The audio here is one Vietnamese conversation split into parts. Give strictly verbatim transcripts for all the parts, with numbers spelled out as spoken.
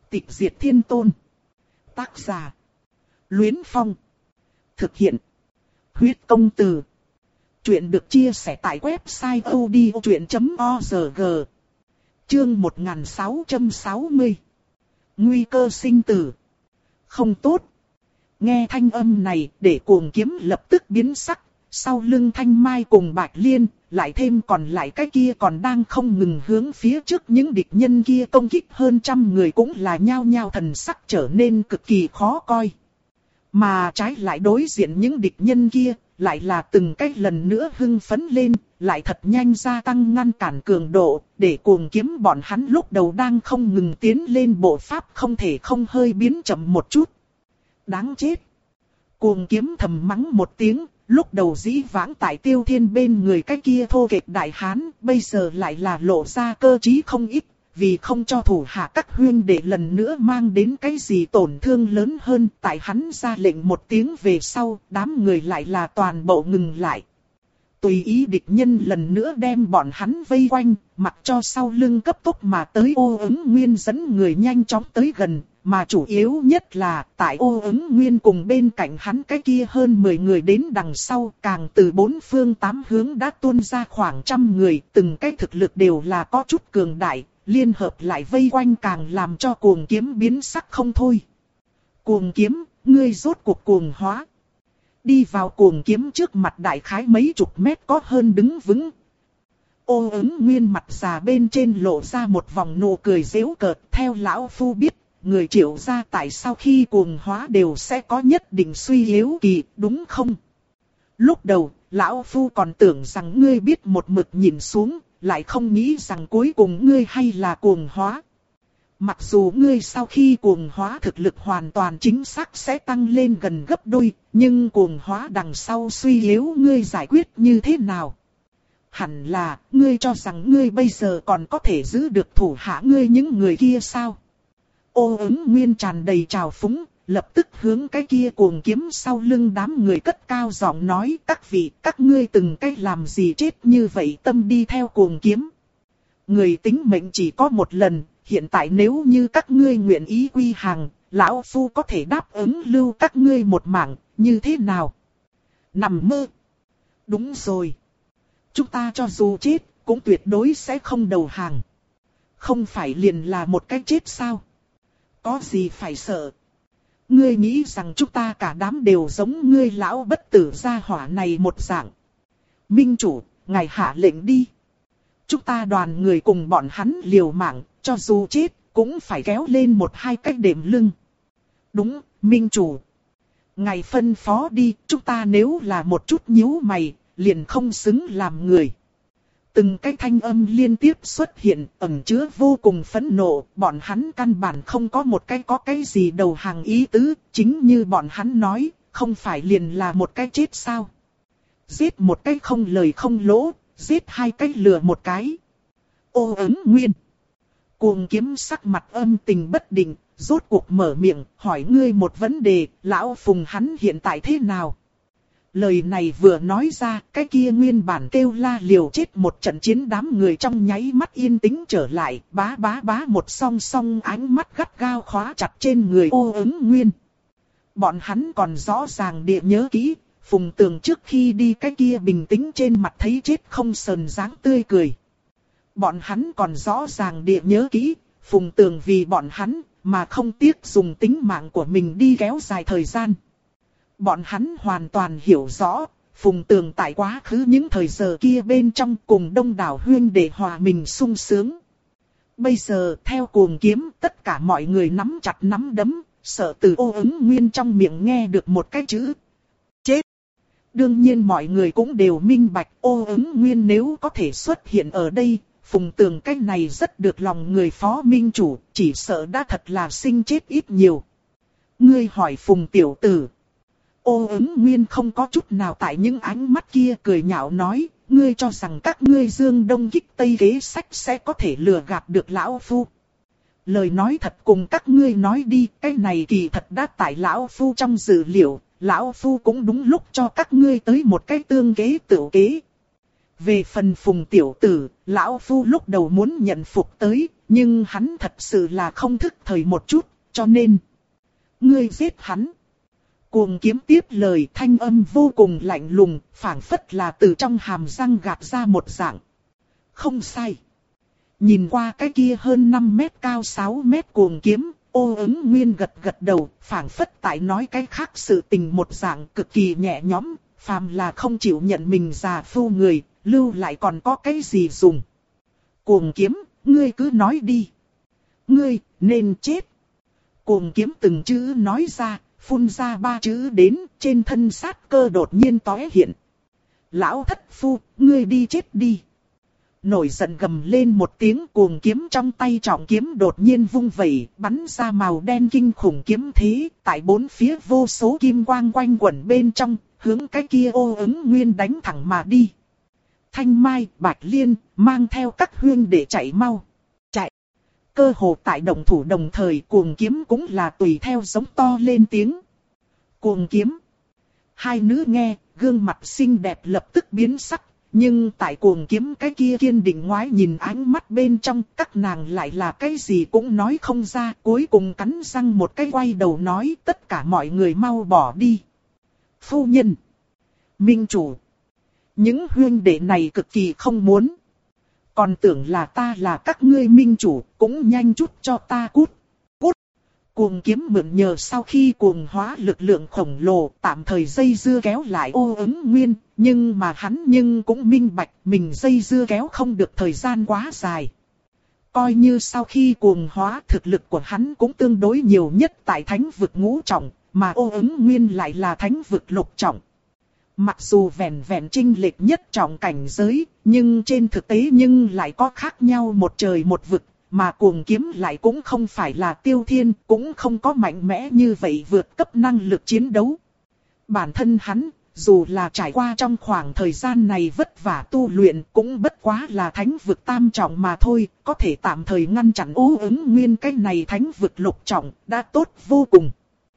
Tịch diệt thiên tôn. Tác giả: Luyến Phong. Thực hiện: Huyết công từ. Chuyện được chia sẻ tại website odchuyện chấm org. Chương một nghìn sáu trăm sáu mươi. Nguy cơ sinh tử. Không tốt. Nghe thanh âm này, để Cuồng Kiếm lập tức biến sắc. Sau lưng Thanh Mai cùng Bạch Liên, lại thêm còn lại cái kia còn đang không ngừng hướng phía trước những địch nhân kia công kích hơn trăm người cũng là nhao nhao thần sắc trở nên cực kỳ khó coi. Mà trái lại đối diện những địch nhân kia, lại là từng cách lần nữa hưng phấn lên, lại thật nhanh gia tăng ngăn cản cường độ, để Cuồng Kiếm bọn hắn lúc đầu đang không ngừng tiến lên bộ pháp không thể không hơi biến chậm một chút. Đáng chết! Cuồng Kiếm thầm mắng một tiếng. Lúc đầu dĩ vãng tại Tiêu Thiên bên người cái kia thô kệch đại hán, bây giờ lại là lộ ra cơ trí không ít, vì không cho thủ hạ các huyên để lần nữa mang đến cái gì tổn thương lớn hơn. Tại hắn ra lệnh một tiếng về sau, đám người lại là toàn bộ ngừng lại. Tùy ý địch nhân lần nữa đem bọn hắn vây quanh, mặc cho sau lưng cấp tốc mà tới Ô Ứng Nguyên dẫn người nhanh chóng tới gần. Mà chủ yếu nhất là tại Ô Ứng Nguyên cùng bên cạnh hắn cái kia hơn mười người đến đằng sau, càng từ bốn phương tám hướng đã tuôn ra khoảng trăm người, từng cái thực lực đều là có chút cường đại, liên hợp lại vây quanh càng làm cho Cuồng Kiếm biến sắc không thôi. Cuồng Kiếm, ngươi rốt cuộc cuồng hóa. Đi vào Cuồng Kiếm trước mặt đại khái mấy chục mét có hơn đứng vững. Ô Ứng Nguyên mặt già bên trên lộ ra một vòng nụ cười giễu cợt, theo lão phu biết. Người Triệu gia tại sao khi cuồng hóa đều sẽ có nhất định suy yếu kỳ, đúng không? Lúc đầu, lão phu còn tưởng rằng ngươi biết một mực nhìn xuống, lại không nghĩ rằng cuối cùng ngươi hay là cuồng hóa. Mặc dù ngươi sau khi cuồng hóa thực lực hoàn toàn chính xác sẽ tăng lên gần gấp đôi, nhưng cuồng hóa đằng sau suy yếu ngươi giải quyết như thế nào? Hẳn là, ngươi cho rằng ngươi bây giờ còn có thể giữ được thủ hạ ngươi những người kia sao? Ô Ứng Nguyên tràn đầy trào phúng, lập tức hướng cái kia Cuồng Kiếm sau lưng đám người cất cao giọng nói: các vị, các ngươi từng cách làm gì chết như vậy tâm đi theo Cuồng Kiếm. Người tính mệnh chỉ có một lần, hiện tại nếu như các ngươi nguyện ý quy hàng, lão phu có thể đáp ứng lưu các ngươi một mạng, như thế nào? Nằm mơ. Đúng rồi. Chúng ta cho dù chết, cũng tuyệt đối sẽ không đầu hàng. Không phải liền là một cái chết sao? Có gì phải sợ? Ngươi nghĩ rằng chúng ta cả đám đều giống ngươi lão bất tử gia hỏa này một dạng. Minh chủ, ngài hạ lệnh đi. Chúng ta đoàn người cùng bọn hắn liều mạng, cho dù chết, cũng phải kéo lên một hai cách đệm lưng. Đúng, Minh chủ. Ngài phân phó đi, chúng ta nếu là một chút nhíu mày, liền không xứng làm người. Từng cái thanh âm liên tiếp xuất hiện, ẩn chứa vô cùng phẫn nộ, bọn hắn căn bản không có một cái có cái gì đầu hàng ý tứ, chính như bọn hắn nói, không phải liền là một cái chết sao. Giết một cái không lời không lỗ, giết hai cái lừa một cái. Ô Ứng Nguyên. Cuồng Kiếm sắc mặt âm tình bất định, rốt cuộc mở miệng, hỏi ngươi một vấn đề, lão Phùng hắn hiện tại thế nào? Lời này vừa nói ra, cái kia nguyên bản kêu la liều chết một trận chiến đám người trong nháy mắt yên tĩnh trở lại, bá bá bá một song song ánh mắt gắt gao khóa chặt trên người Ô Ứng Nguyên. Bọn hắn còn rõ ràng địa nhớ kỹ, Phùng Tường trước khi đi cái kia bình tĩnh trên mặt thấy chết không sờn dáng tươi cười. Bọn hắn còn rõ ràng địa nhớ kỹ, Phùng Tường vì bọn hắn, mà không tiếc dùng tính mạng của mình đi kéo dài thời gian. Bọn hắn hoàn toàn hiểu rõ, Phùng Tường tại quá khứ những thời giờ kia bên trong cùng đông đảo huyên để hòa mình sung sướng. Bây giờ theo Cuồng Kiếm tất cả mọi người nắm chặt nắm đấm, sợ từ Ô Ứng Nguyên trong miệng nghe được một cái chữ. Chết! Đương nhiên mọi người cũng đều minh bạch Ô Ứng Nguyên nếu có thể xuất hiện ở đây, Phùng Tường cái này rất được lòng người phó minh chủ, chỉ sợ đã thật là sinh chết ít nhiều. Ngươi hỏi Phùng tiểu tử. Ô Ứng Nguyên không có chút nào tại những ánh mắt kia cười nhạo nói, ngươi cho rằng các ngươi dương đông kích tây kế sách sẽ có thể lừa gạt được lão phu. Lời nói thật cùng các ngươi nói đi, cái này kỳ thật đã tại lão phu trong dự liệu, lão phu cũng đúng lúc cho các ngươi tới một cái tương kế tựu kế. Về phần Phùng tiểu tử, lão phu lúc đầu muốn nhận phục tới, nhưng hắn thật sự là không thức thời một chút, cho nên ngươi giết hắn. Cuồng kiếm tiếp lời, thanh âm vô cùng lạnh lùng, phảng phất là từ trong hàm răng gạt ra một dạng. Không sai. Nhìn qua cái kia hơn năm mét cao sáu mét cuồng kiếm, Ô Ứng Nguyên gật gật đầu, phảng phất tại nói cái khác sự tình một dạng cực kỳ nhẹ nhõm, phàm là không chịu nhận mình già phu người, lưu lại còn có cái gì dùng. Cuồng kiếm, ngươi cứ nói đi. Ngươi, nên chết. Cuồng kiếm từng chữ nói ra, phun ra ba chữ đến, trên thân sát cơ đột nhiên tóe hiện. Lão thất phu, ngươi đi chết đi. Nổi giận gầm lên một tiếng, cuồng kiếm trong tay trọng kiếm đột nhiên vung vẩy, bắn ra màu đen kinh khủng kiếm thế, tại bốn phía vô số kim quang quanh quẩn bên trong, hướng cái kia Ô Ứng Nguyên đánh thẳng mà đi. Thanh Mai, Bạch Liên, mang theo các huyên để chạy mau. Chạy. Cơ hồ tại đồng thủ đồng thời, cuồng kiếm cũng là tùy theo giống to lên tiếng. Cuồng kiếm. Hai nữ nghe, gương mặt xinh đẹp lập tức biến sắc. Nhưng tại cuồng kiếm cái kia kiên định ngoái nhìn ánh mắt bên trong, các nàng lại là cái gì cũng nói không ra, cuối cùng cắn răng một cái quay đầu nói tất cả mọi người mau bỏ đi. Phu nhân, minh chủ, những huyên đệ này cực kỳ không muốn. Còn tưởng là ta là các ngươi minh chủ, cũng nhanh chút cho ta cút. Cút. Cuồng kiếm mượn nhờ sau khi cuồng hóa lực lượng khổng lồ, tạm thời dây dưa kéo lại Ô Ứng Nguyên, nhưng mà hắn nhưng cũng minh bạch mình dây dưa kéo không được thời gian quá dài. Coi như sau khi cuồng hóa, thực lực của hắn cũng tương đối nhiều nhất tại thánh vực ngũ trọng, mà Ô Ứng Nguyên lại là thánh vực lục trọng. Mặc dù vẹn vẹn chênh lệch nhất trọng cảnh giới, nhưng trên thực tế nhưng lại có khác nhau một trời một vực, mà cuồng kiếm lại cũng không phải là tiêu thiên, cũng không có mạnh mẽ như vậy vượt cấp năng lực chiến đấu. Bản thân hắn, dù là trải qua trong khoảng thời gian này vất vả tu luyện, cũng bất quá là thánh vực tam trọng mà thôi, có thể tạm thời ngăn chặn Ô Ứng Nguyên cái này thánh vực lục trọng, đã tốt vô cùng.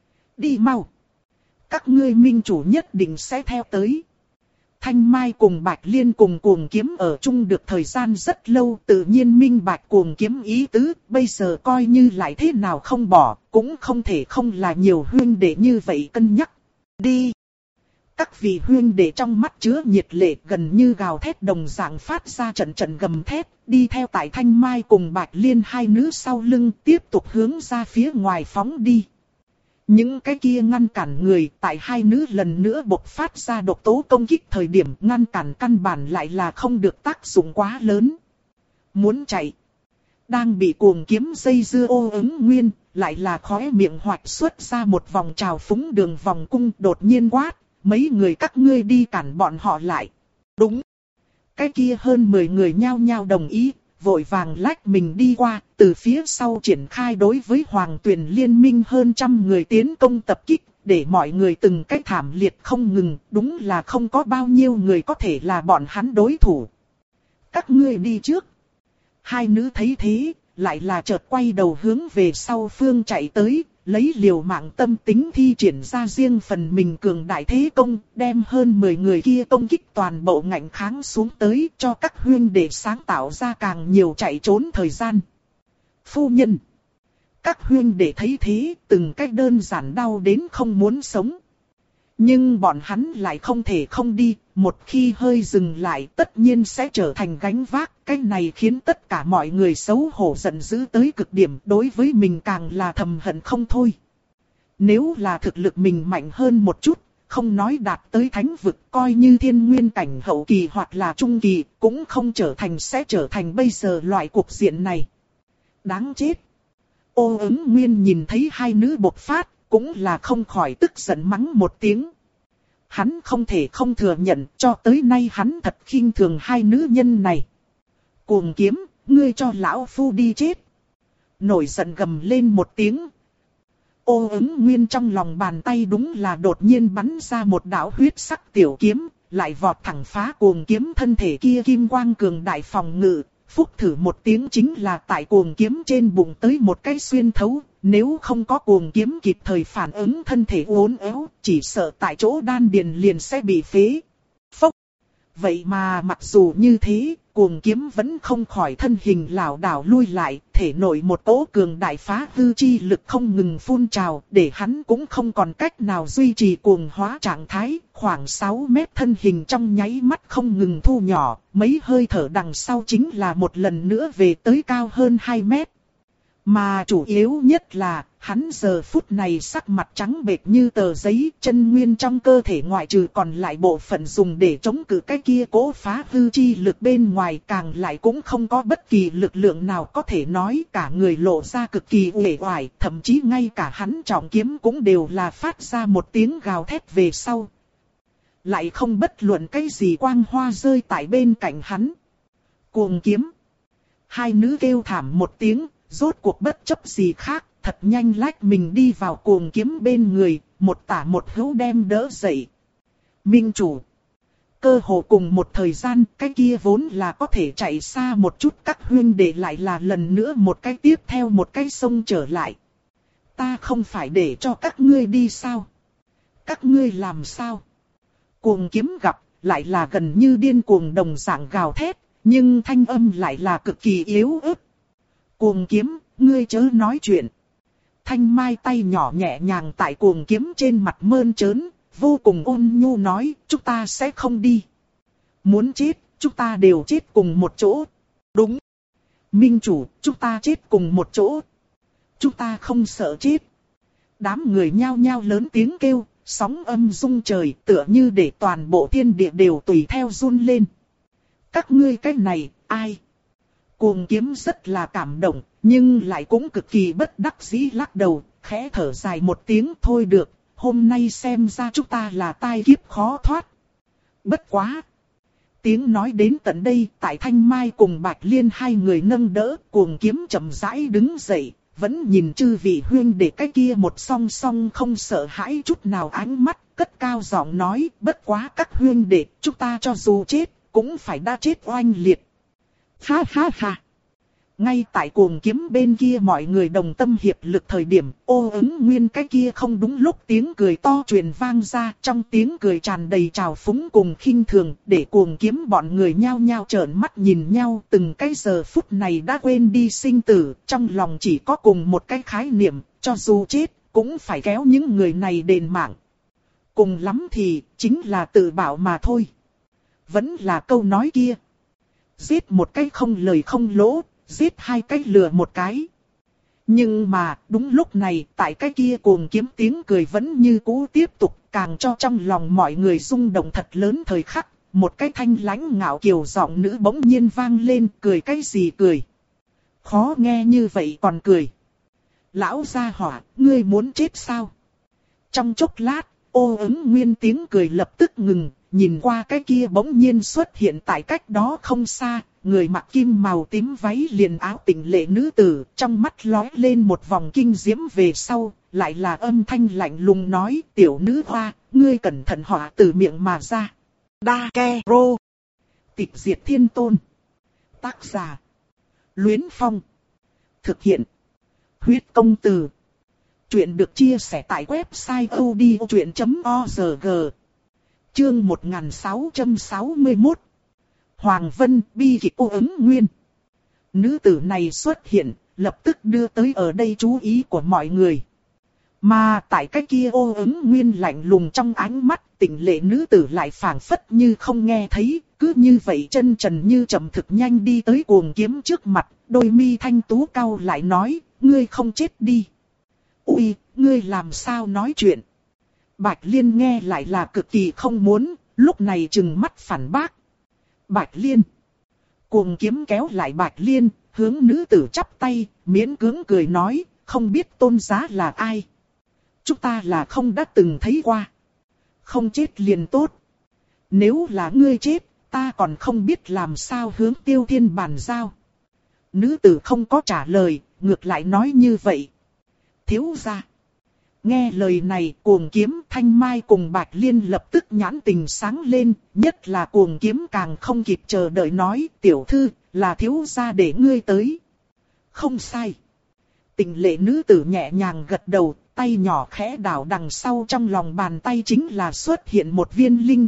Đi mau! Các ngươi minh chủ nhất định sẽ theo tới. Thanh Mai cùng Bạch Liên cùng cuồng kiếm ở chung được thời gian rất lâu, tự nhiên minh bạch cuồng kiếm ý tứ, bây giờ coi như lại thế nào không bỏ, cũng không thể không là nhiều huyên đệ như vậy cân nhắc. Đi! Các vị huyên đệ trong mắt chứa nhiệt lệ gần như gào thét đồng dạng phát ra trận trận gầm thét, đi theo tại Thanh Mai cùng Bạch Liên hai nữ sau lưng tiếp tục hướng ra phía ngoài phóng đi. Những cái kia ngăn cản người tại hai nữ lần nữa bộc phát ra độc tố công kích thời điểm ngăn cản căn bản lại là không được tác dụng quá lớn. Muốn chạy. Đang bị cuồng kiếm dây dưa Ô Ứng Nguyên, lại là khóe miệng hoạch xuất ra một vòng trào phúng đường vòng cung đột nhiên quát. Mấy người các ngươi đi cản bọn họ lại. Đúng. Cái kia hơn mười người nhao nhao đồng ý, vội vàng lách mình đi qua, từ phía sau triển khai đối với Hoàng Tuyền liên minh hơn trăm người tiến công tập kích, để mọi người từng cách thảm liệt không ngừng, đúng là không có bao nhiêu người có thể là bọn hắn đối thủ. Các ngươi đi trước. Hai nữ thấy thế, lại là chợt quay đầu hướng về sau phương chạy tới, lấy liều mạng tâm tính thi triển ra riêng phần mình cường đại thế công, đem hơn mười người kia công kích toàn bộ ngạnh kháng xuống tới, cho các huyên để sáng tạo ra càng nhiều chạy trốn thời gian. Phu nhân! Các huyên để thấy thế, từng cách đơn giản đau đến không muốn sống. Nhưng bọn hắn lại không thể không đi, một khi hơi dừng lại tất nhiên sẽ trở thành gánh vác. Cái này khiến tất cả mọi người xấu hổ giận dữ tới cực điểm, đối với mình càng là thầm hận không thôi. Nếu là thực lực mình mạnh hơn một chút, không nói đạt tới thánh vực, coi như thiên nguyên cảnh hậu kỳ hoặc là trung kỳ, cũng không trở thành sẽ trở thành bây giờ loại cục diện này. Đáng chết! Ô Ứng Nguyên nhìn thấy hai nữ bộc phát, cũng là không khỏi tức giận mắng một tiếng. Hắn không thể không thừa nhận, cho tới nay hắn thật khinh thường hai nữ nhân này. Cuồng kiếm, ngươi cho lão phu đi chết. Nổi giận gầm lên một tiếng. Ô Ứng Nguyên trong lòng bàn tay đúng là đột nhiên bắn ra một đạo huyết sắc tiểu kiếm, lại vọt thẳng phá cuồng kiếm thân thể kia kim quang cường đại phòng ngự. Phúc thử một tiếng chính là tại cuồng kiếm trên bụng tới một cái xuyên thấu, nếu không có cuồng kiếm kịp thời phản ứng thân thể uốn éo, chỉ sợ tại chỗ đan điền liền sẽ bị phế. Phốc! Vậy mà mặc dù như thế, Cuồng Kiếm vẫn không khỏi thân hình lảo đảo lui lại, thể nội một cỗ cường đại phá hư chi lực không ngừng phun trào, để hắn cũng không còn cách nào duy trì cuồng hóa trạng thái, khoảng sáu mét thân hình trong nháy mắt không ngừng thu nhỏ, mấy hơi thở đằng sau chính là một lần nữa về tới cao hơn hai mét. Mà chủ yếu nhất là, hắn giờ phút này sắc mặt trắng bệch như tờ giấy, chân nguyên trong cơ thể ngoại trừ còn lại bộ phận dùng để chống cự cái kia cố phá hư chi lực bên ngoài, càng lại cũng không có bất kỳ lực lượng nào có thể nói, cả người lộ ra cực kỳ uể oải, thậm chí ngay cả hắn trọng kiếm cũng đều là phát ra một tiếng gào thét về sau. Lại không bất luận cái gì quang hoa rơi tại bên cạnh hắn. Cuồng Kiếm. Hai nữ kêu thảm một tiếng, rốt cuộc bất chấp gì khác, thật nhanh lách mình đi vào Cuồng Kiếm bên người, một tả một hữu đem đỡ dậy. Minh chủ. Cơ hồ cùng một thời gian, cái kia vốn là có thể chạy xa một chút các huynh đệ lại là lần nữa một cái tiếp theo một cái sông trở lại. Ta không phải để cho các ngươi đi sao? Các ngươi làm sao? Cuồng Kiếm gặp, lại là gần như điên cuồng đồng dạng gào thét, nhưng thanh âm lại là cực kỳ yếu ớt. Cuồng Kiếm, ngươi chớ nói chuyện. Thanh Mai tay nhỏ nhẹ nhàng tại Cuồng Kiếm trên mặt mơn trớn, vô cùng ôn nhu nói, chúng ta sẽ không đi. Muốn chết, chúng ta đều chết cùng một chỗ. Đúng. Minh chủ, chúng ta chết cùng một chỗ. Chúng ta không sợ chết. Đám người nhao nhao lớn tiếng kêu, sóng âm rung trời, tựa như để toàn bộ thiên địa đều tùy theo run lên. Các ngươi cái này, ai? Cuồng Kiếm rất là cảm động, nhưng lại cũng cực kỳ bất đắc dĩ lắc đầu, khẽ thở dài một tiếng, thôi được, hôm nay xem ra chúng ta là tai kiếp khó thoát. Bất quá. Tiếng nói đến tận đây, tại Thanh Mai cùng Bạch Liên hai người nâng đỡ, Cuồng Kiếm chậm rãi đứng dậy, vẫn nhìn chư vị huynh để cái kia một song song không sợ hãi chút nào ánh mắt, cất cao giọng nói, bất quá các huynh đệ, chúng ta cho dù chết, cũng phải đã chết oanh liệt. Ha ha ha. Ngay tại Cuồng Kiếm bên kia mọi người đồng tâm hiệp lực thời điểm, Ô Ứng Nguyên cái kia không đúng lúc tiếng cười to truyền vang ra, trong tiếng cười tràn đầy trào phúng cùng khinh thường, để Cuồng Kiếm bọn người nhao nhao trợn mắt nhìn nhau, từng cái giờ phút này đã quên đi sinh tử, trong lòng chỉ có cùng một cái khái niệm, cho dù chết, cũng phải kéo những người này đền mạng. Cùng lắm thì, chính là tự bảo mà thôi. Vẫn là câu nói kia. Giết một cái không lời không lỗ, giết hai cái lừa một cái. Nhưng mà, đúng lúc này, tại cái kia Cuồng Kiếm tiếng cười vẫn như cũ tiếp tục, càng cho trong lòng mọi người rung động thật lớn thời khắc. Một cái thanh lãnh ngạo kiều giọng nữ bỗng nhiên vang lên, cười cái gì cười. Khó nghe như vậy còn cười. Lão gia hỏa, ngươi muốn chết sao? Trong chốc lát, Ô Ứng Nguyên tiếng cười lập tức ngừng, nhìn qua cái kia bỗng nhiên xuất hiện tại cách đó không xa, người mặc kim màu tím váy liền áo tịnh lệ nữ tử, trong mắt lóe lên một vòng kinh diễm về sau, lại là âm thanh lạnh lùng nói, tiểu nữ hoa, ngươi cẩn thận họa từ miệng mà ra. Đa Ke Rô. Tịch diệt thiên tôn. Tác giả. Luyến Phong. Thực hiện. Huyết công từ. Chuyện được chia sẻ tại website odchuyện chấm org. Chương một nghìn sáu trăm sáu mươi mốt. Hoàng Vân bi kịch Ô Ứng Nguyên. Nữ tử này xuất hiện, lập tức đưa tới ở đây chú ý của mọi người. Mà tại cái kia Ô Ứng Nguyên lạnh lùng trong ánh mắt, tịnh lệ nữ tử lại phảng phất như không nghe thấy, cứ như vậy chân trần như chậm thực nhanh đi tới Cuồng Kiếm trước mặt, đôi mi thanh tú cau lại nói, ngươi không chết đi. Ui, ngươi làm sao nói chuyện? Bạch Liên nghe lại là cực kỳ không muốn, lúc này trừng mắt phản bác. Bạch Liên. Cuồng Kiếm kéo lại Bạch Liên, hướng nữ tử chắp tay, miễn cưỡng cười nói, không biết tôn giá là ai. Chúng ta là không đã từng thấy qua. Không chết liền tốt. Nếu là ngươi chết, ta còn không biết làm sao hướng Tiêu Thiên bàn giao. Nữ tử không có trả lời, ngược lại nói như vậy. Thiếu gia. Nghe lời này, Cuồng Kiếm, Thanh Mai cùng Bạch Liên lập tức nhãn tình sáng lên, nhất là Cuồng Kiếm càng không kịp chờ đợi nói, tiểu thư, là thiếu gia để ngươi tới. Không sai. Tịnh lệ nữ tử nhẹ nhàng gật đầu, tay nhỏ khẽ đảo đằng sau trong lòng bàn tay chính là xuất hiện một viên linh thực,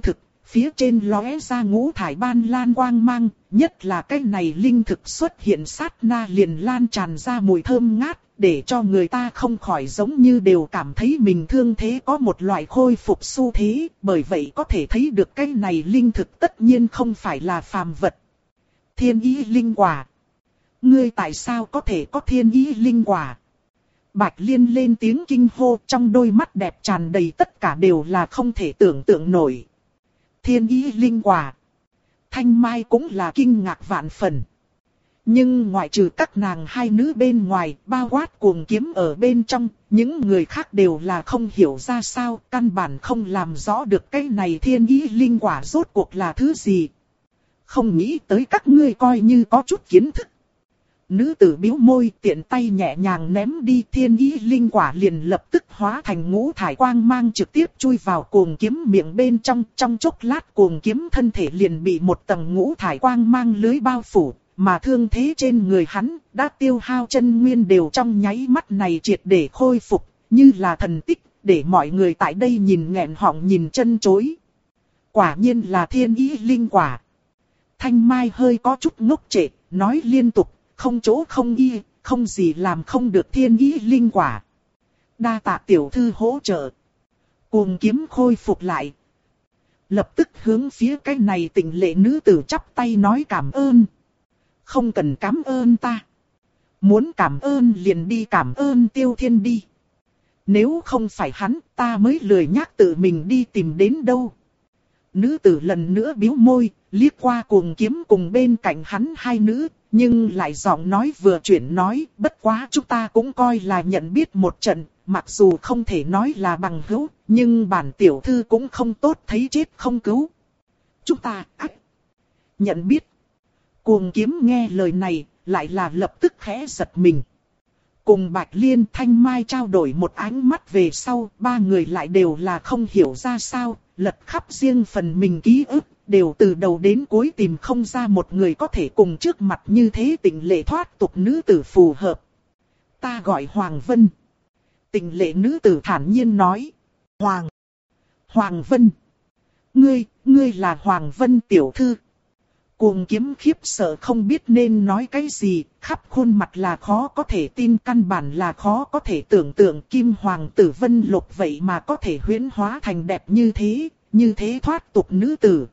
phía trên lóe ra ngũ thải ban lan quang mang, nhất là cái này linh thực xuất hiện sát na liền lan tràn ra mùi thơm ngát, để cho người ta không khỏi giống như đều cảm thấy mình thương thế có một loại khôi phục xu thế, bởi vậy có thể thấy được cái này linh thực tất nhiên không phải là phàm vật. Thiên ý linh quả. Ngươi tại sao có thể có thiên ý linh quả? Bạch Liên lên tiếng kinh hô, trong đôi mắt đẹp tràn đầy tất cả đều là không thể tưởng tượng nổi. Thiên ý linh quả. Thanh Mai cũng là kinh ngạc vạn phần. Nhưng ngoại trừ các nàng hai nữ bên ngoài, bao quát cuồng kiếm ở bên trong, những người khác đều là không hiểu ra sao, căn bản không làm rõ được cái này thiên ý linh quả rốt cuộc là thứ gì. Không nghĩ tới các ngươi coi như có chút kiến thức. Nữ tử bĩu môi, tiện tay nhẹ nhàng ném đi, thiên ý linh quả liền lập tức hóa thành ngũ thải quang mang trực tiếp chui vào cuồng kiếm miệng bên trong. Trong chốc lát cuồng kiếm thân thể liền bị một tầng ngũ thải quang mang lưới bao phủ, mà thương thế trên người hắn đã tiêu hao chân nguyên đều trong nháy mắt này triệt để khôi phục, như là thần tích, để mọi người tại đây nhìn nghẹn họng nhìn chân chối. Quả nhiên là thiên ý linh quả. Thanh Mai hơi có chút ngốc trệ, nói liên tục, không chỗ không y, không gì làm không được thiên ý linh quả. Đa tạ tiểu thư hỗ trợ. Cuồng kiếm khôi phục lại. Lập tức hướng phía cái này tình lệ nữ tử chắp tay nói cảm ơn. Không cần cảm ơn ta. Muốn cảm ơn liền đi cảm ơn Tiêu Thiên đi. Nếu không phải hắn, ta mới lười nhắc tự mình đi tìm đến đâu. Nữ tử lần nữa bĩu môi, liếc qua cuồng kiếm cùng bên cạnh hắn hai nữ, nhưng lại giọng nói vừa chuyển nói, bất quá chúng ta cũng coi là nhận biết một trận, mặc dù không thể nói là bằng hữu, nhưng bản tiểu thư cũng không tốt thấy chết không cứu. Chúng ta, ách, nhận biết. Cuồng kiếm nghe lời này, lại là lập tức khẽ giật mình. Cùng Bạch Liên Thanh Mai trao đổi một ánh mắt về sau, ba người lại đều là không hiểu ra sao, lật khắp riêng phần mình ký ức, đều từ đầu đến cuối tìm không ra một người có thể cùng trước mặt như thế tình lệ thoát tục nữ tử phù hợp. Ta gọi Hoàng Vân. Tình lệ nữ tử thản nhiên nói. Hoàng. Hoàng Vân. Ngươi, ngươi là Hoàng Vân tiểu thư. Cuồng kiếm khiếp sợ không biết nên nói cái gì, khắp khuôn mặt là khó có thể tin, căn bản là khó có thể tưởng tượng Kim Hoàng tử Vân Lục vậy mà có thể huyễn hóa thành đẹp như thế, như thế thoát tục nữ tử.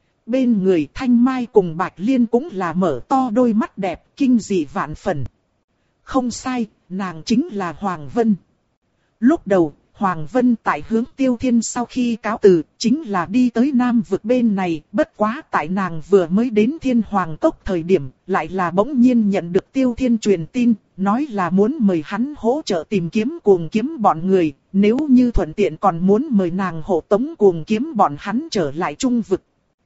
Bên người Thanh Mai cùng Bạch Liên cũng là mở to đôi mắt đẹp, kinh dị vạn phần. Không sai, nàng chính là Hoàng Vân. Lúc đầu, Hoàng Vân tại hướng Tiêu Thiên sau khi cáo từ, chính là đi tới Nam vực bên này, bất quá tại nàng vừa mới đến Thiên Hoàng Cốc thời điểm, lại là bỗng nhiên nhận được Tiêu Thiên truyền tin, nói là muốn mời hắn hỗ trợ tìm kiếm cuồng kiếm bọn người, nếu như thuận tiện còn muốn mời nàng hộ tống cuồng kiếm bọn hắn trở lại Trung vực.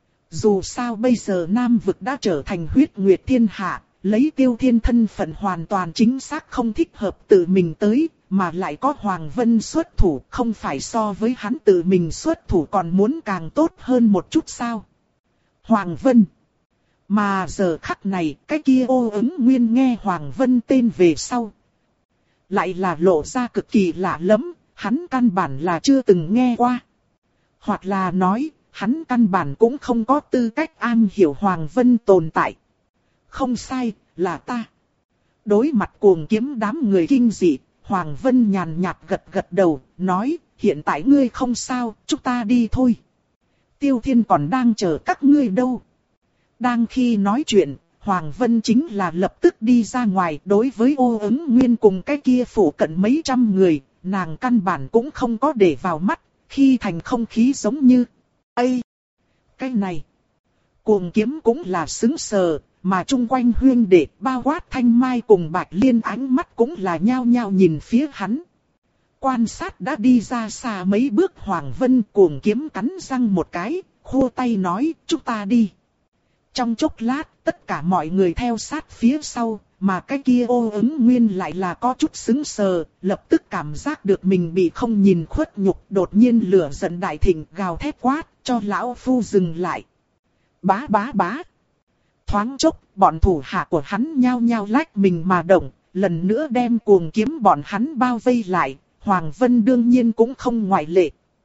Dù sao bây giờ Nam vực đã trở thành huyết nguyệt thiên hạ, lấy Tiêu Thiên thân phận hoàn toàn chính xác không thích hợp tự mình tới, mà lại có Hoàng Vân xuất thủ, không phải so với hắn tự mình xuất thủ còn muốn càng tốt hơn một chút sao. Hoàng Vân. Mà giờ khắc này, cái kia ô ứng nguyên nghe Hoàng Vân tên về sau. Lại là lộ ra cực kỳ lạ lắm, hắn căn bản là chưa từng nghe qua. Hoặc là nói, hắn căn bản cũng không có tư cách am hiểu Hoàng Vân tồn tại. Không sai, là ta. Đối mặt cuồng kiếm đám người kinh dị, Hoàng Vân nhàn nhạt gật gật đầu, nói, hiện tại ngươi không sao, chúng ta đi thôi. Tiêu Thiên còn đang chờ các ngươi đâu. Đang khi nói chuyện, Hoàng Vân chính là lập tức đi ra ngoài, đối với ô ứng nguyên cùng cái kia phủ cận mấy trăm người, nàng căn bản cũng không có để vào mắt, khi thành không khí giống như, ây, cái này. Cuồng kiếm cũng là sững sờ. Mà chung quanh huyên đệ bao quát Thanh Mai cùng Bạch Liên ánh mắt cũng là nhao nhao nhìn phía hắn. Quan sát đã đi ra xa mấy bước, Hoàng Vân cuồng kiếm cắn răng một cái, khô tay nói, chúng ta đi. Trong chốc lát, tất cả mọi người theo sát phía sau, mà cái kia ô ứng nguyên lại là có chút sững sờ, lập tức cảm giác được mình bị không nhìn khuất nhục, đột nhiên lửa giận đại thịnh, gào thét quát, cho lão phu dừng lại. Bá bá bá. Thoáng chốc, bọn thủ hạ của hắn nhao nhao lách mình mà động, lần nữa đem cuồng kiếm bọn hắn bao vây lại, Hoàng Vân đương nhiên cũng không ngoại lệ.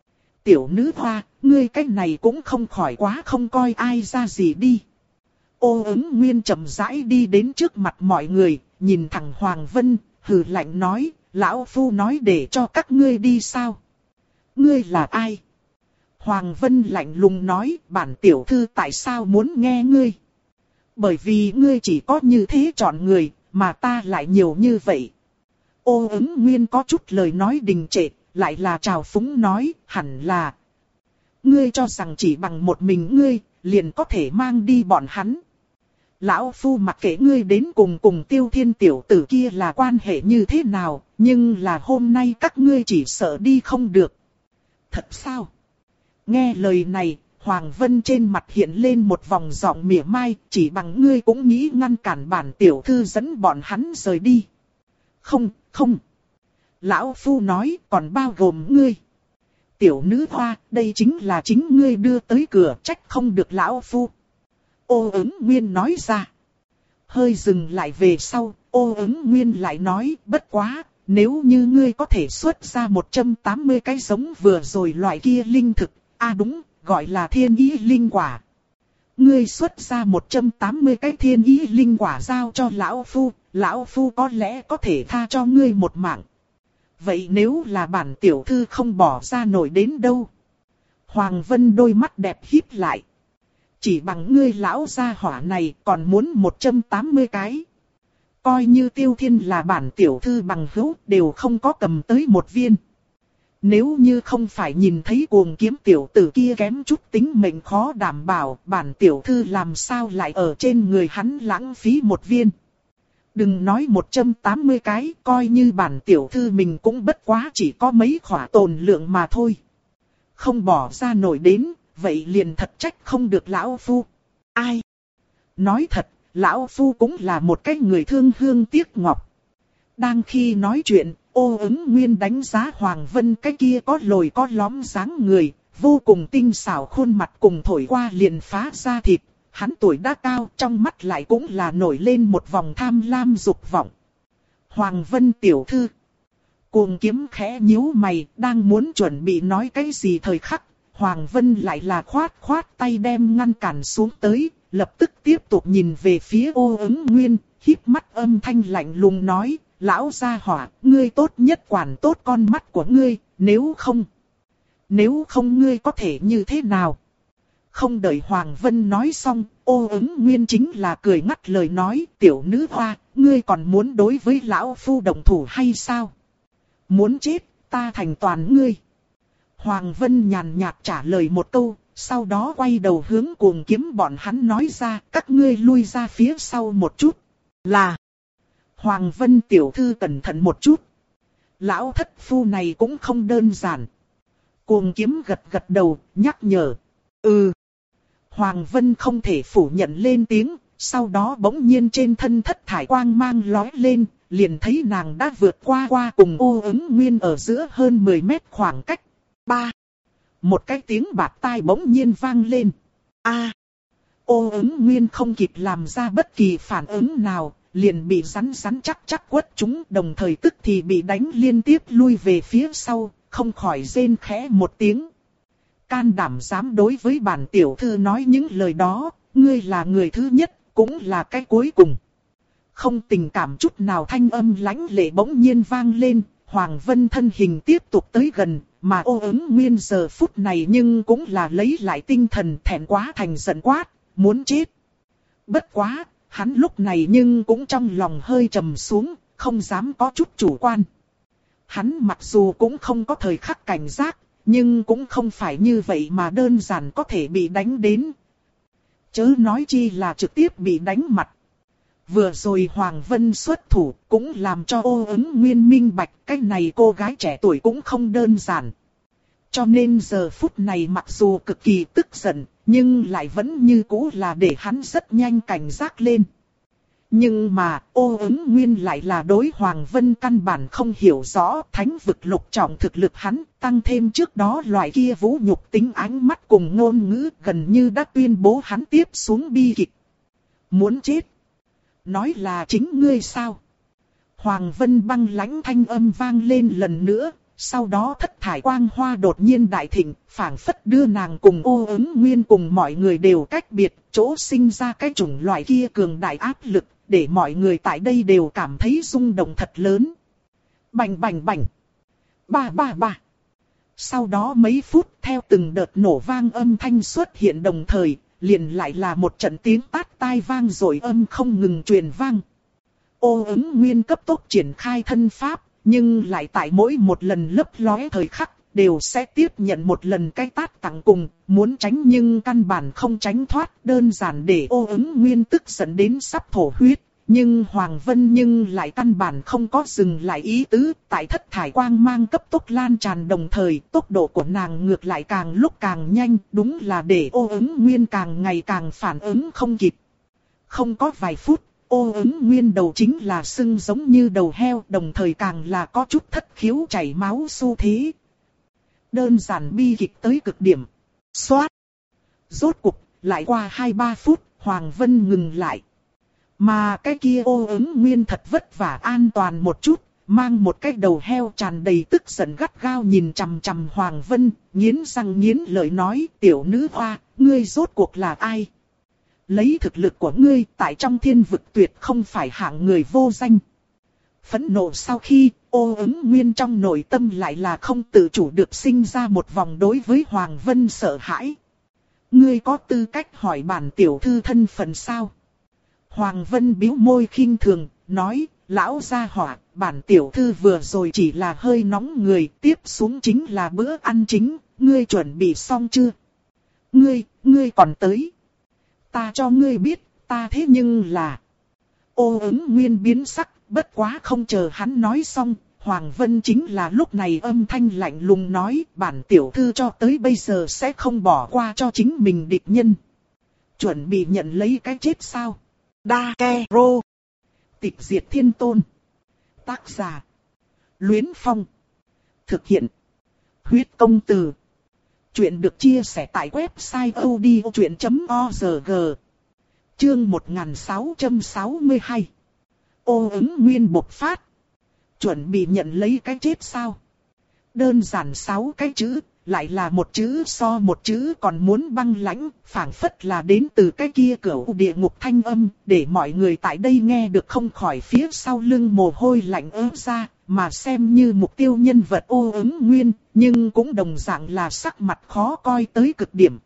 tiểu nữ hoa, ngươi cái này cũng không khỏi quá không coi ai ra gì đi. Ô Ứng Nguyên chậm rãi đi đến trước mặt mọi người, nhìn thẳng Hoàng Vân, hừ lạnh nói, lão phu nói để cho các ngươi đi sao? Ngươi là ai? Hoàng Vân lạnh lùng nói, bản tiểu thư tại sao muốn nghe ngươi? Bởi vì ngươi chỉ có như thế chọn người, mà ta lại nhiều như vậy. Ô Ứng Nguyên có chút lời nói đình trệ, lại là trào phúng nói, hẳn là. Ngươi cho rằng chỉ bằng một mình ngươi, liền có thể mang đi bọn hắn. Lão phu mặc kệ ngươi đến cùng cùng Tiêu Thiên tiểu tử kia là quan hệ như thế nào, nhưng là hôm nay các ngươi chỉ sợ đi không được. Thật sao? Nghe lời này, Hoàng Vân trên mặt hiện lên một vòng giọng mỉa mai, chỉ bằng ngươi cũng nghĩ ngăn cản bản tiểu thư dẫn bọn hắn rời đi. Không, không. Lão phu nói còn bao gồm ngươi. Tiểu nữ hoa, đây chính là chính ngươi đưa tới cửa, trách không được lão phu. Ô Ứng Nguyên nói ra. Hơi dừng lại về sau, Ô Ứng Nguyên lại nói, bất quá, nếu như ngươi có thể xuất ra một trăm tám mươi cái giống vừa rồi loại kia linh thực, à đúng, gọi là thiên ý linh quả. Ngươi xuất ra một trăm tám mươi cái thiên ý linh quả giao cho lão phu, lão phu có lẽ có thể tha cho ngươi một mạng. Vậy nếu là bản tiểu thư không bỏ ra nổi đến đâu? Hoàng Vân đôi mắt đẹp híp lại. Chỉ bằng ngươi lão gia hỏa này còn muốn một trăm tám mươi cái. Coi như Tiêu Thiên là bản tiểu thư bằng hữu đều không có cầm tới một viên. Nếu như không phải nhìn thấy cuồng kiếm tiểu tử kia kém chút tính mệnh khó đảm bảo, bản tiểu thư làm sao lại ở trên người hắn lãng phí một viên. Đừng nói một trăm tám mươi cái, coi như bản tiểu thư mình cũng bất quá chỉ có mấy khỏa tồn lượng mà thôi. Không bỏ ra nổi đến, vậy liền thật trách không được lão phu. Ai? Nói thật, lão phu cũng là một cái người thương hương tiếc ngọc. Đang khi nói chuyện, Ô Ứng Nguyên đánh giá Hoàng Vân cái kia có lồi có lõm dáng người, vô cùng tinh xảo khuôn mặt cùng thổi qua liền phá ra thịt. Hắn tuổi đã cao, trong mắt lại cũng là nổi lên một vòng tham lam dục vọng. Hoàng Vân tiểu thư. Cuồng kiếm khẽ nhíu mày, đang muốn chuẩn bị nói cái gì thời khắc. Hoàng Vân lại là khoát khoát tay đem ngăn cản xuống tới, lập tức tiếp tục nhìn về phía Ô Ứng Nguyên, híp mắt âm thanh lạnh lùng nói, lão gia hỏa, ngươi tốt nhất quản tốt con mắt của ngươi, nếu không, nếu không ngươi có thể như thế nào? Không đợi Hoàng Vân nói xong, Ô Ứng Nguyên chính là cười ngắt lời nói, tiểu nữ hoa, ngươi còn muốn đối với lão phu đồng thủ hay sao? Muốn chết, ta thành toàn ngươi. Hoàng Vân nhàn nhạt trả lời một câu, sau đó quay đầu hướng cuồng kiếm bọn hắn nói ra, các ngươi lui ra phía sau một chút. Là, Hoàng Vân tiểu thư cẩn thận một chút. Lão thất phu này cũng không đơn giản. Cuồng kiếm gật gật đầu, nhắc nhở. Ừ. Hoàng Vân không thể phủ nhận lên tiếng, sau đó bỗng nhiên trên thân thất thải quang mang lóe lên, liền thấy nàng đã vượt qua qua cùng Ô Ứng Nguyên ở giữa hơn mười mét khoảng cách. Ba. Một cái tiếng bạt tai bỗng nhiên vang lên. A. Ô Ứng Nguyên không kịp làm ra bất kỳ phản ứng nào, liền bị rắn rắn chắc chắc quất chúng, đồng thời tức thì bị đánh liên tiếp lui về phía sau, không khỏi rên khẽ một tiếng. Can đảm dám đối với bản tiểu thư nói những lời đó, ngươi là người thứ nhất, cũng là cái cuối cùng. Không tình cảm chút nào thanh âm lãnh lệ bỗng nhiên vang lên, Hoàng Vân thân hình tiếp tục tới gần, mà Ô Ứng Nguyên giờ phút này nhưng cũng là lấy lại tinh thần, thẹn quá thành giận quát, muốn chết. Bất quá, hắn lúc này nhưng cũng trong lòng hơi trầm xuống, không dám có chút chủ quan. Hắn mặc dù cũng không có thời khắc cảnh giác, nhưng cũng không phải như vậy mà đơn giản có thể bị đánh đến. Chớ nói chi là trực tiếp bị đánh mặt. Vừa rồi Hoàng Vân xuất thủ cũng làm cho Ô Ứng Nguyên minh bạch, cái này cô gái trẻ tuổi cũng không đơn giản. Cho nên giờ phút này mặc dù cực kỳ tức giận, nhưng lại vẫn như cũ là để hắn rất nhanh cảnh giác lên. Nhưng mà Ô Ứng Nguyên lại là đối Hoàng Vân căn bản không hiểu rõ, thánh vực lục trọng thực lực hắn, tăng thêm trước đó loại kia vũ nhục tính ánh mắt cùng ngôn ngữ gần như đã tuyên bố hắn tiếp xuống bi kịch. Muốn chết. Nói là chính ngươi sao? Hoàng Vân băng lãnh thanh âm vang lên lần nữa, sau đó thất thải quang hoa đột nhiên đại thịnh, phảng phất đưa nàng cùng Ô Ứng Nguyên cùng mọi người đều cách biệt, chỗ sinh ra cái chủng loại kia cường đại áp lực, để mọi người tại đây đều cảm thấy rung động thật lớn. Bành bành bành. Ba ba ba. Sau đó mấy phút theo từng đợt nổ vang âm thanh xuất hiện đồng thời, liền lại là một trận tiếng tát tai vang rồi âm không ngừng truyền vang. Ô Ứng Nguyên cấp tốc triển khai thân pháp, nhưng lại tại mỗi một lần lấp lóe thời khắc, đều sẽ tiếp nhận một lần cái tát tặng cùng, muốn tránh nhưng căn bản không tránh thoát, đơn giản để Ô Ứng Nguyên tức giận đến sắp thổ huyết. Nhưng Hoàng Vân nhưng lại căn bản không có dừng lại ý tứ, tại thất thải quang mang cấp tốc lan tràn đồng thời, tốc độ của nàng ngược lại càng lúc càng nhanh, đúng là để Ô Ứng Nguyên càng ngày càng phản ứng không kịp. Không có vài phút, Ô Ứng Nguyên đầu chính là sưng giống như đầu heo, đồng thời càng là có chút thất khiếu chảy máu xu thế. Đơn giản bi kịch tới cực điểm. Xoát! Rốt cục, lại qua hai ba phút, Hoàng Vân ngừng lại. Mà cái kia Ô Ứng Nguyên thật vất vả an toàn một chút, mang một cái đầu heo tràn đầy tức giận gắt gao nhìn chằm chằm Hoàng Vân, nghiến răng nghiến lợi nói, tiểu nữ hoa, ngươi rốt cuộc là ai? Lấy thực lực của ngươi tại trong thiên vực tuyệt không phải hạng người vô danh. Phẫn nộ sau khi, Ô Ứng Nguyên trong nội tâm lại là không tự chủ được sinh ra một vòng đối với Hoàng Vân sợ hãi. Ngươi có tư cách hỏi bản tiểu thư thân phận sao? Hoàng Vân bĩu môi khinh thường, nói, lão gia hỏa, bản tiểu thư vừa rồi chỉ là hơi nóng người, tiếp xuống chính là bữa ăn chính, ngươi chuẩn bị xong chưa? Ngươi, ngươi còn tới. Ta cho ngươi biết, ta thế nhưng là... Ô Ứng Nguyên biến sắc, bất quá không chờ hắn nói xong, Hoàng Vân chính là lúc này âm thanh lạnh lùng nói, bản tiểu thư cho tới bây giờ sẽ không bỏ qua cho chính mình địch nhân. Chuẩn bị nhận lấy cái chết sao? Đa Ke Rô. Tịch diệt thiên tôn. Tác giả. Luyến Phong. Thực hiện. Huyết công từ. Chuyện được chia sẻ tại website odchuyện chấm org. Chương một nghìn sáu trăm sáu mươi hai. Ô Ứng Nguyên bộc phát. Chuẩn bị nhận lấy cái chết sao? Đơn giản sáu cái chữ, lại là một chữ so một chữ còn muốn băng lãnh, phảng phất là đến từ cái kia cửu địa ngục thanh âm, để mọi người tại đây nghe được không khỏi phía sau lưng mồ hôi lạnh ớt ra, mà xem như mục tiêu nhân vật Ô Ứng Nguyên, nhưng cũng đồng dạng là sắc mặt khó coi tới cực điểm.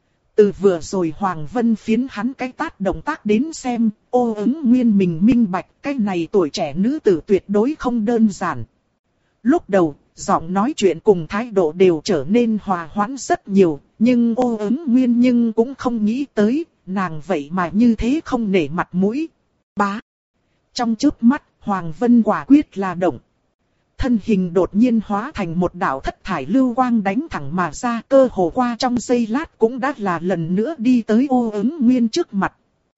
Từ vừa rồi Hoàng Vân phiến hắn cái tát động tác đến xem, Ô Ứng Nguyên mình minh bạch, cái này tuổi trẻ nữ tử tuyệt đối không đơn giản. Lúc đầu, giọng nói chuyện cùng thái độ đều trở nên hòa hoãn rất nhiều, nhưng Ô Ứng Nguyên nhưng cũng không nghĩ tới, nàng vậy mà như thế không nể mặt mũi. Bá! Trong chớp mắt, Hoàng Vân quả quyết là động. Thân hình đột nhiên hóa thành một đạo thất thải lưu quang đánh thẳng mà ra, cơ hồ qua trong giây lát cũng đã là lần nữa đi tới Ô Ứng Nguyên trước mặt.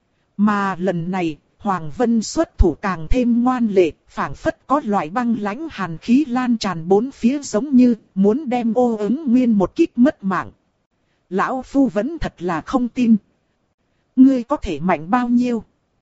Mà lần này, Hoàng Vân xuất thủ càng thêm ngoan lệ, phảng phất có loại băng lãnh hàn khí lan tràn bốn phía giống như muốn đem Ô Ứng Nguyên một kích mất mạng. Lão Phu vẫn thật là không tin. Ngươi có thể mạnh bao nhiêu?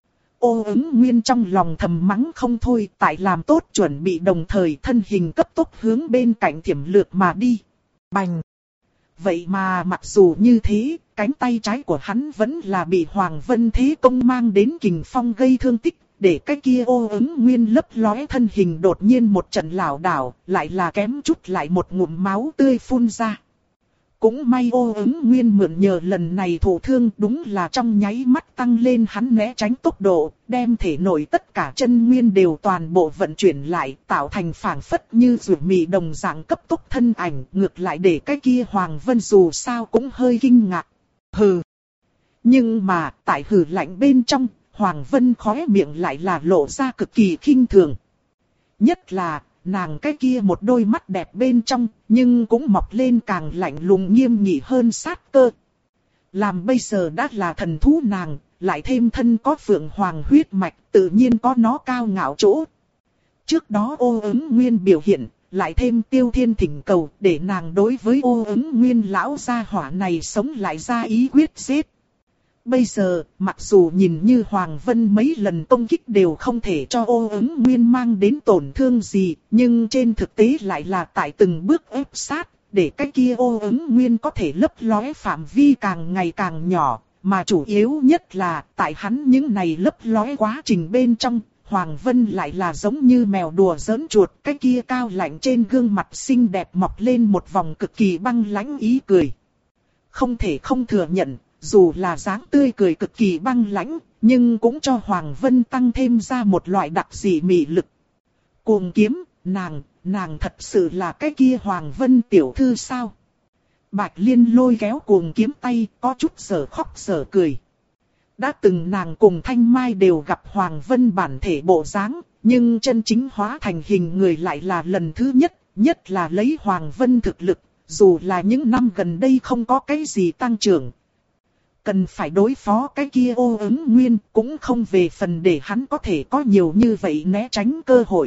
Ô Ứng Nguyên trong lòng thầm mắng không thôi, tại làm tốt chuẩn bị đồng thời thân hình cấp tốc hướng bên cạnh thiểm lược mà đi. Bành! Vậy mà mặc dù như thế, cánh tay trái của hắn vẫn là bị Hoàng Vân Thế Công mang đến kình phong gây thương tích, để cái kia Ô Ứng Nguyên lấp lóe thân hình đột nhiên một trận lảo đảo, lại là kém chút lại một ngụm máu tươi phun ra. Cũng may Ô Ứng Nguyên mượn nhờ lần này thụ thương đúng là trong nháy mắt tăng lên hắn né tránh tốc độ, đem thể nội tất cả chân nguyên đều toàn bộ vận chuyển lại, tạo thành phảng phất như rùa mị đồng dạng cấp tốc thân ảnh, ngược lại để cái kia Hoàng Vân dù sao cũng hơi kinh ngạc. Hừ. Nhưng mà, tại hừ lạnh bên trong, Hoàng Vân khóe miệng lại là lộ ra cực kỳ khinh thường. Nhất là, nàng cái kia một đôi mắt đẹp bên trong, nhưng cũng mọc lên càng lạnh lùng nghiêm nghị hơn sát cơ. Làm bây giờ đã là thần thú nàng, lại thêm thân có phượng hoàng huyết mạch, tự nhiên có nó cao ngạo chỗ. Trước đó Ô Ứng Nguyên biểu hiện, lại thêm Tiêu Thiên thỉnh cầu, để nàng đối với Ô Ứng Nguyên lão gia hỏa này sống lại ra ý quyết giết. Bây giờ, mặc dù nhìn như Hoàng Vân mấy lần công kích đều không thể cho Ô Ứng Nguyên mang đến tổn thương gì, nhưng trên thực tế lại là tại từng bước ép sát, để cái kia Ô Ứng Nguyên có thể lấp lóe phạm vi càng ngày càng nhỏ, mà chủ yếu nhất là tại hắn những này lấp lóe quá trình bên trong, Hoàng Vân lại là giống như mèo đùa giỡn chuột, cái kia cao lạnh trên gương mặt xinh đẹp mọc lên một vòng cực kỳ băng lãnh ý cười. Không thể không thừa nhận, dù là dáng tươi cười cực kỳ băng lãnh, nhưng cũng cho Hoàng Vân tăng thêm ra một loại đặc dị mị lực. Cuồng kiếm, nàng, nàng thật sự là cái kia Hoàng Vân tiểu thư sao? Bạch Liên lôi kéo cuồng kiếm tay, có chút sở khóc sở cười. Đã từng nàng cùng Thanh Mai đều gặp Hoàng Vân bản thể bộ dáng, nhưng chân chính hóa thành hình người lại là lần thứ nhất, nhất là lấy Hoàng Vân thực lực, dù là những năm gần đây không có cái gì tăng trưởng. Cần phải đối phó cái kia Ô Ứng Nguyên, cũng không về phần để hắn có thể có nhiều như vậy né tránh cơ hội.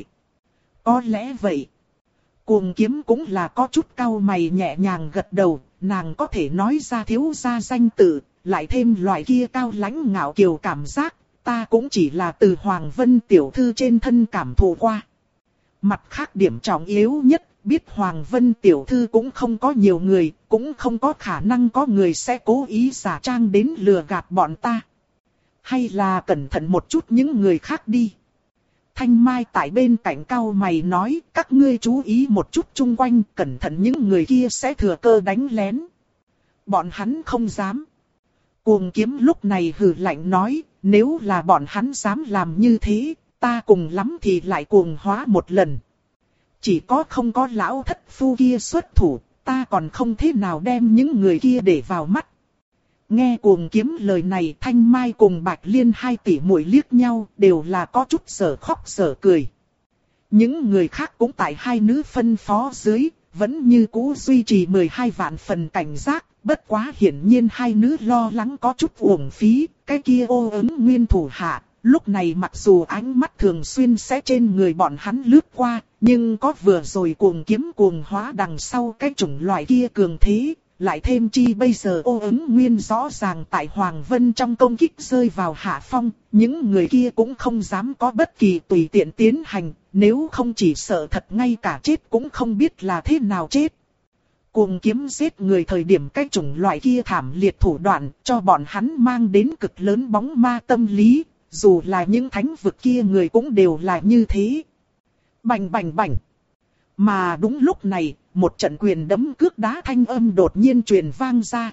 Có lẽ vậy. Cuồng kiếm cũng là có chút cau mày nhẹ nhàng gật đầu, nàng có thể nói ra thiếu gia danh tự, lại thêm loại kia cao lãnh ngạo kiều cảm giác, ta cũng chỉ là từ Hoàng Vân tiểu thư trên thân cảm thụ qua. Mặt khác điểm trọng yếu nhất, biết Hoàng Vân tiểu thư cũng không có nhiều người, cũng không có khả năng có người sẽ cố ý giả trang đến lừa gạt bọn ta. Hay là cẩn thận một chút những người khác đi. Thanh Mai tại bên cạnh cau mày nói, các ngươi chú ý một chút chung quanh, cẩn thận những người kia sẽ thừa cơ đánh lén. Bọn hắn không dám. Cuồng kiếm lúc này hừ lạnh nói, nếu là bọn hắn dám làm như thế, ta cùng lắm thì lại cuồng hóa một lần. Chỉ có không có lão thất phu kia xuất thủ, ta còn không thế nào đem những người kia để vào mắt. Nghe cuồng kiếm lời này, Thanh Mai cùng Bạch Liên hai tỷ muội liếc nhau, đều là có chút sở khóc sở cười. Những người khác cũng tại hai nữ phân phó dưới, vẫn như cũ duy trì mười hai vạn phần cảnh giác, bất quá hiển nhiên hai nữ lo lắng có chút uổng phí, cái kia Ô Ứng Nguyên thủ hạ. Lúc này mặc dù ánh mắt thường xuyên sẽ trên người bọn hắn lướt qua, nhưng có vừa rồi cuồng kiếm cuồng hóa đằng sau cái chủng loại kia cường thế, lại thêm chi bây giờ Ô Ứng Nguyên rõ ràng tại Hoàng Vân trong công kích rơi vào hạ phong, những người kia cũng không dám có bất kỳ tùy tiện tiến hành, nếu không chỉ sợ thật ngay cả chết cũng không biết là thế nào chết. Cuồng kiếm giết người thời điểm cái chủng loại kia thảm liệt thủ đoạn cho bọn hắn mang đến cực lớn bóng ma tâm lý. Dù là những thánh vực kia người cũng đều là như thế. Bành bành bành. Mà đúng lúc này, một trận quyền đấm cước đá thanh âm đột nhiên truyền vang ra.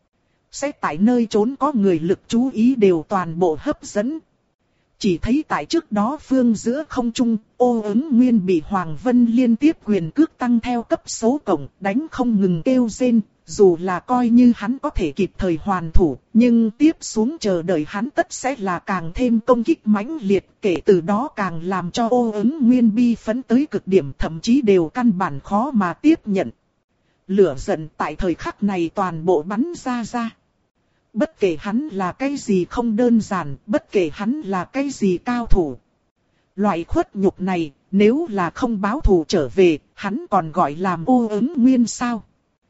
Sẽ tại nơi trốn có người lực chú ý đều toàn bộ hấp dẫn. Chỉ thấy tại trước đó phương giữa không trung, Ô Ứng Nguyên bị Hoàng Vân liên tiếp quyền cước tăng theo cấp số cộng, đánh không ngừng kêu rên. Dù là coi như hắn có thể kịp thời hoàn thủ, nhưng tiếp xuống chờ đợi hắn tất sẽ là càng thêm công kích mãnh liệt, kể từ đó càng làm cho Ô Ứng Nguyên bi phấn tới cực điểm, thậm chí đều căn bản khó mà tiếp nhận. Lửa giận tại thời khắc này toàn bộ bắn ra ra. Bất kể hắn là cái gì không đơn giản, bất kể hắn là cái gì cao thủ. Loại khuất nhục này, nếu là không báo thù trở về, hắn còn gọi làm Ô Ứng Nguyên sao?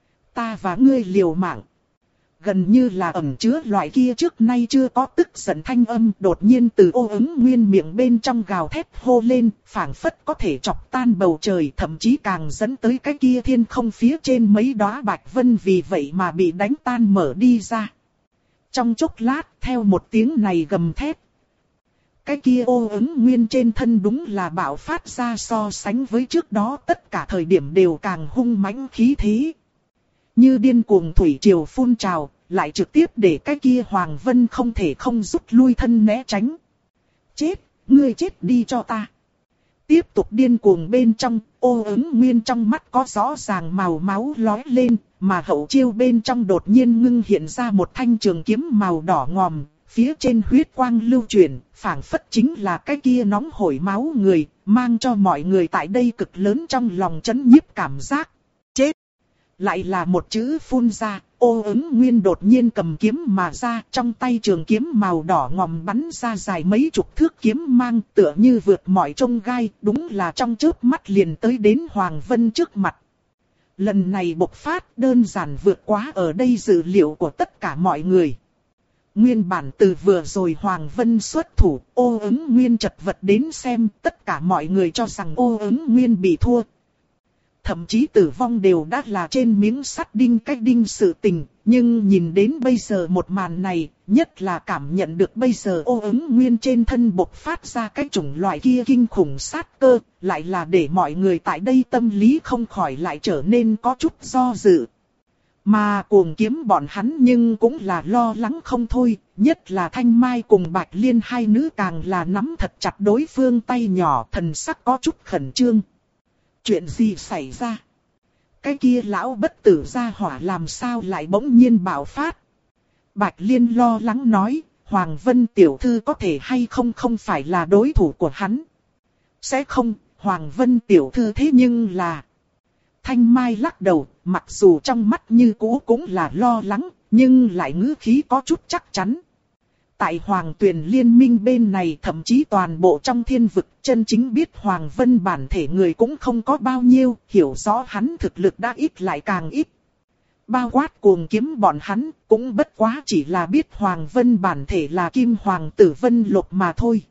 Ta và ngươi liều mạng. Gần như là ẩn chứa loại kia trước nay chưa có tức giận thanh âm đột nhiên từ Ô Ứng Nguyên miệng bên trong gào thét hô lên, phảng phất có thể chọc tan bầu trời, thậm chí càng dẫn tới cái kia thiên không phía trên mấy đóa bạch vân vì vậy mà bị đánh tan mở đi ra. Trong chốc lát, theo một tiếng này gầm thét, cái kia Ô Ứng Nguyên trên thân đúng là bạo phát ra so sánh với trước đó tất cả thời điểm đều càng hung mãnh khí thế. Như điên cuồng thủy triều phun trào, lại trực tiếp để cái kia Hoàng Vân không thể không rút lui thân né tránh. Chết, ngươi chết đi cho ta. Tiếp tục điên cuồng bên trong, Ô Ứng Nguyên trong mắt có rõ ràng màu máu lóe lên, mà hậu chiêu bên trong đột nhiên ngưng hiện ra một thanh trường kiếm màu đỏ ngòm, phía trên huyết quang lưu chuyển, phảng phất chính là cái kia nóng hổi máu người, mang cho mọi người tại đây cực lớn trong lòng chấn nhiếp cảm giác. Chết! Lại là một chữ phun ra, Ô Ứng Nguyên đột nhiên cầm kiếm mà ra, trong tay trường kiếm màu đỏ ngòm bắn ra dài mấy chục thước kiếm mang, tựa như vượt mọi chông gai, đúng là trong chớp mắt liền tới đến Hoàng Vân trước mặt. Lần này bộc phát đơn giản vượt quá ở đây dự liệu của tất cả mọi người. Nguyên bản từ vừa rồi Hoàng Vân xuất thủ, Ô Ứng Nguyên chật vật đến xem, tất cả mọi người cho rằng Ô Ứng Nguyên bị thua. Thậm chí tử vong đều đã là trên miếng sắt đinh cách đinh sự tình, nhưng nhìn đến bây giờ một màn này, nhất là cảm nhận được bây giờ Ô Ứng Nguyên trên thân bộc phát ra cái chủng loại kia kinh khủng sát cơ, lại là để mọi người tại đây tâm lý không khỏi lại trở nên có chút do dự. Mà Cuồng Kiếm bọn hắn nhưng cũng là lo lắng không thôi, nhất là Thanh Mai cùng Bạch Liên hai nữ càng là nắm thật chặt đối phương tay nhỏ, thần sắc có chút khẩn trương. Chuyện gì xảy ra? Cái kia lão bất tử gia hỏa làm sao lại bỗng nhiên bạo phát? Bạch Liên lo lắng nói, Hoàng Vân tiểu thư có thể hay không không phải là đối thủ của hắn. Sẽ không, Hoàng Vân tiểu thư thế nhưng là... Thanh Mai lắc đầu, mặc dù trong mắt như cũ cũng là lo lắng, nhưng lại ngữ khí có chút chắc chắn. Tại Hoàng Tuyền Liên minh bên này thậm chí toàn bộ trong thiên vực chân chính biết Hoàng Vân bản thể người cũng không có bao nhiêu, hiểu rõ hắn thực lực đã ít lại càng ít. Bao quát Cuồng Kiếm bọn hắn cũng bất quá chỉ là biết Hoàng Vân bản thể là Kim Hoàng tử Vân Lục mà thôi.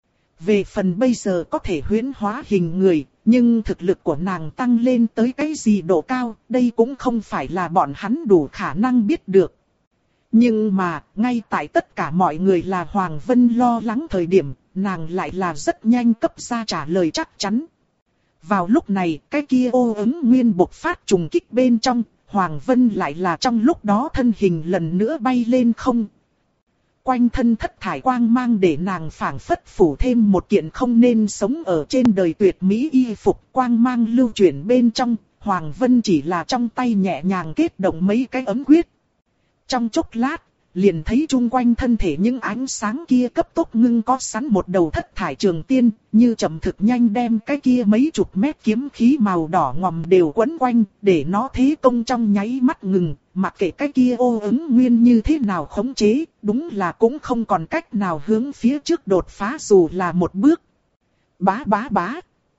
Về phần bây giờ có thể huyễn hóa hình người, nhưng thực lực của nàng tăng lên tới cái gì độ cao, đây cũng không phải là bọn hắn đủ khả năng biết được. Nhưng mà, ngay tại tất cả mọi người là Hoàng Vân lo lắng thời điểm, nàng lại là rất nhanh cấp ra trả lời chắc chắn. Vào lúc này, cái kia Ô Ứng Nguyên bộc phát trùng kích bên trong, Hoàng Vân lại là trong lúc đó thân hình lần nữa bay lên không. Quanh thân thất thải quang mang để nàng phảng phất phủ thêm một kiện không nên sống ở trên đời tuyệt mỹ y phục, quang mang lưu chuyển bên trong, Hoàng Vân chỉ là trong tay nhẹ nhàng kết động mấy cái ấm quyết. Trong chốc lát, liền thấy chung quanh thân thể những ánh sáng kia cấp tốc ngưng có sẵn một đầu thất thải trường tiên, như chậm thực nhanh đem cái kia mấy chục mét kiếm khí màu đỏ ngòm đều quấn quanh, để nó thế công trong nháy mắt ngừng, mặc kệ cái kia Ô Ứng Nguyên như thế nào khống chế, đúng là cũng không còn cách nào hướng phía trước đột phá dù là một bước. Bá bá bá.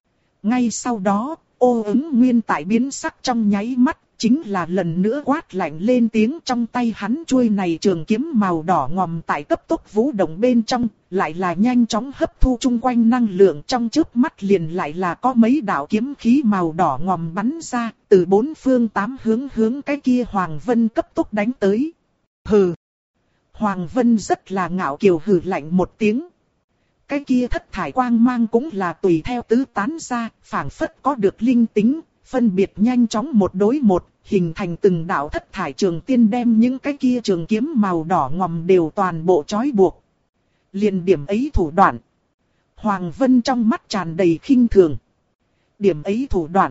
Ngay sau đó, Ô Ứng Nguyên tại biến sắc trong nháy mắt, chính là lần nữa quát lạnh lên tiếng, trong tay hắn chuôi này trường kiếm màu đỏ ngòm tại cấp tốc vũ động bên trong, lại là nhanh chóng hấp thu chung quanh năng lượng, trong chớp mắt liền lại là có mấy đạo kiếm khí màu đỏ ngòm bắn ra, từ bốn phương tám hướng hướng cái kia Hoàng Vân cấp tốc đánh tới. Hừ! Hoàng Vân rất là ngạo kiều hừ lạnh một tiếng. Cái kia thất thải quang mang cũng là tùy theo tứ tán ra, phảng phất có được linh tính. Phân biệt nhanh chóng một đối một, hình thành từng đạo thất thải trường tiên đem những cái kia trường kiếm màu đỏ ngòm đều toàn bộ trói buộc. Liền điểm ấy thủ đoạn. Hoàng Vân trong mắt tràn đầy khinh thường. Điểm ấy thủ đoạn.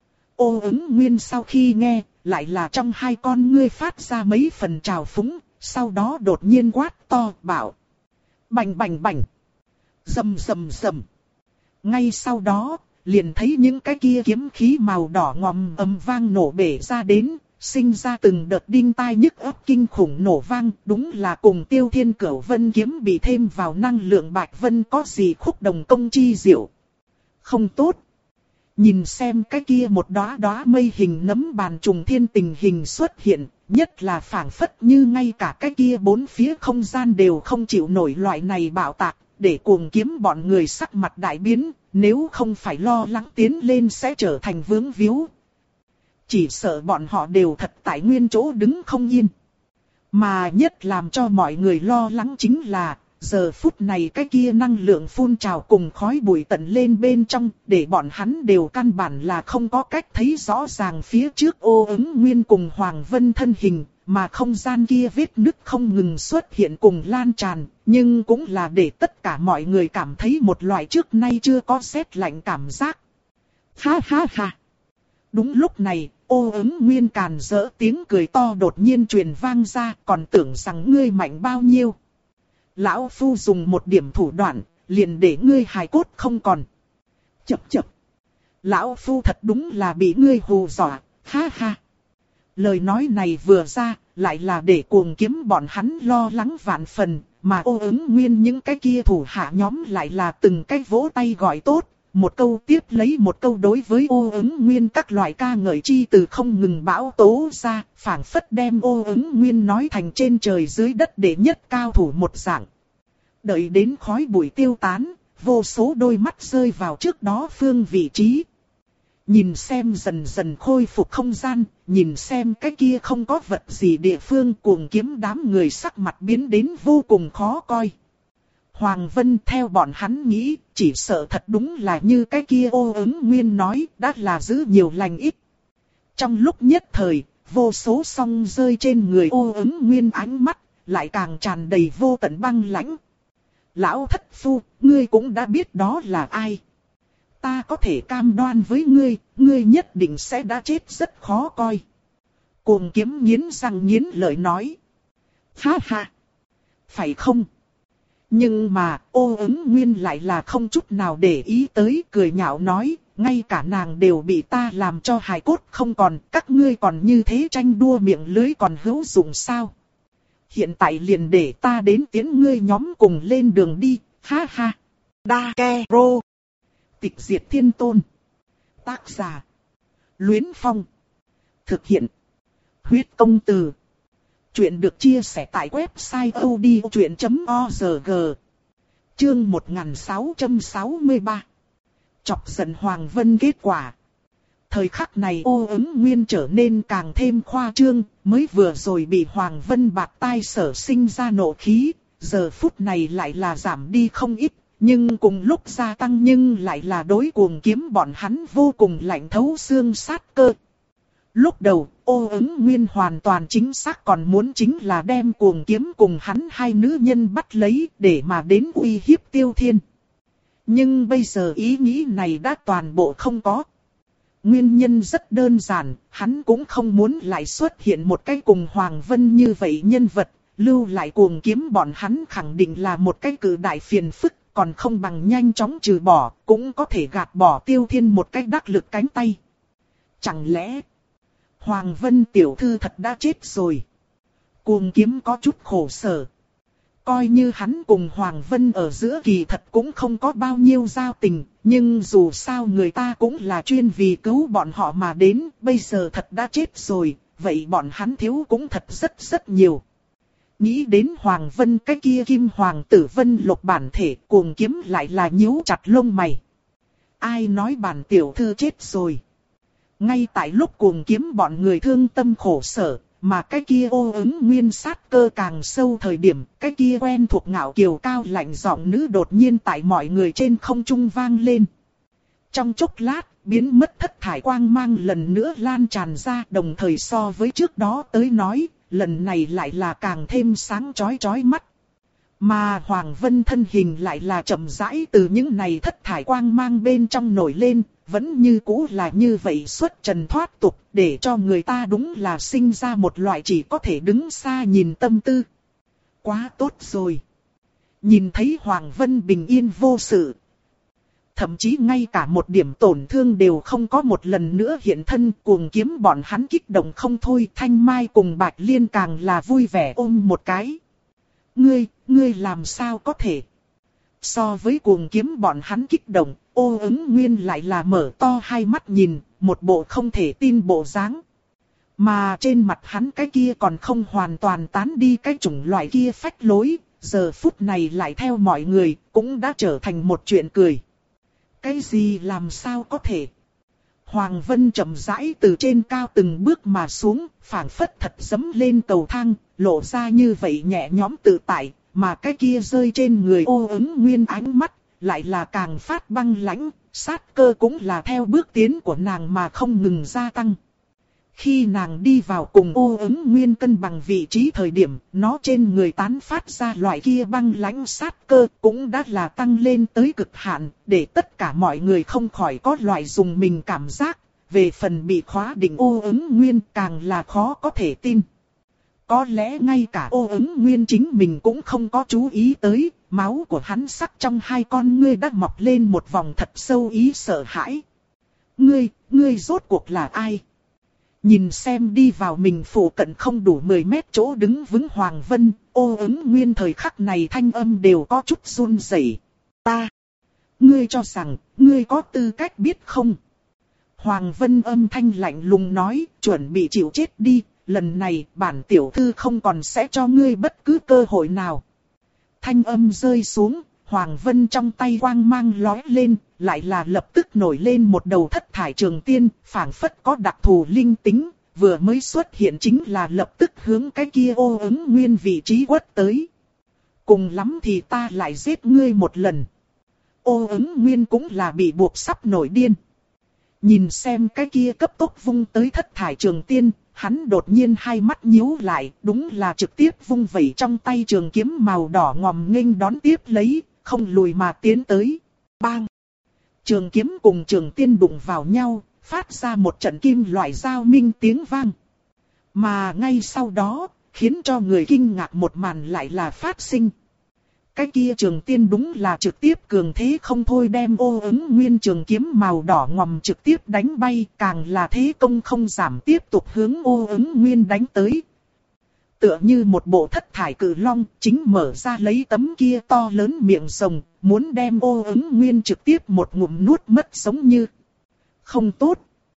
Ô Ứng Nguyên sau khi nghe, lại là trong hai con ngươi phát ra mấy phần trào phúng, sau đó đột nhiên quát to bảo. Bành bành bành. Rầm rầm rầm. Ngay sau đó, liền thấy những cái kia kiếm khí màu đỏ ngòm ầm vang nổ bể ra đến, sinh ra từng đợt đinh tai nhức óc kinh khủng nổ vang, đúng là cùng Tiêu Thiên Cửu Vân kiếm bị thêm vào năng lượng Bạch Vân có gì khúc đồng công chi diệu. Không tốt. Nhìn xem cái kia một đóa đóa mây hình nấm bàn trùng thiên tình hình xuất hiện, nhất là phảng phất như ngay cả cái kia bốn phía không gian đều không chịu nổi loại này bạo tạc, để Cuồng Kiếm bọn người sắc mặt đại biến. Nếu không phải lo lắng tiến lên sẽ trở thành vướng víu. Chỉ sợ bọn họ đều thật tại nguyên chỗ đứng không yên. Mà nhất làm cho mọi người lo lắng chính là, giờ phút này cái kia năng lượng phun trào cùng khói bụi tận lên bên trong, để bọn hắn đều căn bản là không có cách thấy rõ ràng phía trước Ô Ứng Nguyên cùng Hoàng Vân thân hình. Mà không gian kia vết nứt không ngừng xuất hiện cùng lan tràn, nhưng cũng là để tất cả mọi người cảm thấy một loại trước nay chưa có rét lạnh cảm giác. Ha ha ha! Đúng lúc này, Ô Ứng Nguyên càn rỡ tiếng cười to đột nhiên truyền vang ra, còn tưởng rằng ngươi mạnh bao nhiêu. Lão Phu dùng một điểm thủ đoạn, liền để ngươi hài cốt không còn. Chập chập! Lão Phu thật đúng là bị ngươi hù dọa, ha ha! Lời nói này vừa ra, lại là để Cuồng Kiếm bọn hắn lo lắng vạn phần, mà Ô Ứng Nguyên những cái kia thủ hạ nhóm lại là từng cái vỗ tay gọi tốt, một câu tiếp lấy một câu đối với Ô Ứng Nguyên các loại ca ngợi chi từ không ngừng bão tố ra, phảng phất đem Ô Ứng Nguyên nói thành trên trời dưới đất đệ nhất cao thủ một dạng. Đợi đến khói bụi tiêu tán, vô số đôi mắt rơi vào trước đó phương vị trí. Nhìn xem dần dần khôi phục không gian, nhìn xem cái kia không có vật gì địa phương, Cuồng Kiếm đám người sắc mặt biến đến vô cùng khó coi. Hoàng Vân theo bọn hắn nghĩ, chỉ sợ thật đúng là như cái kia Ô Ứng Nguyên nói, đã là giữ nhiều lành ít. Trong lúc nhất thời, vô số song rơi trên người Ô Ứng Nguyên, ánh mắt lại càng tràn đầy vô tận băng lãnh. Lão thất phu, ngươi cũng đã biết đó là ai. Ta có thể cam đoan với ngươi, ngươi nhất định sẽ đã chết rất khó coi. Cuồng Kiếm nghiến răng nghiến lợi nói. Ha ha, phải không? Nhưng mà Ô Ứng Nguyên lại là không chút nào để ý tới, cười nhạo nói, ngay cả nàng đều bị ta làm cho hài cốt không còn, các ngươi còn như thế tranh đua miệng lưới còn hữu dụng sao? Hiện tại liền để ta đến tiến ngươi nhóm cùng lên đường đi, ha ha. Đa Ke Rô. Tịch diệt thiên tôn. Tác giả. Luyến Phong. Thực hiện. Huyết công từ. Chuyện được chia sẻ tại website odchuyện chấm org. Chương một nghìn sáu trăm sáu mươi ba. Chọc giận Hoàng Vân kết quả. Thời khắc này Ô Ứng Nguyên trở nên càng thêm khoa trương, mới vừa rồi bị Hoàng Vân bạt tai sở sinh ra nộ khí, giờ phút này lại là giảm đi không ít, nhưng cùng lúc gia tăng nhưng lại là đối Cuồng Kiếm bọn hắn vô cùng lạnh thấu xương sát cơ. Lúc đầu, Ô Ứng Nguyên hoàn toàn chính xác còn muốn chính là đem Cuồng Kiếm cùng hắn hai nữ nhân bắt lấy để mà đến uy hiếp Tiêu Thiên. Nhưng bây giờ ý nghĩ này đã toàn bộ không có. Nguyên nhân rất đơn giản, hắn cũng không muốn lại xuất hiện một cái cùng Hoàng Vân như vậy nhân vật, lưu lại Cuồng Kiếm bọn hắn khẳng định là một cái cự đại phiền phức, còn không bằng nhanh chóng trừ bỏ, cũng có thể gạt bỏ Tiêu Thiên một cách đắc lực cánh tay. Chẳng lẽ Hoàng Vân tiểu thư thật đã chết rồi? Cuồng Kiếm có chút khổ sở. Coi như hắn cùng Hoàng Vân ở giữa kỳ thật cũng không có bao nhiêu giao tình, nhưng dù sao người ta cũng là chuyên vì cứu bọn họ mà đến, bây giờ thật đã chết rồi, vậy bọn hắn thiếu cũng thật rất rất nhiều. Nghĩ đến Hoàng Vân cái kia Kim Hoàng Tử Vân Lục bản thể, Cuồng Kiếm lại là nhíu chặt lông mày. Ai nói bản tiểu thư chết rồi? Ngay tại lúc Cuồng Kiếm bọn người thương tâm khổ sở, mà cái kia Ô Ứng Nguyên sát cơ càng sâu thời điểm, cái kia quen thuộc ngạo kiều cao lạnh giọng nữ đột nhiên tại mọi người trên không trung vang lên. Trong chốc lát, biến mất thất thải quang mang lần nữa lan tràn ra, đồng thời so với trước đó tới nói, lần này lại là càng thêm sáng chói chói mắt. Mà Hoàng Vân thân hình lại là chậm rãi từ những này thất thải quang mang bên trong nổi lên, vẫn như cũ là như vậy xuất trần thoát tục, để cho người ta đúng là sinh ra một loại chỉ có thể đứng xa nhìn tâm tư. Quá tốt rồi. Nhìn thấy Hoàng Vân bình yên vô sự. Thậm chí ngay cả một điểm tổn thương đều không có một lần nữa hiện thân, Cuồng Kiếm bọn hắn kích động không thôi. Thanh Mai cùng Bạch Liên càng là vui vẻ ôm một cái. Ngươi, ngươi làm sao có thể? So với Cuồng Kiếm bọn hắn kích động, Ô Ứng Nguyên lại là mở to hai mắt nhìn, một bộ không thể tin bộ dáng. Mà trên mặt hắn cái kia còn không hoàn toàn tán đi cái chủng loại kia phách lối, giờ phút này lại theo mọi người, cũng đã trở thành một chuyện cười. Cái gì làm sao có thể? Hoàng Vân chậm rãi từ trên cao từng bước mà xuống, phảng phất thật dẫm lên cầu thang, lộ ra như vậy nhẹ nhõm tự tại, mà cái kia rơi trên người Ô Ứng Nguyên ánh mắt, lại là càng phát băng lãnh, sát cơ cũng là theo bước tiến của nàng mà không ngừng gia tăng. Khi nàng đi vào cùng Ô Ứng Nguyên cân bằng vị trí thời điểm, nó trên người tán phát ra loại kia băng lãnh sát cơ cũng đã là tăng lên tới cực hạn, để tất cả mọi người không khỏi có loại dùng mình cảm giác. Về phần bị khóa định Ô Ứng Nguyên càng là khó có thể tin. Có lẽ ngay cả Ô Ứng Nguyên chính mình cũng không có chú ý tới, máu của hắn sắc trong hai con ngươi đã mọc lên một vòng thật sâu ý sợ hãi. Ngươi, ngươi rốt cuộc là ai? Nhìn xem đi vào mình phủ cận không đủ mười mét chỗ đứng vững Hoàng Vân, Ô Ứng Nguyên thời khắc này thanh âm đều có chút run rẩy. Ta, ngươi cho rằng, ngươi có tư cách biết không? Hoàng Vân âm thanh lạnh lùng nói, chuẩn bị chịu chết đi, lần này bản tiểu thư không còn sẽ cho ngươi bất cứ cơ hội nào. Thanh âm rơi xuống, Hoàng Vân trong tay quang mang lóe lên, lại là lập tức nổi lên một đầu thất thải trường tiên, phảng phất có đặc thù linh tính, vừa mới xuất hiện chính là lập tức hướng cái kia ô ứng nguyên vị trí quất tới. Cùng lắm thì ta lại giết ngươi một lần. Ô ứng nguyên cũng là bị buộc sắp nổi điên. Nhìn xem cái kia cấp tốc vung tới thất thải trường tiên, hắn đột nhiên hai mắt nhíu lại, đúng là trực tiếp vung vẩy trong tay trường kiếm màu đỏ ngòm nghênh đón tiếp lấy, không lùi mà tiến tới. Bang! Trường kiếm cùng trường tiên đụng vào nhau, phát ra một trận kim loại giao minh tiếng vang. Mà ngay sau đó, khiến cho người kinh ngạc một màn lại là phát sinh. Cái kia trường tiên đúng là trực tiếp cường thế không thôi đem ô ứng nguyên trường kiếm màu đỏ ngòm trực tiếp đánh bay, càng là thế công không giảm tiếp tục hướng ô ứng nguyên đánh tới. Tựa như một bộ thất thải cự long, chính mở ra lấy tấm kia to lớn miệng rồng, muốn đem ô ứng nguyên trực tiếp một ngụm nuốt mất giống như. Không tốt.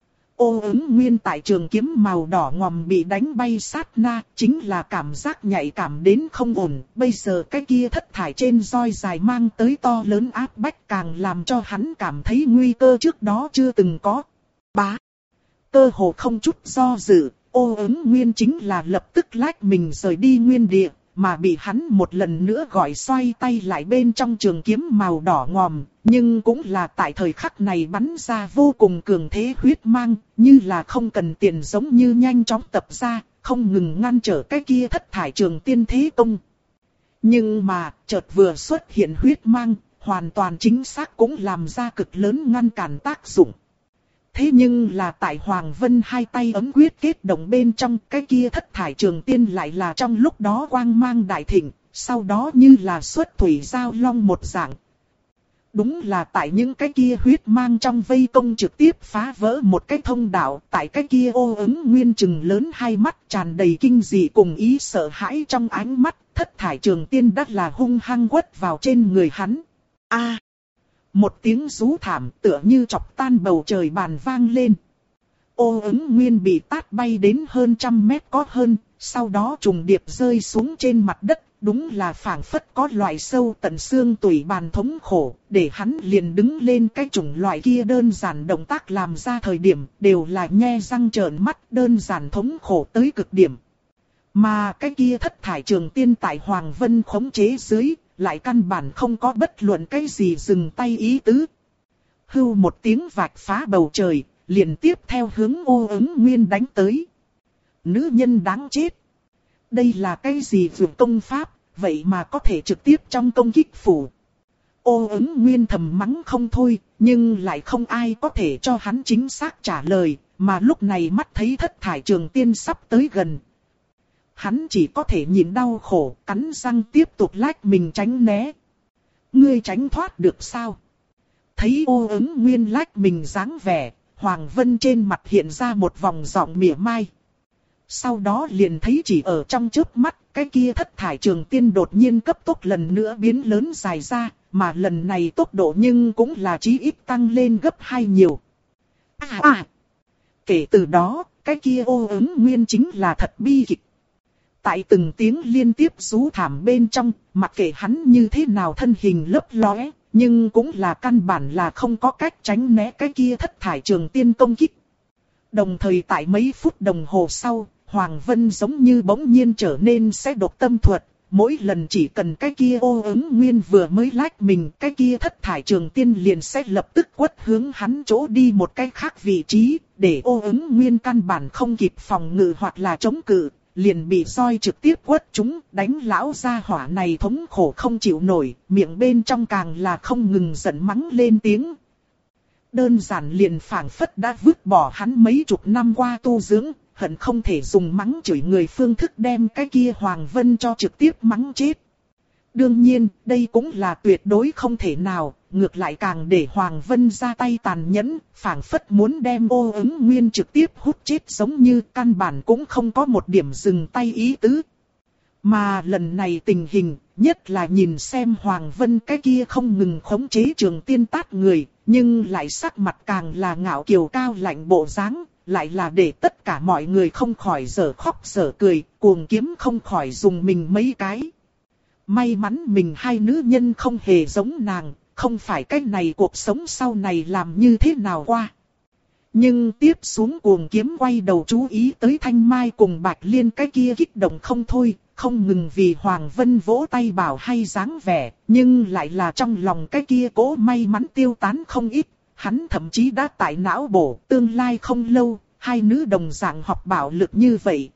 Ô ứng nguyên tại trường kiếm màu đỏ ngòm bị đánh bay sát na, chính là cảm giác nhạy cảm đến không ổn. Bây giờ cái kia thất thải trên roi dài mang tới to lớn áp bách càng làm cho hắn cảm thấy nguy cơ trước đó chưa từng có. Bá. Cơ hồ không chút do dự, ô ứng nguyên chính là lập tức lách mình rời đi nguyên địa, mà bị hắn một lần nữa gọi xoay tay lại bên trong trường kiếm màu đỏ ngòm, nhưng cũng là tại thời khắc này bắn ra vô cùng cường thế huyết mang, như là không cần tiền giống như nhanh chóng tập ra, không ngừng ngăn trở cái kia thất thải trường tiên thế công. Nhưng mà, chợt vừa xuất hiện huyết mang, hoàn toàn chính xác cũng làm ra cực lớn ngăn cản tác dụng. Thế nhưng là tại Hoàng Vân hai tay ấm quyết kết động bên trong, cái kia thất thải trường tiên lại là trong lúc đó quang mang đại thịnh, sau đó như là xuất thủy giao long một dạng. Đúng là tại những cái kia huyết mang trong vây công trực tiếp phá vỡ một cái thông đạo, tại cái kia ô ứng nguyên trừng lớn hai mắt tràn đầy kinh dị cùng ý sợ hãi trong ánh mắt, thất thải trường tiên đắt là hung hăng quất vào trên người hắn. A! Một tiếng rú thảm tựa như chọc tan bầu trời bàn vang lên. Ô ứng nguyên bị tát bay đến hơn trăm mét có hơn, sau đó trùng điệp rơi xuống trên mặt đất. Đúng là phảng phất có loại sâu tận xương tủy bàn thống khổ, để hắn liền đứng lên cái chủng loại kia đơn giản động tác làm ra thời điểm, đều là nhe răng trợn mắt đơn giản thống khổ tới cực điểm. Mà cái kia thất thải trường tiên tại Hoàng Vân khống chế dưới, lại căn bản không có bất luận cái gì dừng tay ý tứ. Hưu một tiếng vạch phá bầu trời, liền tiếp theo hướng ô ứng nguyên đánh tới. Nữ nhân đáng chết. Đây là cái gì vượt công pháp, vậy mà có thể trực tiếp trong công kích phủ. Ô ứng nguyên thầm mắng không thôi, nhưng lại không ai có thể cho hắn chính xác trả lời, mà lúc này mắt thấy thất thải trường tiên sắp tới gần. Hắn chỉ có thể nhìn đau khổ, cắn răng tiếp tục lách mình tránh né. Ngươi tránh thoát được sao? Thấy ô ứng nguyên lách mình dáng vẻ, Hoàng Vân trên mặt hiện ra một vòng giọng mỉa mai. Sau đó liền thấy chỉ ở trong chớp mắt, cái kia thất thải trường tiên đột nhiên cấp tốc lần nữa biến lớn dài ra, mà lần này tốc độ nhưng cũng là chí ít tăng lên gấp hai nhiều. À à! Kể từ đó, cái kia ô ứng nguyên chính là thật bi kịch. Tại từng tiếng liên tiếp rú thảm bên trong, mặc kệ hắn như thế nào thân hình lấp lóe, nhưng cũng là căn bản là không có cách tránh né cái kia thất thải trường tiên công kích. Đồng thời tại mấy phút đồng hồ sau, Hoàng Vân giống như bỗng nhiên trở nên sẽ độc tâm thuật, mỗi lần chỉ cần cái kia ô ứng nguyên vừa mới lách mình, cái kia thất thải trường tiên liền sẽ lập tức quất hướng hắn chỗ đi một cái khác vị trí, để ô ứng nguyên căn bản không kịp phòng ngự hoặc là chống cự, liền bị roi trực tiếp quất chúng, đánh lão gia hỏa này thống khổ không chịu nổi, miệng bên trong càng là không ngừng giận mắng lên tiếng. Đơn giản liền phảng phất đã vứt bỏ hắn mấy chục năm qua tu dưỡng, hận không thể dùng mắng chửi người phương thức đem cái kia Hoàng Vân cho trực tiếp mắng chết. Đương nhiên, đây cũng là tuyệt đối không thể nào, ngược lại càng để Hoàng Vân ra tay tàn nhẫn, phảng phất muốn đem ô ứng nguyên trực tiếp hút chết giống như căn bản cũng không có một điểm dừng tay ý tứ. Mà lần này tình hình, nhất là nhìn xem Hoàng Vân cái kia không ngừng khống chế Trường Tiên tát người, nhưng lại sắc mặt càng là ngạo kiều cao lạnh bộ dáng, lại là để tất cả mọi người không khỏi dở khóc dở cười, Cuồng Kiếm không khỏi dùng mình mấy cái. May mắn mình hai nữ nhân không hề giống nàng, không phải cái này cuộc sống sau này làm như thế nào qua. Nhưng tiếp xuống Cuồng Kiếm quay đầu chú ý tới Thanh Mai cùng Bạch Liên cái kia kích động không thôi, không ngừng vì Hoàng Vân vỗ tay bảo hay dáng vẻ, nhưng lại là trong lòng cái kia cố may mắn tiêu tán không ít. Hắn thậm chí đã tại não bổ tương lai không lâu, hai nữ đồng dạng học bảo lực như vậy.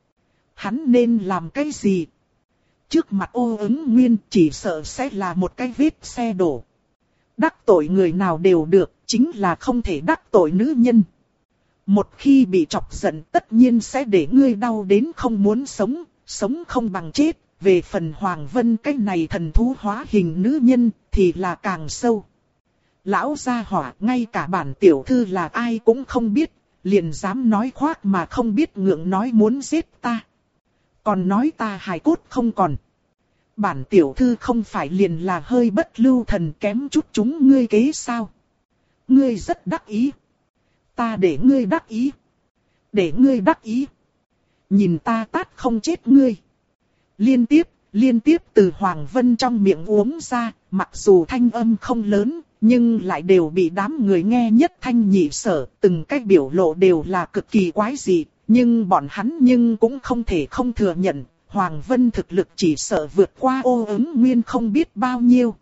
Hắn nên làm cái gì? Trước mặt Ô Ứng Nguyên chỉ sợ sẽ là một cái vết xe đổ. Đắc tội người nào đều được, chính là không thể đắc tội nữ nhân. Một khi bị chọc giận tất nhiên sẽ để ngươi đau đến không muốn sống, sống không bằng chết. Về phần Hoàng Vân cái này thần thú hóa hình nữ nhân thì là càng sâu. Lão gia hỏa ngay cả bản tiểu thư là ai cũng không biết, liền dám nói khoác mà không biết ngượng nói muốn giết ta. Còn nói ta hài cốt không còn. Bản tiểu thư không phải liền là hơi bất lưu thần kém chút chúng ngươi kế sao. Ngươi rất đắc ý. Ta để ngươi đắc ý. Để ngươi đắc ý. Nhìn ta tát không chết ngươi. Liên tiếp, liên tiếp từ Hoàng Vân trong miệng uống ra, mặc dù thanh âm không lớn, nhưng lại đều bị đám người nghe nhất thanh nhị sở, từng cái biểu lộ đều là cực kỳ quái dị, nhưng bọn hắn nhưng cũng không thể không thừa nhận, Hoàng Vân thực lực chỉ sợ vượt qua Ô Ứng Nguyên không biết bao nhiêu.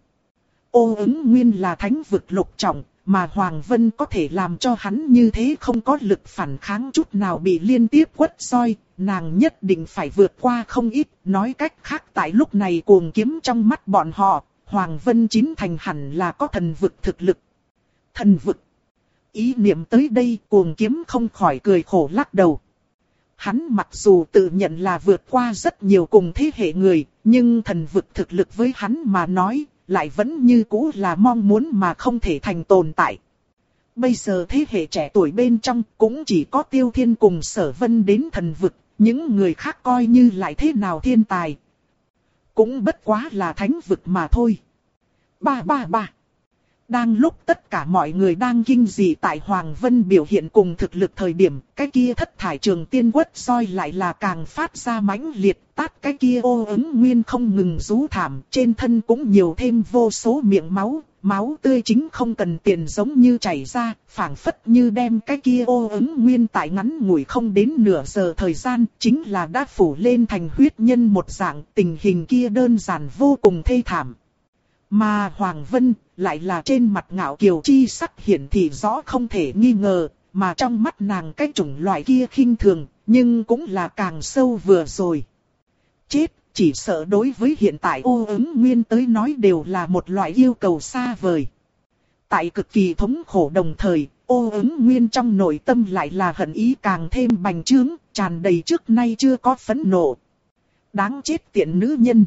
Ô Ứng Nguyên là thánh vực lục trọng, mà Hoàng Vân có thể làm cho hắn như thế không có lực phản kháng chút nào bị liên tiếp quất roi, nàng nhất định phải vượt qua không ít, nói cách khác tại lúc này Cuồng Kiếm trong mắt bọn họ. Hoàng Vân chín thành hẳn là có thần vực thực lực. Thần vực. Ý niệm tới đây Cuồng Kiếm không khỏi cười khổ lắc đầu. Hắn mặc dù tự nhận là vượt qua rất nhiều cùng thế hệ người, nhưng thần vực thực lực với hắn mà nói, lại vẫn như cũ là mong muốn mà không thể thành tồn tại. Bây giờ thế hệ trẻ tuổi bên trong cũng chỉ có Tiêu Thiên cùng Sở Vân đến thần vực, những người khác coi như lại thế nào thiên tài. Cũng bất quá là thánh vực mà thôi. Ba ba ba. Đang lúc tất cả mọi người đang kinh dị tại Hoàng Vân biểu hiện cùng thực lực thời điểm, cái kia thất thải Trường Tiên quất roi lại là càng phát ra mãnh liệt, tát cái kia Ô Ứng Nguyên không ngừng rú thảm, trên thân cũng nhiều thêm vô số miệng máu, máu tươi chính không cần tiền giống như chảy ra, phảng phất như đem cái kia Ô Ứng Nguyên tại ngắn ngủi không đến nửa giờ thời gian, chính là đã phủ lên thành huyết nhân một dạng, tình hình kia đơn giản vô cùng thê thảm. Mà Hoàng Vân lại là trên mặt ngạo kiều chi sắc hiển thị rõ không thể nghi ngờ, mà trong mắt nàng cái chủng loại kia khinh thường, nhưng cũng là càng sâu vừa rồi. Chết, chỉ sợ đối với hiện tại Ô Ứng Nguyên tới nói đều là một loại yêu cầu xa vời. Tại cực kỳ thống khổ đồng thời, Ô Ứng Nguyên trong nội tâm lại là hận ý càng thêm bành trướng, tràn đầy trước nay chưa có phẫn nộ. Đáng chết tiện nữ nhân.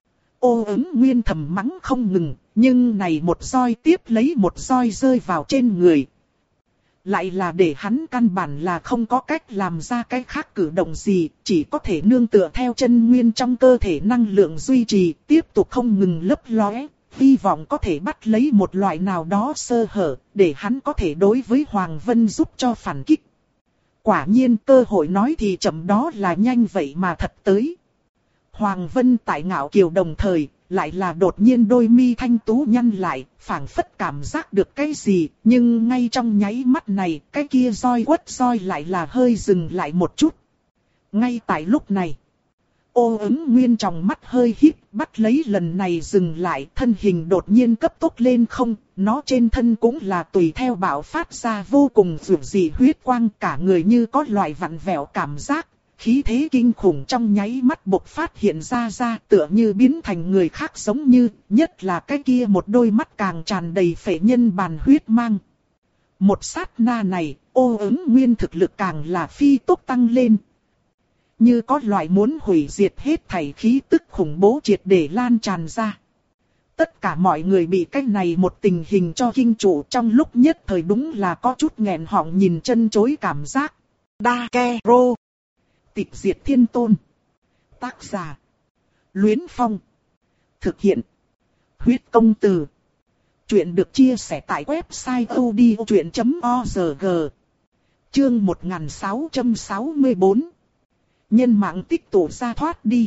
Ô Ứng Nguyên thầm mắng không ngừng, nhưng này một roi tiếp lấy một roi rơi vào trên người. Lại là để hắn căn bản là không có cách làm ra cái khác cử động gì, chỉ có thể nương tựa theo chân nguyên trong cơ thể năng lượng duy trì, tiếp tục không ngừng lấp lóe, hy vọng có thể bắt lấy một loại nào đó sơ hở, để hắn có thể đối với Hoàng Vân giúp cho phản kích. Quả nhiên cơ hội nói thì chậm đó là nhanh vậy mà thật tới. Hoàng Vân tại ngạo kiều đồng thời, lại là đột nhiên đôi mi thanh tú nhăn lại, phảng phất cảm giác được cái gì, nhưng ngay trong nháy mắt này, cái kia roi quất roi lại là hơi dừng lại một chút. Ngay tại lúc này, Ô Ứng Nguyên trong mắt hơi híp, bắt lấy lần này dừng lại, thân hình đột nhiên cấp tốc lên không, nó trên thân cũng là tùy theo bạo phát ra vô cùng dữ dị huyết quang, cả người như có loại vặn vẹo cảm giác. Khí thế kinh khủng trong nháy mắt bộc phát hiện ra ra, tựa như biến thành người khác giống như, nhất là cái kia một đôi mắt càng tràn đầy phệ nhân bàn huyết mang. Một sát na này, Ô Ứng Nguyên thực lực càng là phi tốc tăng lên. Như có loại muốn hủy diệt hết thảy khí tức khủng bố triệt để lan tràn ra. Tất cả mọi người bị cái này một tình hình cho kinh trụ, trong lúc nhất thời đúng là có chút nghẹn họng nhìn chân chối cảm giác. Đa Ke Rô. Tịch diệt thiên tôn. Tác giả. Luyến Phong. Thực hiện. Huyết công từ. Chuyện được chia sẻ tại website odchuyện chấm org. Chương một nghìn sáu trăm sáu mươi tư. Nhân mạng tích tụ ra thoát đi.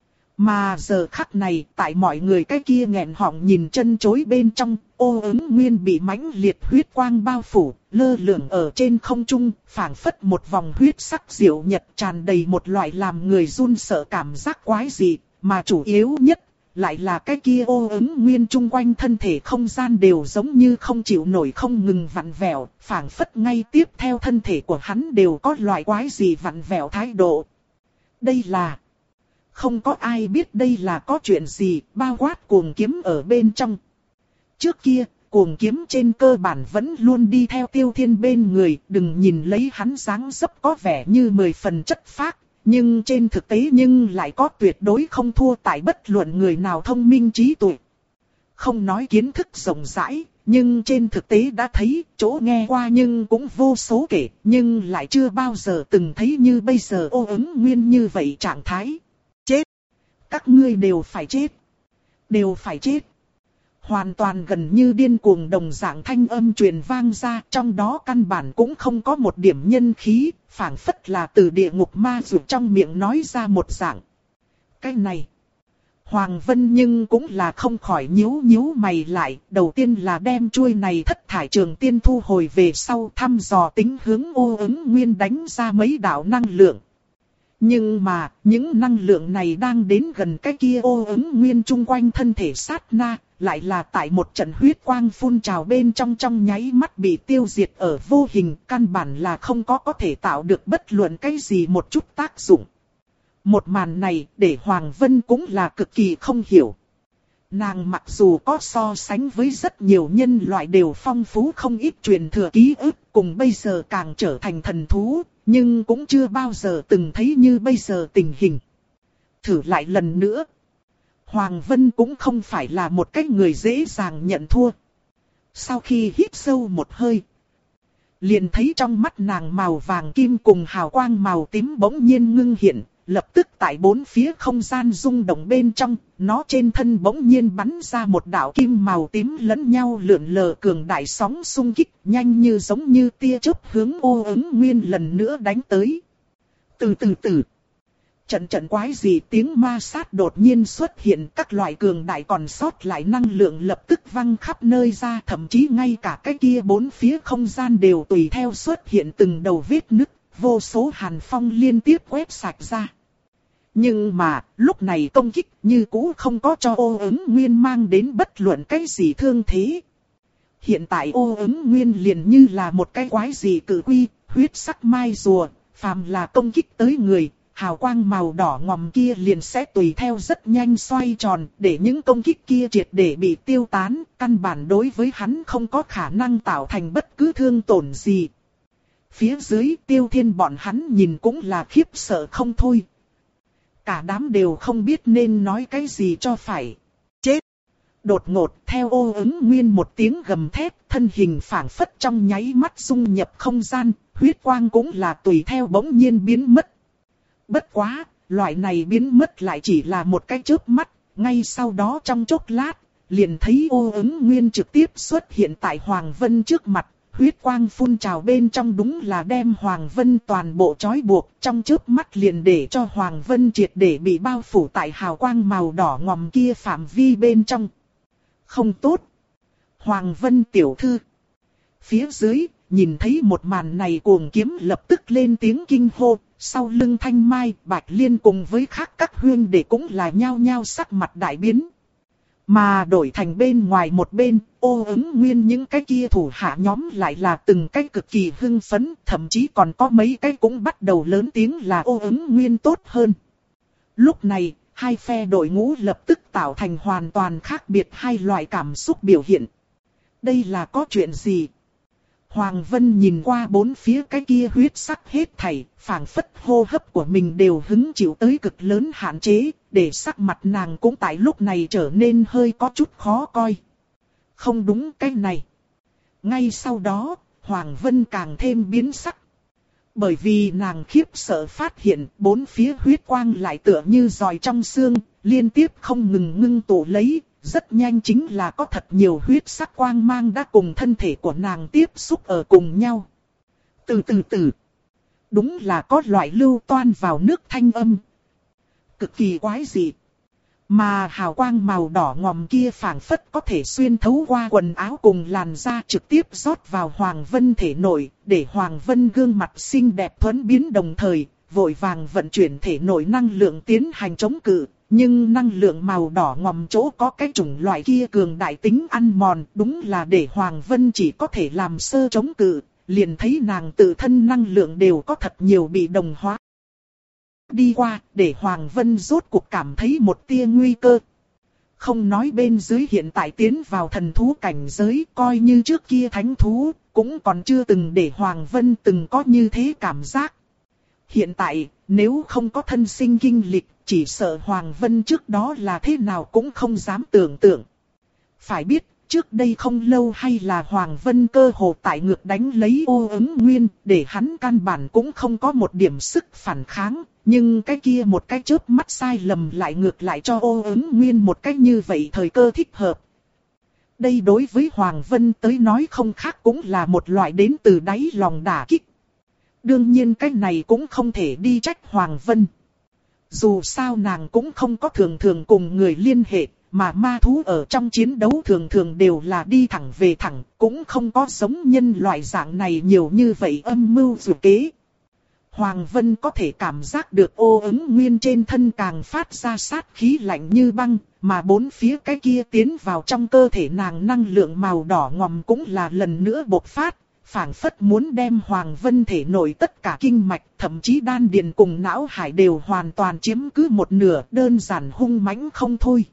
Mà giờ khắc này, tại mọi người cái kia nghẹn họng nhìn chân chối bên trong, Ô Ứng Nguyên bị mãnh liệt huyết quang bao phủ, lơ lửng ở trên không trung, phảng phất một vòng huyết sắc diệu nhật, tràn đầy một loại làm người run sợ cảm giác quái dị, mà chủ yếu nhất lại là cái kia Ô Ứng Nguyên chung quanh thân thể không gian đều giống như không chịu nổi, không ngừng vặn vẹo, phảng phất ngay tiếp theo thân thể của hắn đều có loại quái dị vặn vẹo thái độ. Đây là... Không có ai biết đây là có chuyện gì, bao quát Cuồng Kiếm ở bên trong. Trước kia, Cuồng Kiếm trên cơ bản vẫn luôn đi theo Tiêu Thiên bên người, đừng nhìn lấy hắn dáng dấp có vẻ như mười phần chất phác, nhưng trên thực tế nhưng lại có tuyệt đối không thua tại bất luận người nào thông minh trí tuệ. Không nói kiến thức rộng rãi, nhưng trên thực tế đã thấy, chỗ nghe qua nhưng cũng vô số kể, nhưng lại chưa bao giờ từng thấy như bây giờ Ô Ứng Nguyên như vậy trạng thái. Chết! Các ngươi đều phải chết! Đều phải chết! Hoàn toàn gần như điên cuồng đồng dạng thanh âm truyền vang ra, trong đó căn bản cũng không có một điểm nhân khí, phảng phất là từ địa ngục ma dụ trong miệng nói ra một dạng. Cái này! Hoàng Vân nhưng cũng là không khỏi nhíu nhíu mày lại, đầu tiên là đem chuôi này thất thải trường tiên thu hồi về sau thăm dò tính hướng Ô Ứng Nguyên đánh ra mấy đạo năng lượng. Nhưng mà, những năng lượng này đang đến gần cái kia Ô Ứng Nguyên chung quanh thân thể sát na, lại là tại một trận huyết quang phun trào bên trong trong nháy mắt bị tiêu diệt ở vô hình, căn bản là không có có thể tạo được bất luận cái gì một chút tác dụng. Một màn này để Hoàng Vân cũng là cực kỳ không hiểu. Nàng mặc dù có so sánh với rất nhiều nhân loại đều phong phú không ít truyền thừa ký ức, cùng bây giờ càng trở thành thần thú, nhưng cũng chưa bao giờ từng thấy như bây giờ tình hình. Thử lại lần nữa. Hoàng Vân cũng không phải là một cái người dễ dàng nhận thua. Sau khi hít sâu một hơi, liền thấy trong mắt nàng màu vàng kim cùng hào quang màu tím bỗng nhiên ngưng hiện. Lập tức tại bốn phía không gian rung động bên trong, nó trên thân bỗng nhiên bắn ra một đạo kim màu tím lẫn nhau lượn lờ cường đại sóng xung kích, nhanh như giống như tia chớp hướng Ô Ứng Nguyên lần nữa đánh tới. Từ từ từ, trận trận quái dị tiếng ma sát đột nhiên xuất hiện, các loại cường đại còn sót lại năng lượng lập tức văng khắp nơi ra, thậm chí ngay cả cái kia bốn phía không gian đều tùy theo xuất hiện từng đầu vết nứt. Vô số hàn phong liên tiếp quét sạch ra. Nhưng mà, lúc này công kích như cũ không có cho Ô Ứng Nguyên mang đến bất luận cái gì thương thế. Hiện tại Ô Ứng Nguyên liền như là một cái quái dị cử quy, huyết sắc mai rùa, phàm là công kích tới người, hào quang màu đỏ ngòm kia liền sẽ tùy theo rất nhanh xoay tròn, để những công kích kia triệt để bị tiêu tán, căn bản đối với hắn không có khả năng tạo thành bất cứ thương tổn gì. Phía dưới Tiêu Thiên bọn hắn nhìn cũng là khiếp sợ không thôi. Cả đám đều không biết nên nói cái gì cho phải. Chết! Đột ngột theo Ô Ứng Nguyên một tiếng gầm thét, thân hình phảng phất trong nháy mắt dung nhập không gian, huyết quang cũng là tùy theo bỗng nhiên biến mất. Bất quá, loại này biến mất lại chỉ là một cái chớp mắt, ngay sau đó trong chốc lát, liền thấy Ô Ứng Nguyên trực tiếp xuất hiện tại Hoàng Vân trước mặt. Huyết quang phun trào bên trong đúng là đem Hoàng Vân toàn bộ trói buộc, trong chớp mắt liền để cho Hoàng Vân triệt để bị bao phủ tại hào quang màu đỏ ngòm kia phạm vi bên trong. Không tốt! Hoàng Vân tiểu thư! Phía dưới, nhìn thấy một màn này Cuồng Kiếm lập tức lên tiếng kinh hô, sau lưng Thanh Mai, Bạch Liên cùng với khác các huyên đệ cũng là nhao nhao sắc mặt đại biến. Mà đổi thành bên ngoài một bên, Ô Ứng Nguyên những cái kia thủ hạ nhóm lại là từng cái cực kỳ hưng phấn, thậm chí còn có mấy cái cũng bắt đầu lớn tiếng là Ô Ứng Nguyên tốt hơn. Lúc này, hai phe đội ngũ lập tức tạo thành hoàn toàn khác biệt hai loại cảm xúc biểu hiện. Đây là có chuyện gì? Hoàng Vân nhìn qua bốn phía cái kia huyết sắc hết thảy, phảng phất hô hấp của mình đều hứng chịu tới cực lớn hạn chế, để sắc mặt nàng cũng tại lúc này trở nên hơi có chút khó coi. Không đúng cái này. Ngay sau đó, Hoàng Vân càng thêm biến sắc. Bởi vì nàng khiếp sợ phát hiện bốn phía huyết quang lại tựa như giòi trong xương, liên tiếp không ngừng ngưng tụ lấy, rất nhanh chính là có thật nhiều huyết sắc quang mang đã cùng thân thể của nàng tiếp xúc ở cùng nhau. Từ từ từ, đúng là có loại lưu toan vào nước thanh âm. Cực kỳ quái dị. Mà hào quang màu đỏ ngòm kia phảng phất có thể xuyên thấu qua quần áo cùng làn da trực tiếp rót vào Hoàng Vân thể nội, để Hoàng Vân gương mặt xinh đẹp thuẫn biến đồng thời, vội vàng vận chuyển thể nội năng lượng tiến hành chống cự. Nhưng năng lượng màu đỏ ngòm chỗ có cái chủng loại kia cường đại tính ăn mòn, đúng là để Hoàng Vân chỉ có thể làm sơ chống cự, liền thấy nàng tự thân năng lượng đều có thật nhiều bị đồng hóa. Đi qua, để Hoàng Vân rốt cuộc cảm thấy một tia nguy cơ. Không nói bên dưới hiện tại tiến vào thần thú cảnh giới, coi như trước kia thánh thú, cũng còn chưa từng để Hoàng Vân từng có như thế cảm giác. Hiện tại, nếu không có thân sinh kinh lịch, chỉ sợ Hoàng Vân trước đó là thế nào cũng không dám tưởng tượng. Phải biết, trước đây không lâu hay là Hoàng Vân cơ hồ tại ngược đánh lấy Ô Ứng Nguyên, để hắn căn bản cũng không có một điểm sức phản kháng. Nhưng cái kia một cái chớp mắt sai lầm lại ngược lại cho Ô Ứng Nguyên một cách như vậy thời cơ thích hợp. Đây đối với Hoàng Vân tới nói không khác cũng là một loại đến từ đáy lòng đả kích. Đương nhiên cái này cũng không thể đi trách Hoàng Vân. Dù sao nàng cũng không có thường thường cùng người liên hệ, mà ma thú ở trong chiến đấu thường thường đều là đi thẳng về thẳng, cũng không có giống nhân loại dạng này nhiều như vậy âm mưu dự kế. Hoàng Vân có thể cảm giác được Ô Ứng Nguyên trên thân càng phát ra sát khí lạnh như băng, mà bốn phía cái kia tiến vào trong cơ thể nàng năng lượng màu đỏ ngòm cũng là lần nữa bộc phát, phảng phất muốn đem Hoàng Vân thể nội tất cả kinh mạch, thậm chí đan điền cùng não hải đều hoàn toàn chiếm cứ một nửa, đơn giản hung mãnh không thôi.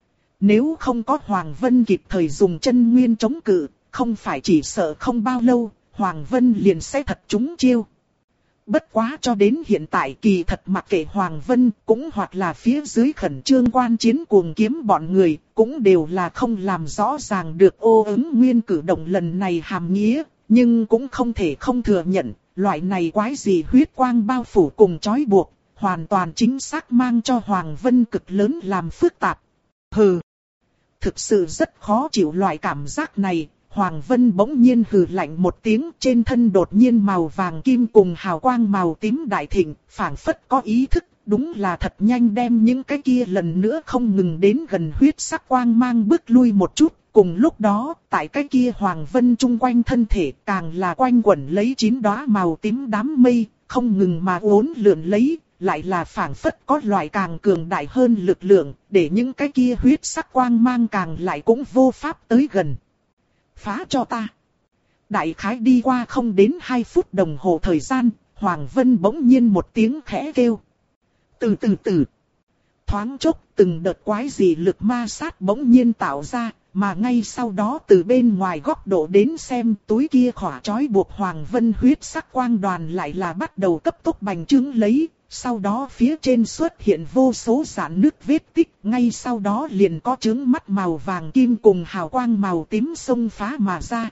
Nếu không có Hoàng Vân kịp thời dùng chân nguyên chống cự, không phải chỉ sợ không bao lâu, Hoàng Vân liền sẽ thật trúng chiêu. Bất quá cho đến hiện tại kỳ thật mặc kệ Hoàng Vân cũng hoặc là phía dưới khẩn trương quan chiến cuồng kiếm bọn người cũng đều là không làm rõ ràng được Ô Ứng Nguyên cử động lần này hàm nghĩa, nhưng cũng không thể không thừa nhận, loại này quái gì huyết quang bao phủ cùng trói buộc, hoàn toàn chính xác mang cho Hoàng Vân cực lớn làm phức tạp. Hừ, thực sự rất khó chịu loại cảm giác này. Hoàng Vân bỗng nhiên hừ lạnh một tiếng, trên thân đột nhiên màu vàng kim cùng hào quang màu tím đại thịnh, phảng phất có ý thức, đúng là thật nhanh đem những cái kia lần nữa không ngừng đến gần huyết sắc quang mang bước lui một chút. Cùng lúc đó, tại cái kia Hoàng Vân chung quanh thân thể càng là quanh quẩn lấy chín đóa màu tím đám mây, không ngừng mà uốn lượn lấy, lại là phảng phất có loại càng cường đại hơn lực lượng, để những cái kia huyết sắc quang mang càng lại cũng vô pháp tới gần. Phá cho ta. Đại khái đi qua không đến hai phút đồng hồ thời gian, Hoàng Vân bỗng nhiên một tiếng khẽ kêu. Từ từ từ. Thoáng chốc từng đợt quái dị lực ma sát bỗng nhiên tạo ra, mà ngay sau đó từ bên ngoài góc độ đến xem túi kia khỏa trói buộc Hoàng Vân huyết sắc quang đoàn lại là bắt đầu cấp tốc bành trướng lấy. Sau đó phía trên xuất hiện vô số rạn nước vết tích, ngay sau đó liền có chướng mắt màu vàng kim cùng hào quang màu tím xông phá mà ra.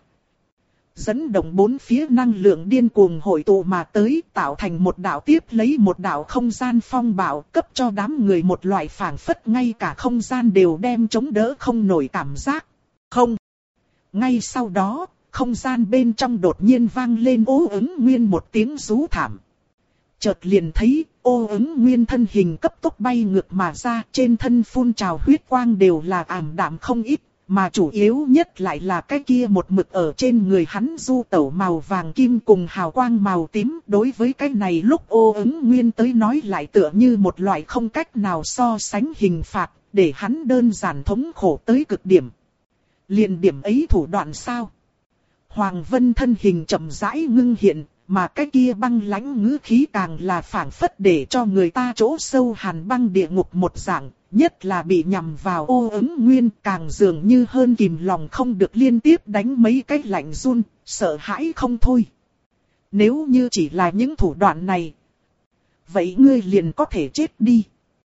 Dẫn động bốn phía năng lượng điên cuồng hội tụ mà tới, tạo thành một đạo tiếp lấy một đạo không gian phong bạo, cấp cho đám người một loại phảng phất ngay cả không gian đều đem chống đỡ không nổi cảm giác. Không. Ngay sau đó, không gian bên trong đột nhiên vang lên Ô Ứng Nguyên một tiếng rú thảm. Chợt liền thấy Ô Ứng Nguyên thân hình cấp tốc bay ngược mà ra, trên thân phun trào huyết quang đều là ảm đạm không ít, mà chủ yếu nhất lại là cái kia một mực ở trên người hắn du tẩu màu vàng kim cùng hào quang màu tím. Đối với cái này lúc Ô Ứng Nguyên tới nói lại tựa như một loại không cách nào so sánh hình phạt, để hắn đơn giản thống khổ tới cực điểm. Liền điểm ấy thủ đoạn sao? Hoàng Vân thân hình chậm rãi ngưng hiện. Mà cái kia băng lãnh ngữ khí càng là phảng phất để cho người ta chỗ sâu hàn băng địa ngục một dạng, nhất là bị nhằm vào Ô Ứng Nguyên càng dường như hơn kìm lòng không được liên tiếp đánh mấy cái lạnh run, sợ hãi không thôi. Nếu như chỉ là những thủ đoạn này, vậy ngươi liền có thể chết đi.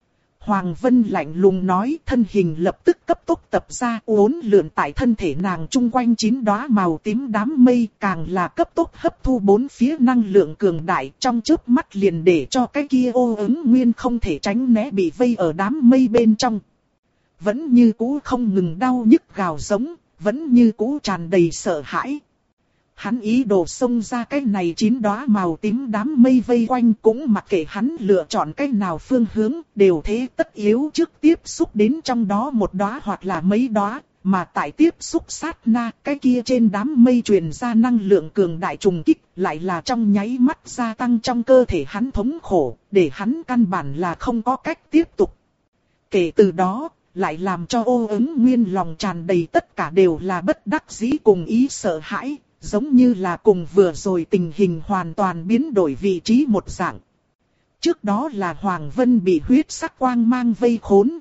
Hoàng Vân lạnh lùng nói, thân hình lập tức cấp tốc tập ra, uốn lượn tại thân thể nàng chung quanh chín đóa màu tím đám mây, càng là cấp tốc hấp thu bốn phía năng lượng cường đại, trong chớp mắt liền để cho cái kia ô ứng nguyên không thể tránh né bị vây ở đám mây bên trong. Vẫn như cũ không ngừng đau nhức gào giống, vẫn như cũ tràn đầy sợ hãi. Hắn ý đồ xông ra cái này chín đóa màu tím đám mây vây quanh, cũng mặc kệ hắn lựa chọn cái nào phương hướng, đều thế tất yếu trước tiếp xúc đến trong đó một đóa hoặc là mấy đóa, mà tại tiếp xúc sát na, cái kia trên đám mây truyền ra năng lượng cường đại trùng kích, lại là trong nháy mắt gia tăng trong cơ thể hắn thống khổ, để hắn căn bản là không có cách tiếp tục. Kể từ đó, lại làm cho ô ứng nguyên lòng tràn đầy tất cả đều là bất đắc dĩ cùng ý sợ hãi. Giống như là cùng vừa rồi tình hình hoàn toàn biến đổi vị trí một dạng. Trước đó là Hoàng Vân bị huyết sắc quang mang vây khốn.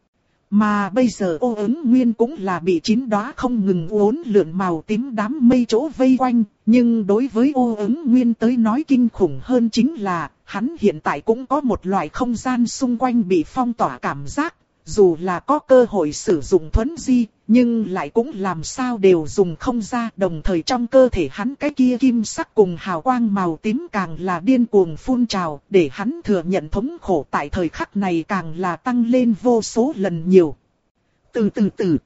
Mà bây giờ ô ứng nguyên cũng là bị chín đóa không ngừng uốn lượn màu tím đám mây chỗ vây quanh. Nhưng đối với ô ứng nguyên tới nói kinh khủng hơn chính là, hắn hiện tại cũng có một loại không gian xung quanh bị phong tỏa cảm giác. Dù là có cơ hội sử dụng thuấn di, nhưng lại cũng làm sao đều dùng không ra. Đồng thời trong cơ thể hắn cái kia kim sắc cùng hào quang màu tím càng là điên cuồng phun trào, để hắn thừa nhận thống khổ tại thời khắc này càng là tăng lên vô số lần nhiều. Từ từ từ,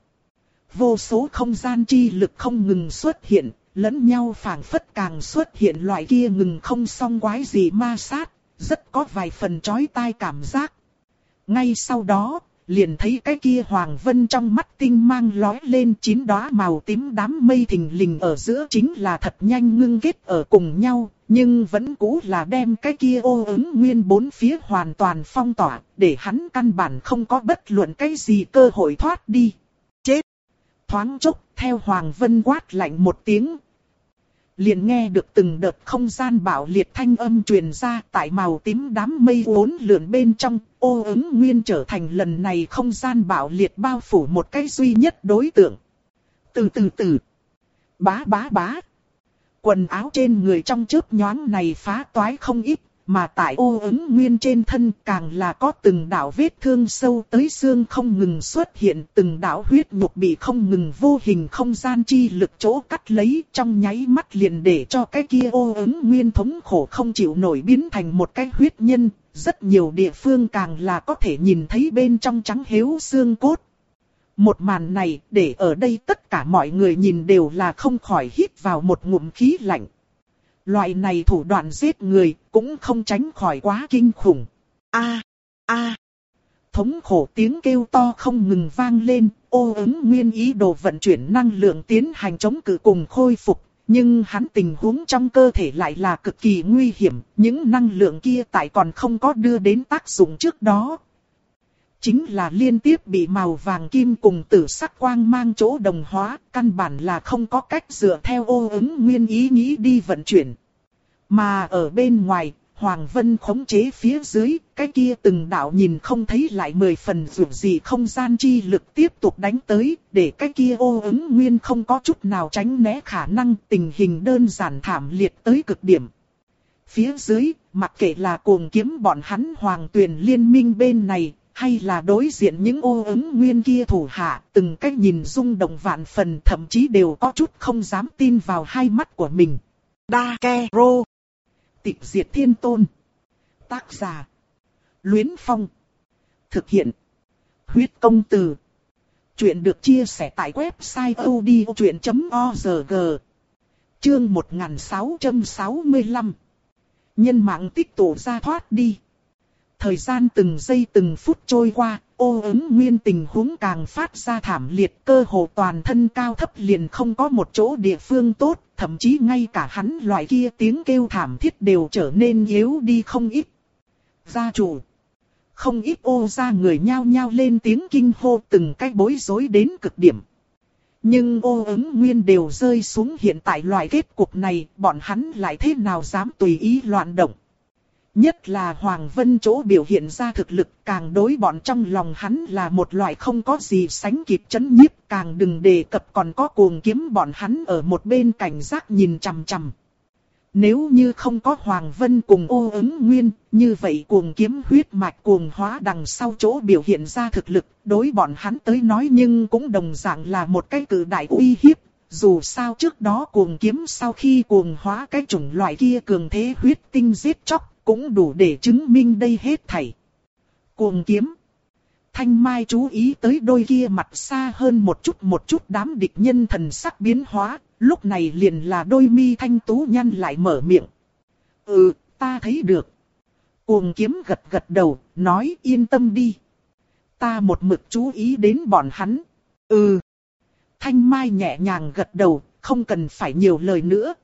vô số không gian chi lực không ngừng xuất hiện, lẫn nhau phảng phất càng xuất hiện loại kia ngừng không xong quái gì ma sát, rất có vài phần chói tai cảm giác. Ngay sau đó, liền thấy cái kia Hoàng Vân trong mắt tinh mang lóe lên, chín đóa màu tím đám mây thình lình ở giữa chính là thật nhanh ngưng kết ở cùng nhau, nhưng vẫn cũ là đem cái kia ô ứng nguyên bốn phía hoàn toàn phong tỏa, để hắn căn bản không có bất luận cái gì cơ hội thoát đi. Chết! Thoáng chốc, theo Hoàng Vân quát lạnh một tiếng, liền nghe được từng đợt không gian bạo liệt thanh âm truyền ra, tại màu tím đám mây uốn lượn bên trong, ô ứng nguyên trở thành lần này không gian bạo liệt bao phủ một cái duy nhất đối tượng. Từ từ từ, bá bá bá, quần áo trên người trong chớp nhoáng này phá toái không ít, mà tại ô ứng nguyên trên thân càng là có từng đạo vết thương sâu tới xương không ngừng xuất hiện, từng đạo huyết nhục bị không ngừng vô hình không gian chi lực chỗ cắt lấy, trong nháy mắt liền để cho cái kia ô ứng nguyên thống khổ không chịu nổi biến thành một cái huyết nhân, rất nhiều địa phương càng là có thể nhìn thấy bên trong trắng hếu xương cốt. Một màn này để ở đây tất cả mọi người nhìn đều là không khỏi hít vào một ngụm khí lạnh. Loại này thủ đoạn giết người cũng không tránh khỏi quá kinh khủng. A a, thống khổ tiếng kêu to không ngừng vang lên, ô ứng nguyên ý đồ vận chuyển năng lượng tiến hành chống cự cùng khôi phục. Nhưng hắn tình huống trong cơ thể lại là cực kỳ nguy hiểm, những năng lượng kia tại còn không có đưa đến tác dụng trước đó. Chính là liên tiếp bị màu vàng kim cùng tử sắc quang mang chỗ đồng hóa, căn bản là không có cách dựa theo ô ứng nguyên ý nghĩ đi vận chuyển. Mà ở bên ngoài, Hoàng Vân khống chế phía dưới, cái kia từng đạo nhìn không thấy lại mười phần dù gì không gian chi lực tiếp tục đánh tới, để cái kia ô ứng nguyên không có chút nào tránh né khả năng, tình hình đơn giản thảm liệt tới cực điểm. Phía dưới, mặc kệ là cuồng kiếm bọn hắn Hoàng Tuyền liên minh bên này, hay là đối diện những ô ứng nguyên kia thủ hạ, từng cách nhìn rung động vạn phần, thậm chí đều có chút không dám tin vào hai mắt của mình. Dakero, Tịch Diệt Thiên Tôn. Tác giả: Luyến Phong. Thực hiện: Huyết Công Từ. Chuyện được chia sẻ tại website odchuyện chấm org. Chương một nghìn sáu trăm sáu mươi lăm. Nhân mạng tích tụ ra thoát đi. Thời gian từng giây từng phút trôi qua, ô ứng nguyên tình huống càng phát ra thảm liệt, cơ hồ toàn thân cao thấp liền không có một chỗ địa phương tốt, thậm chí ngay cả hắn loại kia tiếng kêu thảm thiết đều trở nên yếu đi không ít. Gia chủ, không ít ô gia người nhao nhao lên tiếng kinh hô, từng cách bối rối đến cực điểm. Nhưng ô ứng nguyên đều rơi xuống hiện tại loại kết cục này, bọn hắn lại thế nào dám tùy ý loạn động. Nhất là Hoàng Vân chỗ biểu hiện ra thực lực, càng đối bọn trong lòng hắn là một loại không có gì sánh kịp chấn nhiếp, càng đừng đề cập còn có cuồng kiếm bọn hắn ở một bên cảnh giác nhìn chằm chằm. Nếu như không có Hoàng Vân cùng Ô Ứng Nguyên, như vậy cuồng kiếm huyết mạch cuồng hóa đằng sau chỗ biểu hiện ra thực lực, đối bọn hắn tới nói nhưng cũng đồng dạng là một cái cự đại uy hiếp. Dù sao trước đó cuồng kiếm sau khi cuồng hóa cái chủng loại kia cường thế huyết tinh giết chóc, cũng đủ để chứng minh đây hết thảy. Cuồng kiếm. Thanh Mai chú ý tới đôi kia mặt xa hơn một chút một chút đám địch nhân thần sắc biến hóa, lúc này liền là đôi mi thanh tú nhăn lại mở miệng. Ừ, ta thấy được. Cuồng kiếm gật gật đầu, nói yên tâm đi. Ta một mực chú ý đến bọn hắn. Ừ. Thanh Mai nhẹ nhàng gật đầu, không cần phải nhiều lời nữa.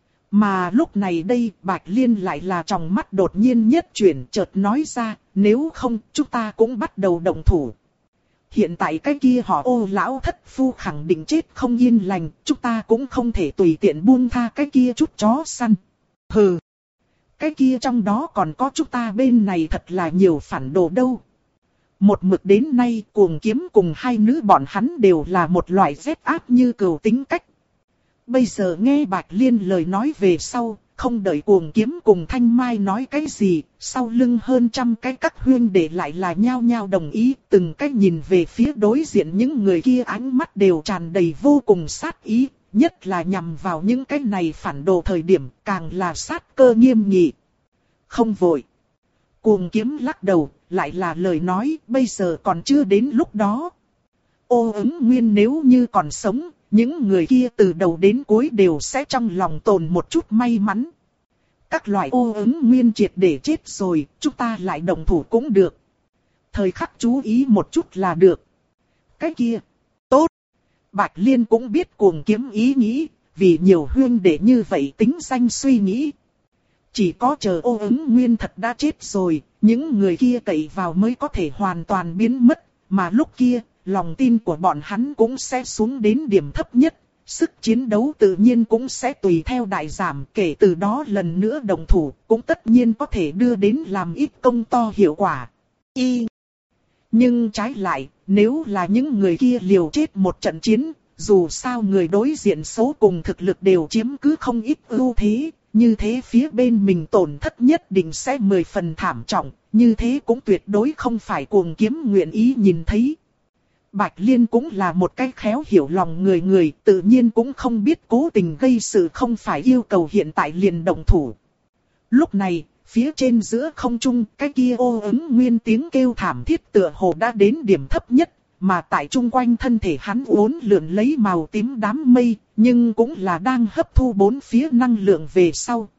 Mà lúc này đây, Bạch Liên lại là trong mắt đột nhiên nhất chuyển chợt nói ra, nếu không, chúng ta cũng bắt đầu động thủ. Hiện tại cái kia họ Ô lão thất phu khẳng định chết không yên lành, chúng ta cũng không thể tùy tiện buông tha cái kia chút chó săn. Hừ, cái kia trong đó còn có chúng ta bên này thật là nhiều phản đồ đâu. Một mực đến nay cuồng kiếm cùng hai nữ bọn hắn đều là một loại rét áp như cừu tính cách. Bây giờ nghe Bạch Liên lời nói về sau, không đợi cuồng kiếm cùng Thanh Mai nói cái gì, sau lưng hơn trăm cái các huyên để lại là nhao nhao đồng ý, từng cái nhìn về phía đối diện những người kia ánh mắt đều tràn đầy vô cùng sát ý, nhất là nhằm vào những cái này phản đồ thời điểm, càng là sát cơ nghiêm nghị. Không vội. Cuồng kiếm lắc đầu, lại là lời nói, bây giờ còn chưa đến lúc đó. Ô Ứng Nguyên nếu như còn sống, những người kia từ đầu đến cuối đều sẽ trong lòng tồn một chút may mắn. Các loại Ô Ứng Nguyên triệt để chết rồi, chúng ta lại động thủ cũng được. Thời khắc chú ý một chút là được. Cái kia, tốt. Bạch Liên cũng biết cuồng kiếm ý nghĩ, vì nhiều huyên để như vậy tính danh suy nghĩ. Chỉ có chờ Ô Ứng Nguyên thật đã chết rồi, những người kia cậy vào mới có thể hoàn toàn biến mất, mà lúc kia, lòng tin của bọn hắn cũng sẽ xuống đến điểm thấp nhất, sức chiến đấu tự nhiên cũng sẽ tùy theo đại giảm, kể từ đó lần nữa đồng thủ, cũng tất nhiên có thể đưa đến làm ít công to hiệu quả. Y. Nhưng trái lại, nếu là những người kia liều chết một trận chiến, dù sao người đối diện số cùng thực lực đều chiếm cứ không ít ưu thế, như thế phía bên mình tổn thất nhất định sẽ mười phần thảm trọng, như thế cũng tuyệt đối không phải cuồng kiếm nguyện ý nhìn thấy. Bạch Liên cũng là một cái khéo hiểu lòng người người, tự nhiên cũng không biết cố tình gây sự không phải yêu cầu hiện tại liền động thủ. Lúc này, phía trên giữa không trung, cái kia Ô Ứng Nguyên tiếng kêu thảm thiết tựa hồ đã đến điểm thấp nhất, mà tại trung quanh thân thể hắn uốn lượn lấy màu tím đám mây, nhưng cũng là đang hấp thu bốn phía năng lượng về sau.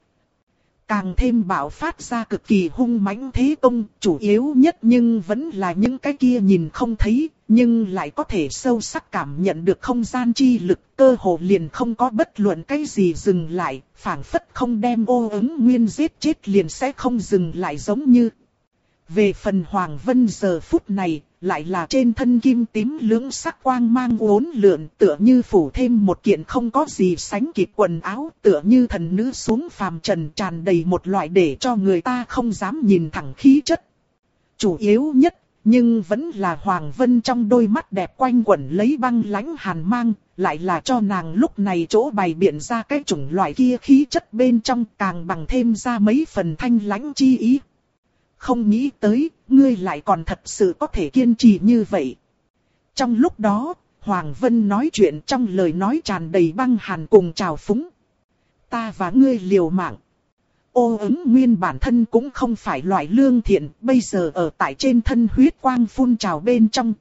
Càng thêm bạo phát ra cực kỳ hung mãnh thế công, chủ yếu nhất nhưng vẫn là những cái kia nhìn không thấy, nhưng lại có thể sâu sắc cảm nhận được không gian chi lực, cơ hồ liền không có bất luận cái gì dừng lại, phảng phất không đem Ô Ứng Nguyên giết chết liền sẽ không dừng lại giống như. Về phần Hoàng Vân giờ phút này, lại là trên thân kim tím lưỡng sắc quang mang uốn lượn, tựa như phủ thêm một kiện không có gì sánh kịp quần áo, tựa như thần nữ xuống phàm trần, tràn đầy một loại để cho người ta không dám nhìn thẳng khí chất. Chủ yếu nhất, nhưng vẫn là Hoàng Vân trong đôi mắt đẹp quanh quẩn lấy băng lãnh hàn mang, lại là cho nàng lúc này chỗ bày biện ra cái chủng loại kia khí chất bên trong, càng bằng thêm ra mấy phần thanh lãnh chi ý. Không nghĩ tới, ngươi lại còn thật sự có thể kiên trì như vậy. Trong lúc đó, Hoàng Vân nói chuyện trong lời nói tràn đầy băng hàn cùng trào phúng. Ta và ngươi liều mạng. Ô Ứng Nguyên bản thân cũng không phải loại lương thiện, bây giờ ở tại trên thân huyết quang phun trào bên trong.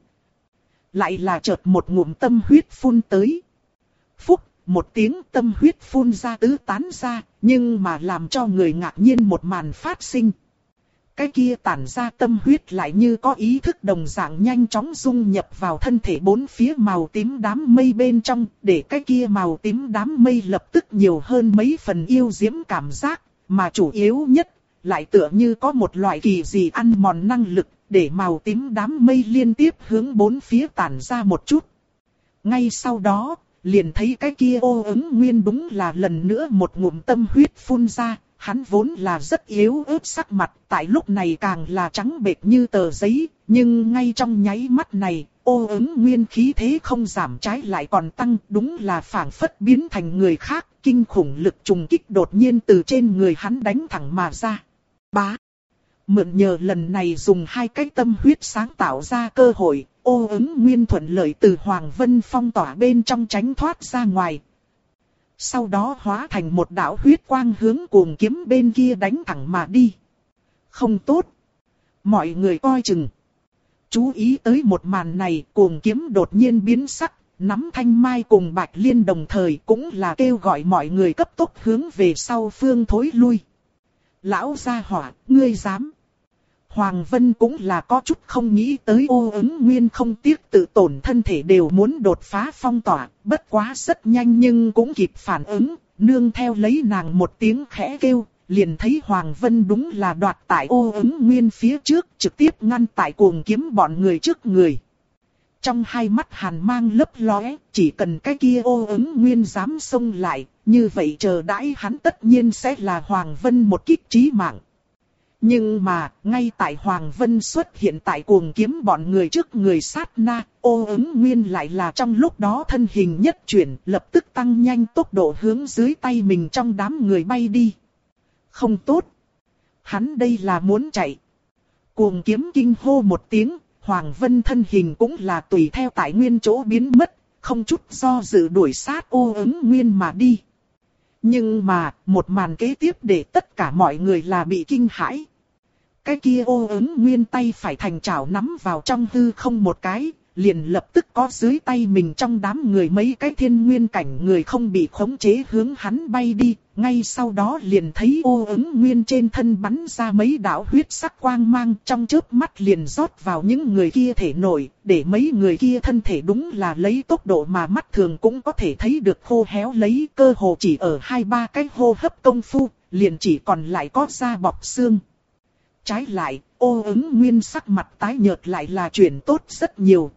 Lại là chợt một ngụm tâm huyết phun tới. Phúc, một tiếng tâm huyết phun ra tứ tán ra, nhưng mà làm cho người ngạc nhiên một màn phát sinh. Cái kia tản ra tâm huyết lại như có ý thức đồng dạng nhanh chóng dung nhập vào thân thể bốn phía màu tím đám mây bên trong, để cái kia màu tím đám mây lập tức nhiều hơn mấy phần yêu diễm cảm giác, mà chủ yếu nhất, lại tựa như có một loại kỳ dị ăn mòn năng lực, để màu tím đám mây liên tiếp hướng bốn phía tản ra một chút. Ngay sau đó, liền thấy cái kia Ô Ứng Nguyên đúng là lần nữa một ngụm tâm huyết phun ra, hắn vốn là rất yếu ớt sắc mặt, tại lúc này càng là trắng bệch như tờ giấy, nhưng ngay trong nháy mắt này, Ô Ứng Nguyên khí thế không giảm trái lại còn tăng, đúng là phảng phất biến thành người khác, kinh khủng lực trùng kích đột nhiên từ trên người hắn đánh thẳng mà ra. Bá! Mượn nhờ lần này dùng hai cái tâm huyết sáng tạo ra cơ hội, Ô Ứng Nguyên thuận lợi từ Hoàng Vân phong tỏa bên trong tránh thoát ra ngoài. Sau đó hóa thành một đạo huyết quang hướng cuồng kiếm bên kia đánh thẳng mà đi. Không tốt! Mọi người coi chừng! Chú ý tới một màn này, cuồng kiếm đột nhiên biến sắc, nắm thanh mai cùng Bạch Liên đồng thời cũng là kêu gọi mọi người cấp tốc hướng về sau phương thối lui. Lão gia hỏa, ngươi dám! Hoàng Vân cũng là có chút không nghĩ tới Ô Ứng Nguyên không tiếc tự tổn thân thể đều muốn đột phá phong tỏa, bất quá rất nhanh nhưng cũng kịp phản ứng, nương theo lấy nàng một tiếng khẽ kêu, liền thấy Hoàng Vân đúng là đoạt tại Ô Ứng Nguyên phía trước, trực tiếp ngăn tại cuồng kiếm bọn người trước người. Trong hai mắt hàn mang lấp lóe, chỉ cần cái kia Ô Ứng Nguyên dám xông lại, như vậy chờ đãi hắn tất nhiên sẽ là Hoàng Vân một kích chí mạng. Nhưng mà, ngay tại Hoàng Vân xuất hiện tại cuồng kiếm bọn người trước người sát na, Ô Ứng Nguyên lại là trong lúc đó thân hình nhất chuyển, lập tức tăng nhanh tốc độ hướng dưới tay mình trong đám người bay đi. Không tốt! Hắn đây là muốn chạy. Cuồng kiếm kinh hô một tiếng, Hoàng Vân thân hình cũng là tùy theo tại nguyên chỗ biến mất, không chút do dự đuổi sát Ô Ứng Nguyên mà đi. Nhưng mà, một màn kế tiếp để tất cả mọi người là bị kinh hãi. Cái kia Ô Ứng Nguyên tay phải thành chảo nắm vào trong hư không một cái, liền lập tức có dưới tay mình trong đám người mấy cái thiên nguyên cảnh người không bị khống chế hướng hắn bay đi. Ngay sau đó liền thấy Ô Ứng Nguyên trên thân bắn ra mấy đạo huyết sắc quang mang, trong chớp mắt liền rót vào những người kia thể nổi, để mấy người kia thân thể đúng là lấy tốc độ mà mắt thường cũng có thể thấy được khô héo lấy, cơ hồ chỉ ở hai ba cái hô hấp công phu, liền chỉ còn lại có da bọc xương. Trái lại, Ô Ứng Nguyên sắc mặt tái nhợt lại là chuyển tốt rất nhiều.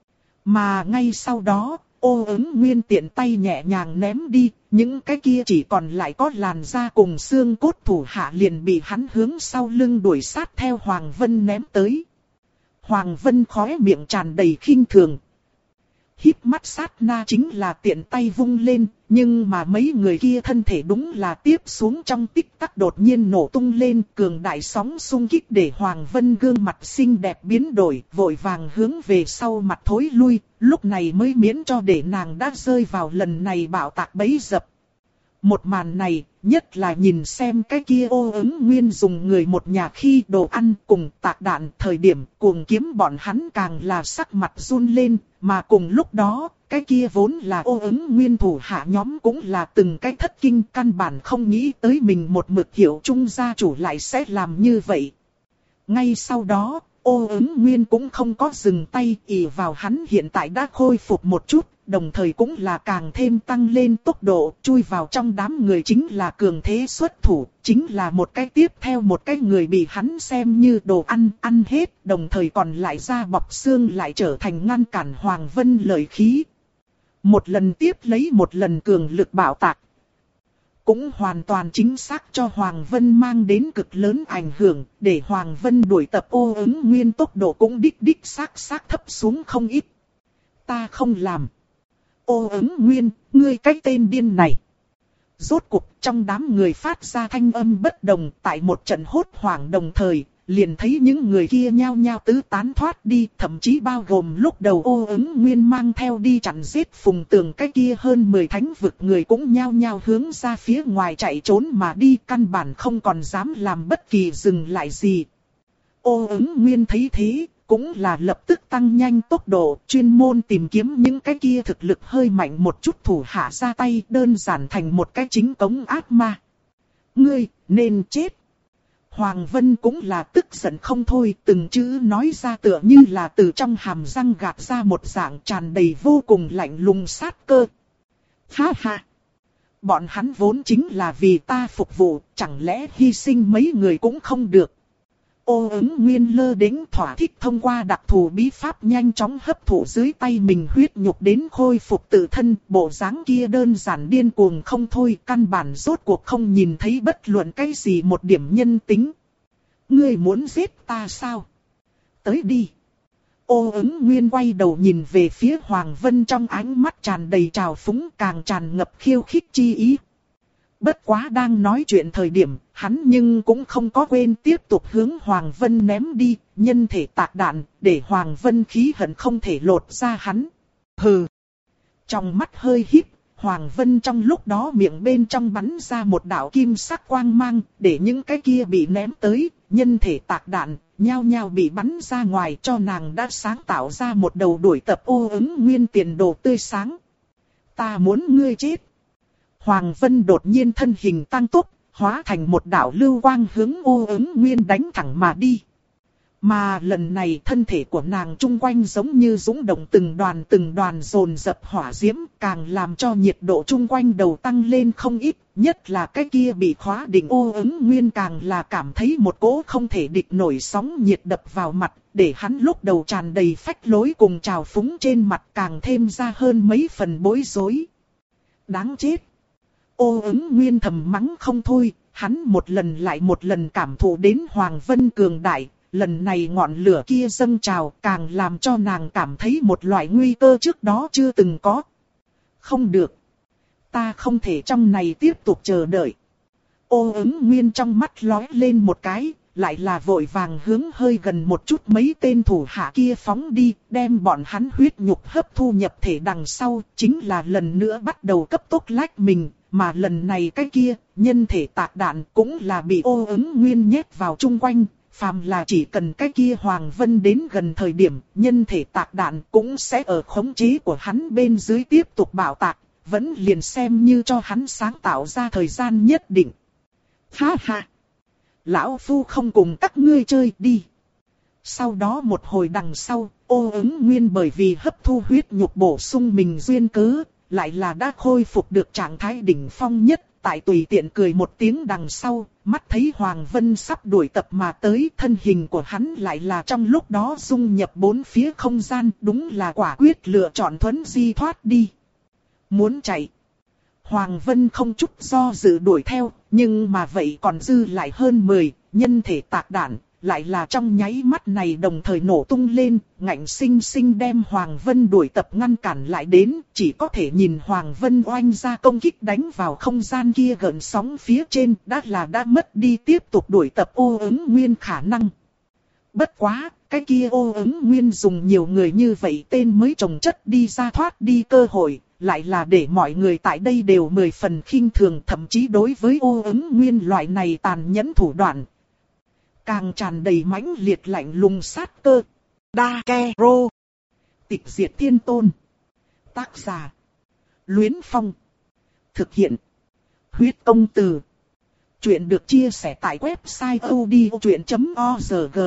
Mà ngay sau đó, Ô Ứng Nguyên tiện tay nhẹ nhàng ném đi, những cái kia chỉ còn lại có làn da cùng xương cốt thủ hạ liền bị hắn hướng sau lưng đuổi sát theo Hoàng Vân ném tới. Hoàng Vân khóe miệng tràn đầy khinh thường. Híp mắt sát na chính là tiện tay vung lên, nhưng mà mấy người kia thân thể đúng là tiếp xuống trong tích tắc đột nhiên nổ tung lên, cường đại sóng xung kích để Hoàng Vân gương mặt xinh đẹp biến đổi, vội vàng hướng về sau mặt thối lui, lúc này mới miễn cho để nàng đã rơi vào lần này bạo tạc bẫy dập. Một màn này, nhất là nhìn xem cái kia Ô Ứng Nguyên dùng người một nhà khi đồ ăn cùng tạc đạn thời điểm cuồng kiếm bọn hắn càng là sắc mặt run lên, mà cùng lúc đó, cái kia vốn là Ô Ứng Nguyên thủ hạ nhóm cũng là từng cái thất kinh, căn bản không nghĩ tới mình một mực hiểu trung gia chủ lại sẽ làm như vậy. Ngay sau đó, Ô Ứng Nguyên cũng không có dừng tay, ỷ vào hắn hiện tại đã khôi phục một chút, đồng thời cũng là càng thêm tăng lên tốc độ, chui vào trong đám người chính là cường thế xuất thủ, chính là một cái tiếp theo một cái người bị hắn xem như đồ ăn, ăn hết, đồng thời còn lại da bọc xương lại trở thành ngăn cản Hoàng Vân lợi khí. Một lần tiếp lấy một lần cường lực bạo tạc, cũng hoàn toàn chính xác cho Hoàng Vân mang đến cực lớn ảnh hưởng, để Hoàng Vân đuổi tập Ô Ứng Nguyên tốc độ cũng đích đích xác xác thấp xuống không ít. Ta không làm. Ô Ứng Nguyên, ngươi cái tên điên này. Rốt cục trong đám người phát ra thanh âm bất đồng, tại một trận hốt hoảng đồng thời, liền thấy những người kia nhao nhao tứ tán thoát đi, thậm chí bao gồm lúc đầu Ô Ứng Nguyên mang theo đi chặn giết Phùng Tường cái kia hơn mười thánh vực người cũng nhao nhao hướng ra phía ngoài chạy trốn mà đi, căn bản không còn dám làm bất kỳ dừng lại gì. Ô Ứng Nguyên thấy thế, cũng là lập tức tăng nhanh tốc độ, chuyên môn tìm kiếm những cái kia thực lực hơi mạnh một chút thủ hạ ra tay, đơn giản thành một cái chính cống ác ma. Ngươi, nên chết. Hoàng Vân cũng là tức giận không thôi, từng chữ nói ra tựa như là từ trong hàm răng gạt ra một dạng tràn đầy vô cùng lạnh lùng sát cơ. Ha ha! Bọn hắn vốn chính là vì ta phục vụ, chẳng lẽ hy sinh mấy người cũng không được. Ô ứng nguyên lơ đễnh thỏa thích thông qua đặc thù bí pháp nhanh chóng hấp thụ dưới tay mình huyết nhục đến khôi phục tự thân. Bộ dáng kia đơn giản điên cuồng không thôi, căn bản rốt cuộc không nhìn thấy bất luận cái gì một điểm nhân tính. Ngươi muốn giết ta sao? Tới đi. Ô ứng nguyên quay đầu nhìn về phía Hoàng Vân, trong ánh mắt tràn đầy trào phúng, càng tràn ngập khiêu khích chi ý. Bất quá đang nói chuyện thời điểm, hắn nhưng cũng không có quên tiếp tục hướng Hoàng Vân ném đi, nhân thể tạc đạn, để Hoàng Vân khí hận không thể lột ra hắn. Hừ. Trong mắt hơi híp, Hoàng Vân trong lúc đó miệng bên trong bắn ra một đạo kim sắc quang mang, để những cái kia bị ném tới, nhân thể tạc đạn, nhao nhao bị bắn ra ngoài, cho nàng đã sáng tạo ra một đầu đuổi tập ô ứng nguyên tiền đồ tươi sáng. Ta muốn ngươi chết. Hoàng Vân đột nhiên thân hình tăng tốc, hóa thành một đạo lưu quang hướng ô ứng nguyên đánh thẳng mà đi. Mà lần này thân thể của nàng chung quanh giống như dũng động, từng đoàn từng đoàn dồn dập hỏa diễm, càng làm cho nhiệt độ chung quanh đầu tăng lên không ít. Nhất là cái kia bị khóa định ô ứng nguyên càng là cảm thấy một cỗ không thể địch nổi sóng nhiệt đập vào mặt, để hắn lúc đầu tràn đầy phách lối cùng trào phúng trên mặt càng thêm ra hơn mấy phần bối rối. Đáng chết! Ô ứng nguyên thầm mắng không thôi, hắn một lần lại một lần cảm thụ đến Hoàng Vân cường đại. Lần này ngọn lửa kia dâng trào càng làm cho nàng cảm thấy một loại nguy cơ trước đó chưa từng có. Không được. Ta không thể trong này tiếp tục chờ đợi. Ô ứng nguyên trong mắt lóe lên một cái, lại là vội vàng hướng hơi gần một chút mấy tên thủ hạ kia phóng đi, đem bọn hắn huyết nhục hấp thu nhập thể đằng sau, chính là lần nữa bắt đầu cấp tốc lách mình. Mà lần này cái kia, nhân thể tạc đạn cũng là bị ô ứng nguyên nhét vào chung quanh. Phàm là chỉ cần cái kia Hoàng Vân đến gần thời điểm, nhân thể tạc đạn cũng sẽ ở khống chế của hắn bên dưới tiếp tục bạo tạc, vẫn liền xem như cho hắn sáng tạo ra thời gian nhất định. Ha ha! Lão Phu không cùng các ngươi chơi đi. Sau đó một hồi đằng sau, ô ứng nguyên bởi vì hấp thu huyết nhục bổ sung mình duyên cớ, lại là đã khôi phục được trạng thái đỉnh phong nhất. Tại tùy tiện cười một tiếng đằng sau, mắt thấy Hoàng Vân sắp đuổi tập mà tới, thân hình của hắn lại là trong lúc đó dung nhập bốn phía không gian, đúng là quả quyết lựa chọn thuấn di thoát đi. Muốn chạy. Hoàng Vân không chút do dự đuổi theo, nhưng mà vậy còn dư lại hơn mười, nhân thể tạc đạn, lại là trong nháy mắt này đồng thời nổ tung lên, ngạnh sinh sinh đem Hoàng Vân đuổi tập ngăn cản lại đến, chỉ có thể nhìn Hoàng Vân oanh ra công kích đánh vào không gian kia gợn sóng phía trên, đã là đã mất đi tiếp tục đuổi tập ô ứng nguyên khả năng. Bất quá, cái kia ô ứng nguyên dùng nhiều người như vậy tên mới trồng chất đi ra thoát đi cơ hội, lại là để mọi người tại đây đều mười phần khinh thường, thậm chí đối với ô ứng nguyên loại này tàn nhẫn thủ đoạn. Càng tràn đầy mãnh liệt lạnh lùng sát cơ. Dakero. Tịch diệt thiên tôn. Tác giả. Luyến Phong. Thực hiện. Huyết công từ. Chuyện được chia sẻ tại website odchuyện chấm org.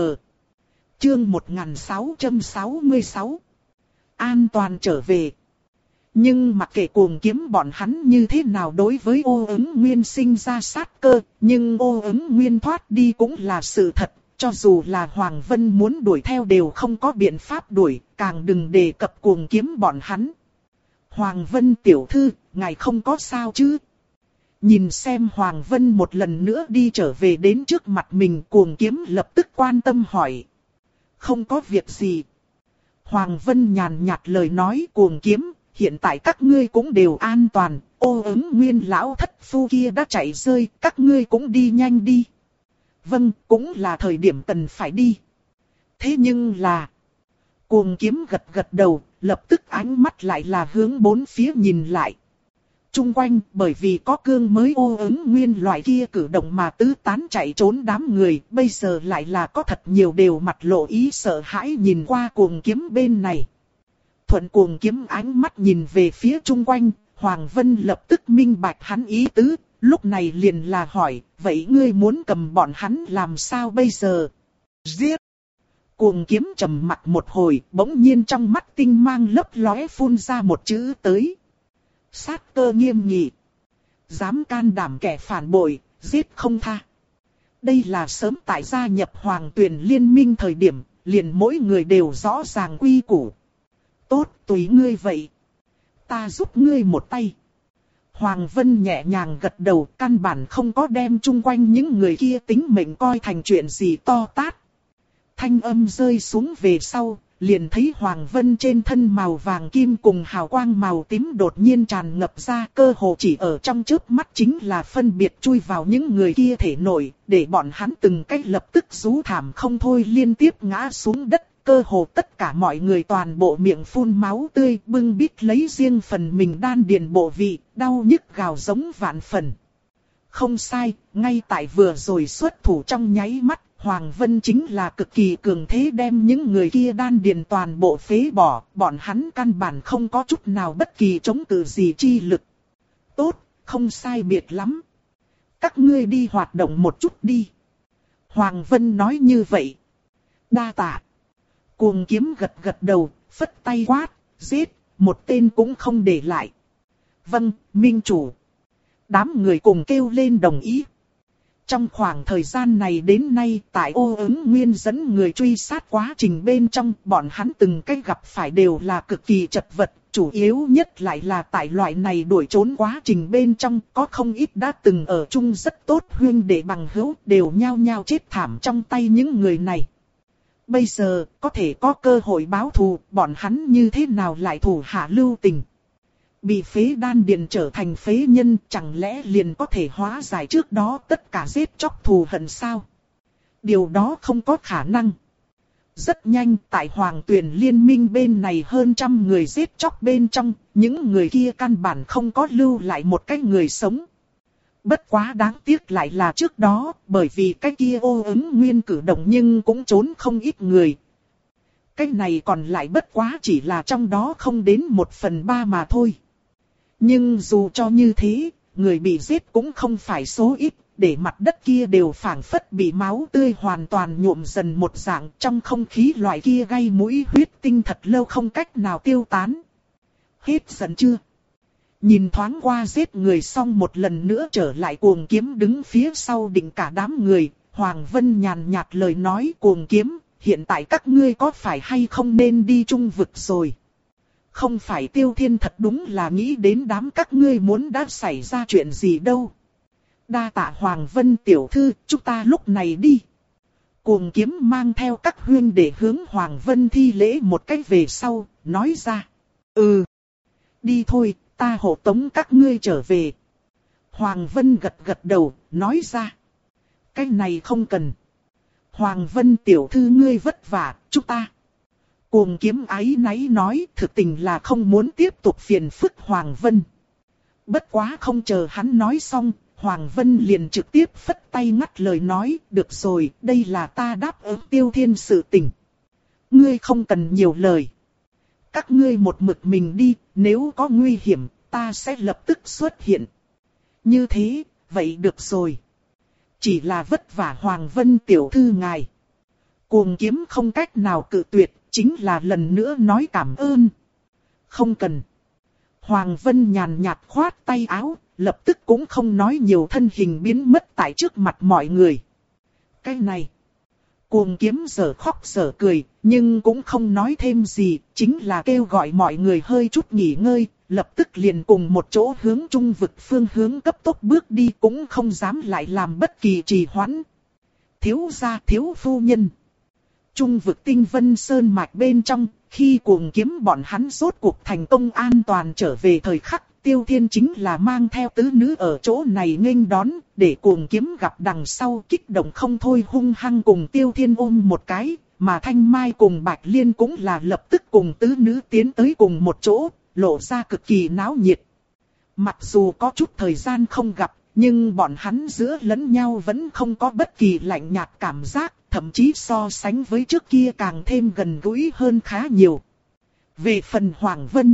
Chương một nghìn sáu trăm sáu mươi sáu. An toàn trở về. Nhưng mặc kệ cuồng kiếm bọn hắn như thế nào đối với ô ứng nguyên sinh ra sát cơ, nhưng ô ứng nguyên thoát đi cũng là sự thật, cho dù là Hoàng Vân muốn đuổi theo đều không có biện pháp đuổi, càng đừng đề cập cuồng kiếm bọn hắn. Hoàng Vân tiểu thư, ngài không có sao chứ? Nhìn xem Hoàng Vân một lần nữa đi trở về đến trước mặt mình, cuồng kiếm lập tức quan tâm hỏi. Không có việc gì. Hoàng Vân nhàn nhạt lời nói, cuồng kiếm. Hiện tại các ngươi cũng đều an toàn, ô ứng nguyên lão thất phu kia đã chạy rơi, các ngươi cũng đi nhanh đi. Vâng, cũng là thời điểm cần phải đi. Thế nhưng là... Cuồng kiếm gật gật đầu, lập tức ánh mắt lại là hướng bốn phía nhìn lại. Trung quanh, bởi vì có cương mới ô ứng nguyên loại kia cử động mà tứ tán chạy trốn đám người, bây giờ lại là có thật nhiều đều mặt lộ ý sợ hãi nhìn qua cuồng kiếm bên này. Thuận cuồng kiếm ánh mắt nhìn về phía chung quanh, Hoàng Vân lập tức minh bạch hắn ý tứ, lúc này liền là hỏi, vậy ngươi muốn cầm bọn hắn làm sao bây giờ? Giết! Cuồng kiếm trầm mặt một hồi, bỗng nhiên trong mắt tinh mang lấp lóe phun ra một chữ tới. Sát cơ nghiêm nghị. Dám can đảm kẻ phản bội, giết không tha. Đây là sớm tại gia nhập Hoàng Tuyền Liên minh thời điểm, liền mỗi người đều rõ ràng quy củ. Tốt, tùy ngươi vậy. Ta giúp ngươi một tay. Hoàng Vân nhẹ nhàng gật đầu, căn bản không có đem chung quanh những người kia tính mệnh coi thành chuyện gì to tát. Thanh âm rơi xuống về sau, liền thấy Hoàng Vân trên thân màu vàng kim cùng hào quang màu tím đột nhiên tràn ngập ra, cơ hồ chỉ ở trong chớp mắt chính là phân biệt chui vào những người kia thể nội, để bọn hắn từng cách lập tức rú thảm không thôi liên tiếp ngã xuống đất. Cơ hồ tất cả mọi người toàn bộ miệng phun máu tươi, bưng bít lấy riêng phần mình đan điền bộ vị, đau nhức gào giống vạn phần. Không sai, ngay tại vừa rồi xuất thủ trong nháy mắt, Hoàng Vân chính là cực kỳ cường thế đem những người kia đan điền toàn bộ phế bỏ, bọn hắn căn bản không có chút nào bất kỳ chống cự gì chi lực. Tốt, không sai biệt lắm. Các ngươi đi hoạt động một chút đi. Hoàng Vân nói như vậy. Đa tạ. Cuồng Kiếm gật gật đầu, phất tay quát, giết, một tên cũng không để lại. Vâng, minh chủ. Đám người cùng kêu lên đồng ý. Trong khoảng thời gian này đến nay, tại Ô Ứng Nguyên dẫn người truy sát quá trình bên trong, bọn hắn từng cách gặp phải đều là cực kỳ chật vật, chủ yếu nhất lại là tại loại này đuổi trốn quá trình bên trong, có không ít đã từng ở chung rất tốt huynh đệ bằng hữu, đều nhao nhao chết thảm trong tay những người này. Bây giờ, có thể có cơ hội báo thù, bọn hắn như thế nào lại thủ hạ lưu tình. Bị phế đan điền trở thành phế nhân, chẳng lẽ liền có thể hóa giải trước đó tất cả giết chóc thù hận sao? Điều đó không có khả năng. Rất nhanh, tại Hoàng Tuyền Liên minh bên này hơn trăm người giết chóc bên trong, những người kia căn bản không có lưu lại một cái người sống. Bất quá đáng tiếc lại là trước đó, bởi vì cái kia Ô Ứng Nguyên cử động nhưng cũng trốn không ít người. Cái này còn lại bất quá chỉ là trong đó không đến một phần ba mà thôi. Nhưng dù cho như thế, người bị giết cũng không phải số ít, để mặt đất kia đều phảng phất bị máu tươi hoàn toàn nhuộm dần một dạng, trong không khí loại kia gây mũi huyết tinh thật lâu không cách nào tiêu tán. Hết giận chưa? Nhìn thoáng qua giết người xong một lần nữa trở lại Cuồng Kiếm đứng phía sau đỉnh cả đám người, Hoàng Vân nhàn nhạt lời nói Cuồng Kiếm, hiện tại các ngươi có phải hay không nên đi trung vực rồi? Không phải Tiêu Thiên thật đúng là nghĩ đến đám các ngươi muốn đã xảy ra chuyện gì đâu. Đa tạ Hoàng Vân tiểu thư, chúng ta lúc này đi. Cuồng Kiếm mang theo các huynh để hướng Hoàng Vân thi lễ một cách về sau, nói ra. Ừ, đi thôi, ta hộ tống các ngươi trở về. Hoàng Vân gật gật đầu, nói ra. Cái này không cần. Hoàng Vân tiểu thư ngươi vất vả, chúng ta. Cuồng Kiếm áy náy nói, thực tình là không muốn tiếp tục phiền phức Hoàng Vân. Bất quá không chờ hắn nói xong, Hoàng Vân liền trực tiếp phất tay ngắt lời nói, được rồi, đây là ta đáp ứng Tiêu Thiên sự tình. Ngươi không cần nhiều lời. Các ngươi một mực mình đi, nếu có nguy hiểm, ta sẽ lập tức xuất hiện. Như thế, vậy được rồi. Chỉ là vất vả Hoàng Vân tiểu thư ngài. Cuồng Kiếm không cách nào cự tuyệt, chính là lần nữa nói cảm ơn. Không cần. Hoàng Vân nhàn nhạt khoát tay áo, lập tức cũng không nói nhiều, thân hình biến mất tại trước mặt mọi người. Cái này. Cuồng Kiếm giờ khóc giờ cười, nhưng cũng không nói thêm gì, chính là kêu gọi mọi người hơi chút nghỉ ngơi, lập tức liền cùng một chỗ hướng trung vực phương hướng cấp tốc bước đi, cũng không dám lại làm bất kỳ trì hoãn. Thiếu gia thiếu phu nhân. Trung vực Tinh Vân Sơn mạch bên trong, khi Cuồng Kiếm bọn hắn rốt cuộc thành công an toàn trở về thời khắc, Tiêu Thiên chính là mang theo tứ nữ ở chỗ này nghênh đón, để Cuồng Kiếm gặp đằng sau kích động không thôi, hung hăng cùng Tiêu Thiên ôm một cái, mà Thanh Mai cùng Bạch Liên cũng là lập tức cùng tứ nữ tiến tới cùng một chỗ, lộ ra cực kỳ náo nhiệt. Mặc dù có chút thời gian không gặp, nhưng bọn hắn giữa lẫn nhau vẫn không có bất kỳ lạnh nhạt cảm giác, thậm chí so sánh với trước kia càng thêm gần gũi hơn khá nhiều. Về phần Hoàng Vân,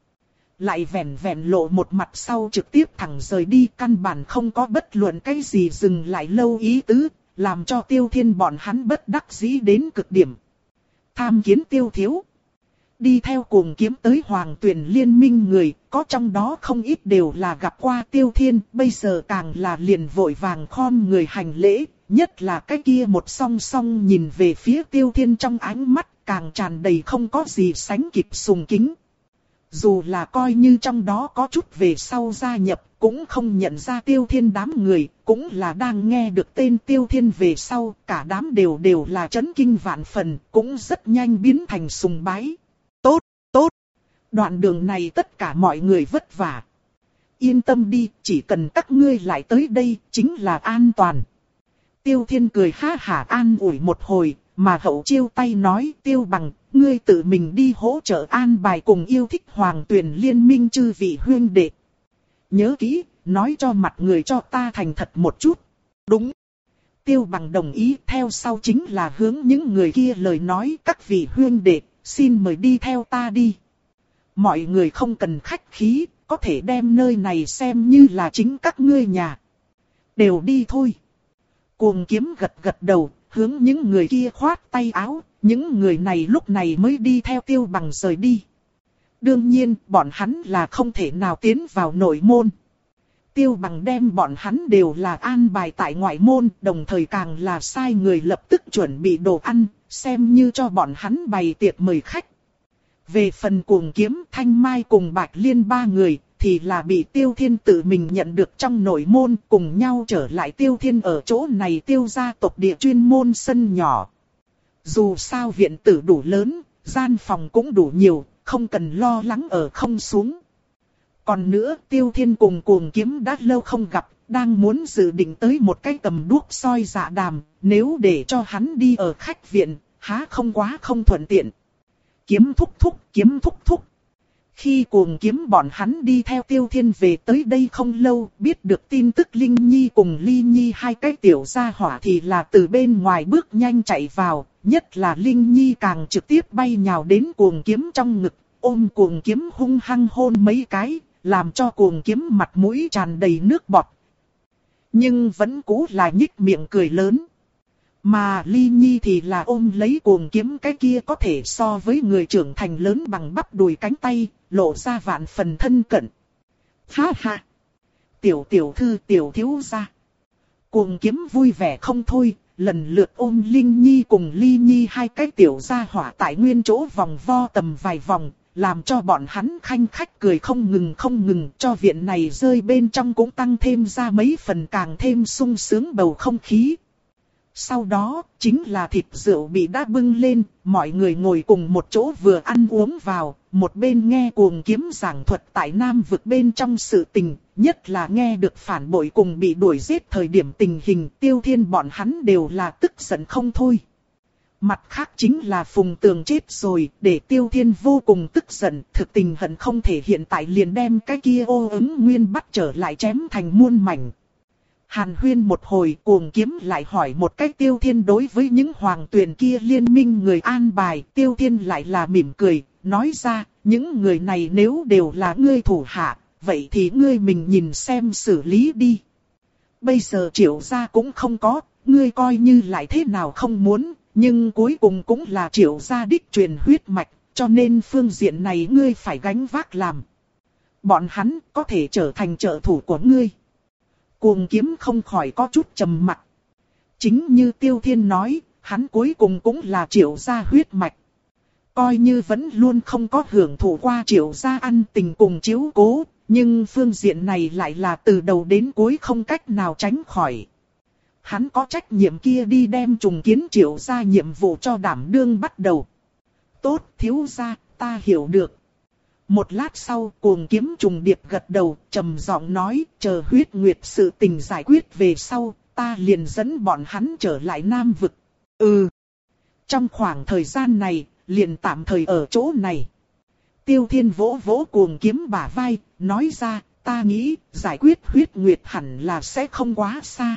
lại vẻn vẻn lộ một mặt sau trực tiếp thẳng rời đi, căn bản không có bất luận cái gì dừng lại lâu ý tứ, làm cho Tiêu Thiên bọn hắn bất đắc dĩ đến cực điểm. Tham kiến Tiêu thiếu. Đi theo Cuồng Kiếm tới Hoàng Tuyền Liên minh người, có trong đó không ít đều là gặp qua Tiêu Thiên, bây giờ càng là liền vội vàng khom người hành lễ, nhất là cái kia một song song nhìn về phía Tiêu Thiên trong ánh mắt càng tràn đầy không có gì sánh kịp sùng kính. Dù là coi như trong đó có chút về sau gia nhập, cũng không nhận ra Tiêu Thiên đám người, cũng là đang nghe được tên Tiêu Thiên về sau, cả đám đều đều là chấn kinh vạn phần, cũng rất nhanh biến thành sùng bái. Tốt, tốt, đoạn đường này tất cả mọi người vất vả. Yên tâm đi, chỉ cần các ngươi lại tới đây, chính là an toàn. Tiêu Thiên cười ha hả an ủi một hồi, mà Hậu Chiêu tay nói Tiêu Bằng, ngươi tự mình đi hỗ trợ an bài cùng yêu thích Hoàng Tuyền liên minh chư vị huyên đệ. Nhớ kỹ, nói cho mặt người cho ta thành thật một chút. Đúng. Tiêu Bằng đồng ý, theo sau chính là hướng những người kia lời nói các vị huyên đệ, xin mời đi theo ta đi. Mọi người không cần khách khí, có thể đem nơi này xem như là chính các ngươi nhà. Đều đi thôi. Cuồng Kiếm gật gật đầu, hướng những người kia khoát tay áo, những người này lúc này mới đi theo Tiêu Bằng rời đi. Đương nhiên, bọn hắn là không thể nào tiến vào nội môn. Tiêu Bằng đem bọn hắn đều là an bài tại ngoại môn, đồng thời càng là sai người lập tức chuẩn bị đồ ăn, xem như cho bọn hắn bày tiệc mời khách. Về phần Cuồng Kiếm, Thanh Mai cùng Bạch Liên ba người, thì là bị Tiêu Thiên tự mình nhận được trong nội môn, cùng nhau trở lại Tiêu Thiên ở chỗ này Tiêu gia tộc địa chuyên môn sân nhỏ. Dù sao viện tử đủ lớn, gian phòng cũng đủ nhiều, không cần lo lắng ở không xuống. Còn nữa, Tiêu Thiên cùng Cuồng Kiếm đã lâu không gặp, đang muốn dự định tới một cái tầm đuốc soi dạ đàm, nếu để cho hắn đi ở khách viện, há không quá không thuận tiện. Kiếm thúc thúc, kiếm thúc thúc. Khi Cuồng Kiếm bọn hắn đi theo Tiêu Thiên về tới đây không lâu, biết được tin tức Linh Nhi cùng Ly Nhi hai cái tiểu gia hỏa thì là từ bên ngoài bước nhanh chạy vào, nhất là Linh Nhi càng trực tiếp bay nhào đến Cuồng Kiếm trong ngực, ôm Cuồng Kiếm hung hăng hôn mấy cái, làm cho Cuồng Kiếm mặt mũi tràn đầy nước bọt. Nhưng vẫn cũ là nhích miệng cười lớn. Mà Ly Nhi thì là ôm lấy Cuồng Kiếm cái kia có thể so với người trưởng thành lớn bằng bắp đùi cánh tay, lộ ra vạn phần thân cận. Ha ha! Tiểu tiểu thư tiểu thiếu gia. Cuồng Kiếm vui vẻ không thôi, lần lượt ôm Linh Nhi cùng Ly Nhi hai cái tiểu gia hỏa tại nguyên chỗ vòng vo tầm vài vòng, làm cho bọn hắn khanh khách cười không ngừng không ngừng, cho viện này rơi bên trong cũng tăng thêm ra mấy phần càng thêm sung sướng bầu không khí. Sau đó, chính là thịt rượu bị đã bưng lên, mọi người ngồi cùng một chỗ vừa ăn uống vào, một bên nghe Cuồng Kiếm giảng thuật tại Nam vực bên trong sự tình, nhất là nghe được phản bội cùng bị đuổi giết thời điểm tình hình, Tiêu Thiên bọn hắn đều là tức giận không thôi. Mặt khác chính là Phùng Tường chết rồi, để Tiêu Thiên vô cùng tức giận, thực tình hận không thể hiện tại liền đem cái kia ô ứng nguyên bắt trở lại chém thành muôn mảnh. Hàn huyên một hồi, Cuồng Kiếm lại hỏi một cách Tiêu Thiên đối với những hoàng tuyền kia liên minh người an bài, Tiêu Thiên lại là mỉm cười, nói ra, những người này nếu đều là ngươi thủ hạ, vậy thì ngươi mình nhìn xem xử lý đi. Bây giờ Triệu gia cũng không có, ngươi coi như lại thế nào không muốn, nhưng cuối cùng cũng là Triệu gia đích truyền huyết mạch, cho nên phương diện này ngươi phải gánh vác làm. Bọn hắn có thể trở thành trợ thủ của ngươi. Cuồng Kiếm không khỏi có chút trầm mặc. Chính như Tiêu Thiên nói, hắn cuối cùng cũng là Triệu gia huyết mạch. Coi như vẫn luôn không có hưởng thụ qua Triệu gia ăn tình cùng chiếu cố, nhưng phương diện này lại là từ đầu đến cuối không cách nào tránh khỏi. Hắn có trách nhiệm kia đi đem trùng kiến Triệu gia nhiệm vụ cho đảm đương bắt đầu. Tốt, thiếu gia, ta hiểu được. Một lát sau, Cuồng Kiếm trùng điệp gật đầu, trầm giọng nói, chờ huyết nguyệt sự tình giải quyết về sau, ta liền dẫn bọn hắn trở lại Nam vực. Ừ. Trong khoảng thời gian này, liền tạm thời ở chỗ này. Tiêu Thiên vỗ vỗ Cuồng Kiếm bả vai, nói ra, ta nghĩ, giải quyết huyết nguyệt hẳn là sẽ không quá xa.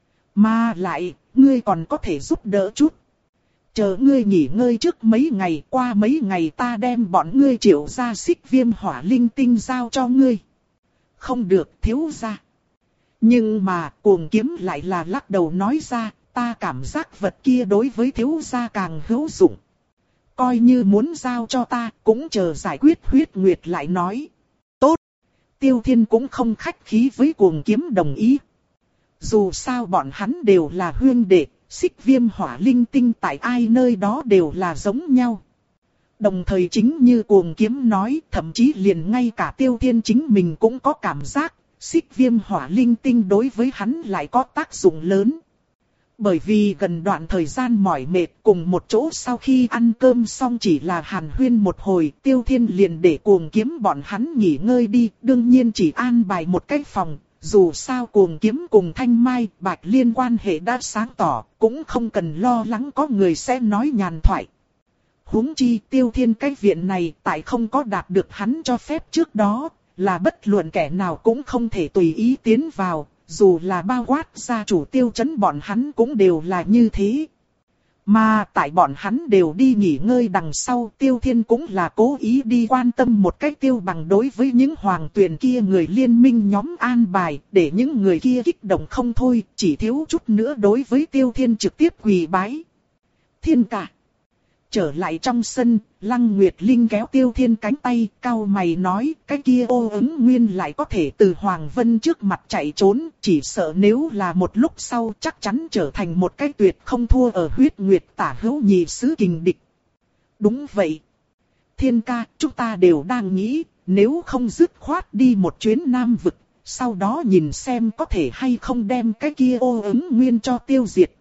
Mà lại, ngươi còn có thể giúp đỡ chút. Chờ ngươi nghỉ ngơi trước mấy ngày, qua mấy ngày ta đem bọn ngươi Triệu gia xích viêm hỏa linh tinh giao cho ngươi. Không được, thiếu gia. Nhưng mà, Cuồng Kiếm lại là lắc đầu nói ra, ta cảm giác vật kia đối với thiếu gia càng hữu dụng. Coi như muốn giao cho ta, cũng chờ giải quyết huyết nguyệt lại nói. Tốt. Tiêu Thiên cũng không khách khí với Cuồng Kiếm đồng ý. Dù sao bọn hắn đều là huyên đệ, xích viêm hỏa linh tinh tại ai nơi đó đều là giống nhau. Đồng thời chính như Cuồng Kiếm nói, thậm chí liền ngay cả Tiêu Thiên chính mình cũng có cảm giác, xích viêm hỏa linh tinh đối với hắn lại có tác dụng lớn. Bởi vì gần đoạn thời gian mỏi mệt cùng một chỗ sau khi ăn cơm xong chỉ là hàn huyên một hồi, Tiêu Thiên liền để Cuồng Kiếm bọn hắn nghỉ ngơi đi, đương nhiên chỉ an bài một cái phòng. Dù sao Cuồng Kiếm cùng Thanh Mai, Bạch Liên quan hệ đã sáng tỏ, cũng không cần lo lắng có người sẽ nói nhàn thoại. Huống chi Tiêu Thiên cái viện này tại không có đạt được hắn cho phép trước đó, là bất luận kẻ nào cũng không thể tùy ý tiến vào, dù là bao quát gia chủ Tiêu Chấn bọn hắn cũng đều là như thế. Mà tại bọn hắn đều đi nghỉ ngơi đằng sau, Tiêu Thiên cũng là cố ý đi quan tâm một cách Tiêu Bằng đối với những hoàng tuyền kia người liên minh nhóm an bài, để những người kia kích động không thôi, chỉ thiếu chút nữa đối với Tiêu Thiên trực tiếp quỳ bái. Thiên ca. Trở lại trong sân, Lăng Nguyệt Linh kéo Tiêu Thiên cánh tay, cau mày nói, cái kia Ô Ứng Nguyên lại có thể từ Hoàng Vân trước mặt chạy trốn, chỉ sợ nếu là một lúc sau chắc chắn trở thành một cái tuyệt không thua ở huyết nguyệt tả hữu nhị sứ kình địch. Đúng vậy. Thiên ca, chúng ta đều đang nghĩ, nếu không dứt khoát đi một chuyến Nam Vực, sau đó nhìn xem có thể hay không đem cái kia Ô Ứng Nguyên cho tiêu diệt.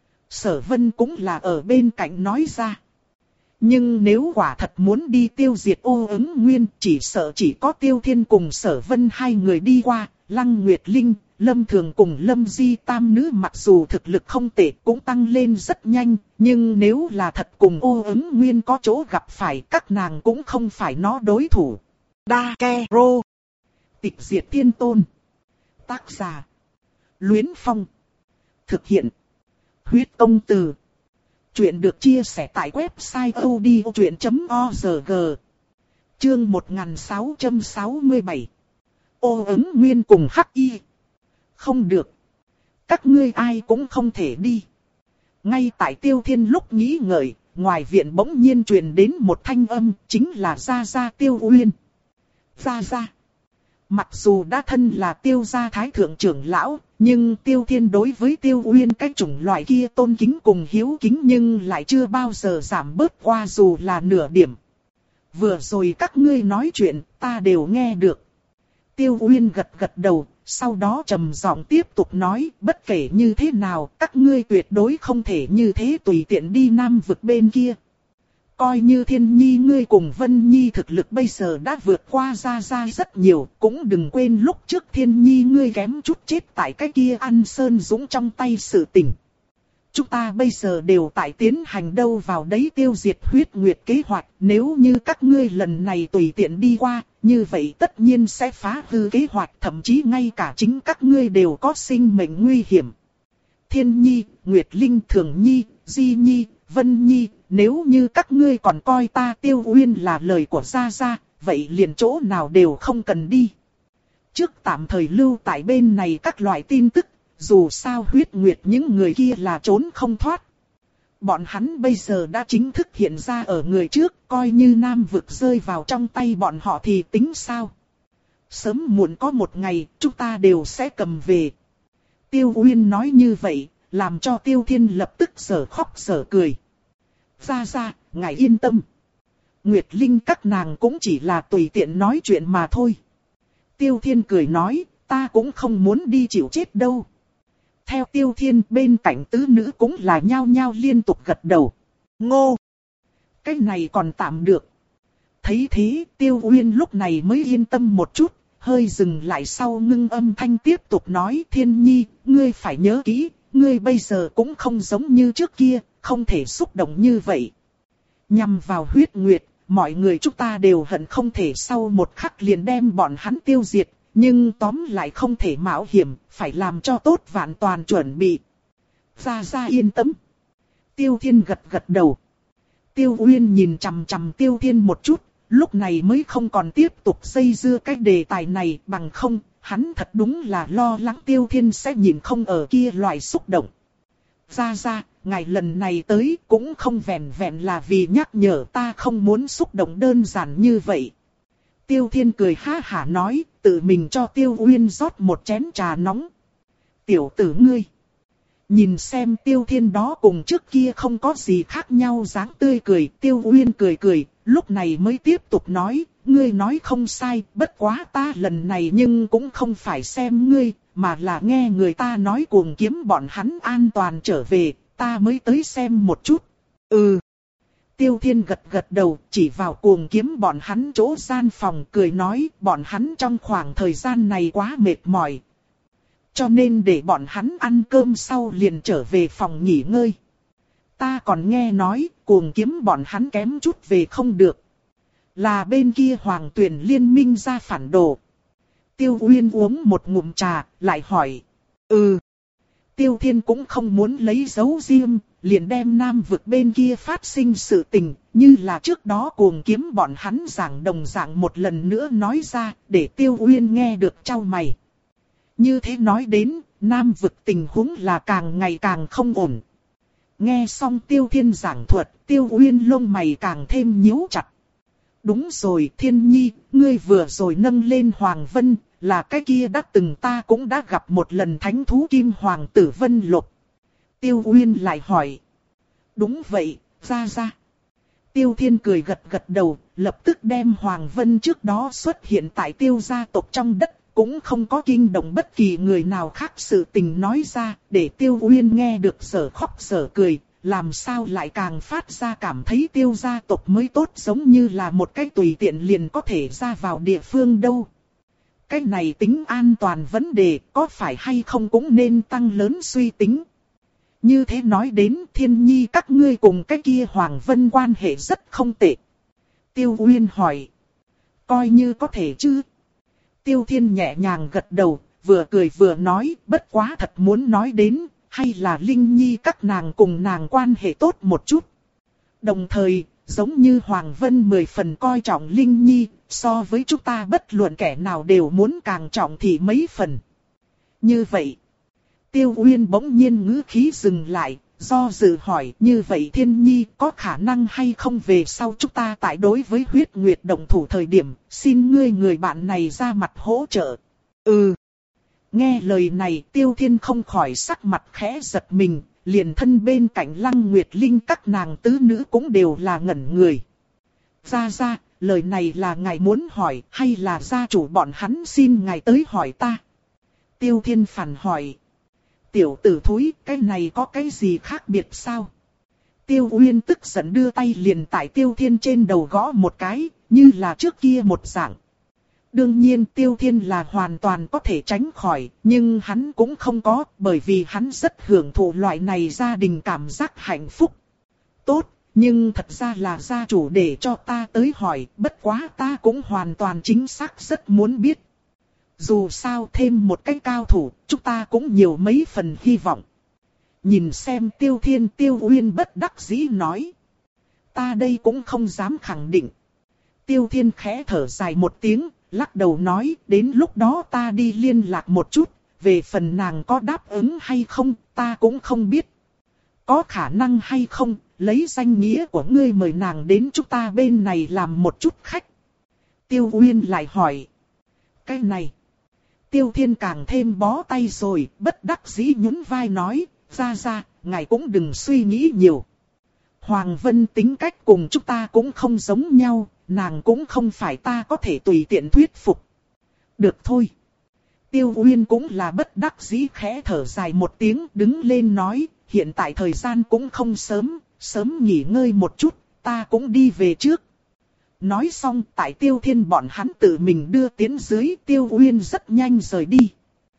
Sở Vân cũng là ở bên cạnh nói ra. Nhưng nếu quả thật muốn đi tiêu diệt Ô Ứng Nguyên, chỉ sợ chỉ có Tiêu Thiên cùng Sở Vân hai người đi qua, Lăng Nguyệt Linh, Lâm Thường cùng Lâm Di tam nữ mặc dù thực lực không tệ cũng tăng lên rất nhanh, nhưng nếu là thật cùng Ô Ứng Nguyên có chỗ gặp phải các nàng cũng không phải nó đối thủ. Đa Ke Rô. Tịch diệt thiên tôn. Tác giả. Luyến Phong. Thực hiện. Huyết công từ. Chuyện được chia sẻ tại website odchuyện chấm org. Chương một nghìn sáu trăm sáu mươi bảy. Ô Ứng Nguyên cùng Hắc Y. Không được. Các ngươi ai cũng không thể đi. Ngay tại Tiêu Thiên lúc nghĩ ngợi, ngoài viện bỗng nhiên truyền đến một thanh âm, chính là Gia Gia Tiêu Uyên. Gia Gia. Mặc dù đã thân là Tiêu gia thái thượng trưởng lão, nhưng Tiêu Thiên đối với Tiêu Uyên cái chủng loại kia tôn kính cùng hiếu kính nhưng lại chưa bao giờ giảm bớt qua dù là nửa điểm. Vừa rồi các ngươi nói chuyện, ta đều nghe được. Tiêu Uyên gật gật đầu, sau đó trầm giọng tiếp tục nói, bất kể như thế nào, các ngươi tuyệt đối không thể như thế tùy tiện đi Nam Vực bên kia. Coi như Thiên Nhi ngươi cùng Vân Nhi thực lực bây giờ đã vượt qua Gia Gia rất nhiều, cũng đừng quên lúc trước Thiên Nhi ngươi kém chút chết tại cái kia Ăn Sơn Dũng trong tay sự tình. Chúng ta bây giờ đều tại tiến hành đâu vào đấy tiêu diệt huyết nguyệt kế hoạch, nếu như các ngươi lần này tùy tiện đi qua, như vậy tất nhiên sẽ phá hư kế hoạch, thậm chí ngay cả chính các ngươi đều có sinh mệnh nguy hiểm. Thiên Nhi, Nguyệt Linh, Thường Nhi, Di Nhi, Vân Nhi, nếu như các ngươi còn coi ta Tiêu Uyên là lời của Gia Gia, vậy liền chỗ nào đều không cần đi. Trước tạm thời lưu tại bên này các loại tin tức, dù sao huyết nguyệt những người kia là trốn không thoát. Bọn hắn bây giờ đã chính thức hiện ra ở người trước, coi như Nam Vực rơi vào trong tay bọn họ thì tính sao. Sớm muộn có một ngày, chúng ta đều sẽ cầm về. Tiêu Uyên nói như vậy, làm cho Tiêu Thiên lập tức sở khóc sở cười. Gia Gia, ngài yên tâm. Nguyệt Linh các nàng cũng chỉ là tùy tiện nói chuyện mà thôi. Tiêu Thiên cười nói, ta cũng không muốn đi chịu chết đâu. Theo Tiêu Thiên bên cạnh tứ nữ cũng là nhao nhao liên tục gật đầu. Ngô! Cái này còn tạm được. Thấy thế Tiêu Uyên lúc này mới yên tâm một chút, hơi dừng lại sau ngưng âm thanh tiếp tục nói Thiên Nhi, ngươi phải nhớ kỹ, ngươi bây giờ cũng không giống như trước kia, không thể xúc động như vậy. Nhằm vào huyết nguyệt, mọi người chúng ta đều hận không thể sau một khắc liền đem bọn hắn tiêu diệt, nhưng tóm lại không thể mạo hiểm, phải làm cho tốt vạn toàn chuẩn bị. Gia Gia yên tâm. Tiêu Thiên gật gật đầu. Tiêu Uyên nhìn chằm chằm Tiêu Thiên một chút, lúc này mới không còn tiếp tục dây dưa cái đề tài này, bằng không, hắn thật đúng là lo lắng Tiêu Thiên sẽ nhìn không ở kia loại xúc động. Gia Gia, ngài lần này tới cũng không vẹn vẹn là vì nhắc nhở ta không muốn xúc động đơn giản như vậy. Tiêu Thiên cười ha hả nói, tự mình cho Tiêu Uyên rót một chén trà nóng. Tiểu tử ngươi. Nhìn xem Tiêu Thiên đó cùng trước kia không có gì khác nhau dáng tươi cười, Tiêu Uyên cười cười, lúc này mới tiếp tục nói, ngươi nói không sai, bất quá ta lần này nhưng cũng không phải xem ngươi, mà là nghe người ta nói Cuồng Kiếm bọn hắn an toàn trở về, ta mới tới xem một chút. Ừ. Tiêu Thiên gật gật đầu, chỉ vào Cuồng Kiếm bọn hắn chỗ gian phòng cười nói, bọn hắn trong khoảng thời gian này quá mệt mỏi. Cho nên để bọn hắn ăn cơm sau liền trở về phòng nghỉ ngơi. Ta còn nghe nói, Cuồng Kiếm bọn hắn kém chút về không được. Là bên kia Hoàng Tuyển liên minh ra phản đồ. Tiêu Uyên uống một ngụm trà, lại hỏi. Ừ. Tiêu Thiên cũng không muốn lấy dấu riêng, liền đem Nam vực bên kia phát sinh sự tình, như là trước đó Cuồng Kiếm bọn hắn giảng đồng dạng một lần nữa nói ra, để Tiêu Uyên nghe được chau mày. Như thế nói đến, Nam vực tình huống là càng ngày càng không ổn. Nghe xong Tiêu Thiên giảng thuật, Tiêu Uyên lông mày càng thêm nhíu chặt. Đúng rồi Thiên Nhi, ngươi vừa rồi nâng lên Hoàng Vân, là cái kia đã từng ta cũng đã gặp một lần thánh thú kim hoàng tử Vân Lục. Tiêu Uyên lại hỏi. Đúng vậy, ra ra. Tiêu Thiên cười gật gật đầu, lập tức đem Hoàng Vân trước đó xuất hiện tại Tiêu gia tộc trong đất. Cũng không có kinh động bất kỳ người nào khác sự tình nói ra, để Tiêu Uyên nghe được sở khóc sở cười, làm sao lại càng phát ra cảm thấy Tiêu gia tộc mới tốt giống như là một cái tùy tiện liền có thể ra vào địa phương đâu. Cái này tính an toàn vấn đề có phải hay không cũng nên tăng lớn suy tính. Như thế nói đến Thiên Nhi các ngươi cùng cái kia Hoàng Vân quan hệ rất không tệ. Tiêu Uyên hỏi. Coi như có thể chứ. Tiêu Thiên nhẹ nhàng gật đầu, vừa cười vừa nói, bất quá thật muốn nói đến, hay là Linh Nhi các nàng cùng nàng quan hệ tốt một chút. Đồng thời, giống như Hoàng Vân mười phần coi trọng Linh Nhi, so với chúng ta bất luận kẻ nào đều muốn càng trọng thì mấy phần. Như vậy, Tiêu Uyên bỗng nhiên ngữ khí dừng lại, do dự hỏi như vậy Thiên Nhi có khả năng hay không về sau chúng ta tại đối với huyết nguyệt động thủ thời điểm, xin ngươi người bạn này ra mặt hỗ trợ. Ừ. Nghe lời này Tiêu Thiên không khỏi sắc mặt khẽ giật mình, liền thân bên cạnh Lăng Nguyệt Linh các nàng tứ nữ cũng đều là ngẩn người. Ra ra, lời này là ngài muốn hỏi hay là gia chủ bọn hắn xin ngài tới hỏi ta? Tiêu Thiên phản hỏi. Tiểu tử thúi, cái này có cái gì khác biệt sao? Tiêu Uyên tức giận đưa tay liền tại Tiêu Thiên trên đầu gõ một cái, như là trước kia một dạng. Đương nhiên Tiêu Thiên là hoàn toàn có thể tránh khỏi, nhưng hắn cũng không có, bởi vì hắn rất hưởng thụ loại này gia đình cảm giác hạnh phúc. Tốt, nhưng thật ra là gia chủ để cho ta tới hỏi, bất quá ta cũng hoàn toàn chính xác rất muốn biết. Dù sao thêm một cái cao thủ, chúng ta cũng nhiều mấy phần hy vọng. Nhìn xem Tiêu Thiên Tiêu Uyên bất đắc dĩ nói. Ta đây cũng không dám khẳng định. Tiêu Thiên khẽ thở dài một tiếng, lắc đầu nói, đến lúc đó ta đi liên lạc một chút, về phần nàng có đáp ứng hay không, ta cũng không biết. Có khả năng hay không, lấy danh nghĩa của ngươi mời nàng đến chúng ta bên này làm một chút khách. Tiêu Uyên lại hỏi. Cái này. Tiêu Thiên càng thêm bó tay rồi, bất đắc dĩ nhún vai nói, ra ra, ngài cũng đừng suy nghĩ nhiều. Hoàng Vân tính cách cùng chúng ta cũng không giống nhau, nàng cũng không phải ta có thể tùy tiện thuyết phục. Được thôi. Tiêu Uyên cũng là bất đắc dĩ khẽ thở dài một tiếng đứng lên nói, hiện tại thời gian cũng không sớm, sớm nghỉ ngơi một chút, ta cũng đi về trước. Nói xong tại Tiêu Thiên bọn hắn tự mình đưa tiến dưới Tiêu Uyên rất nhanh rời đi.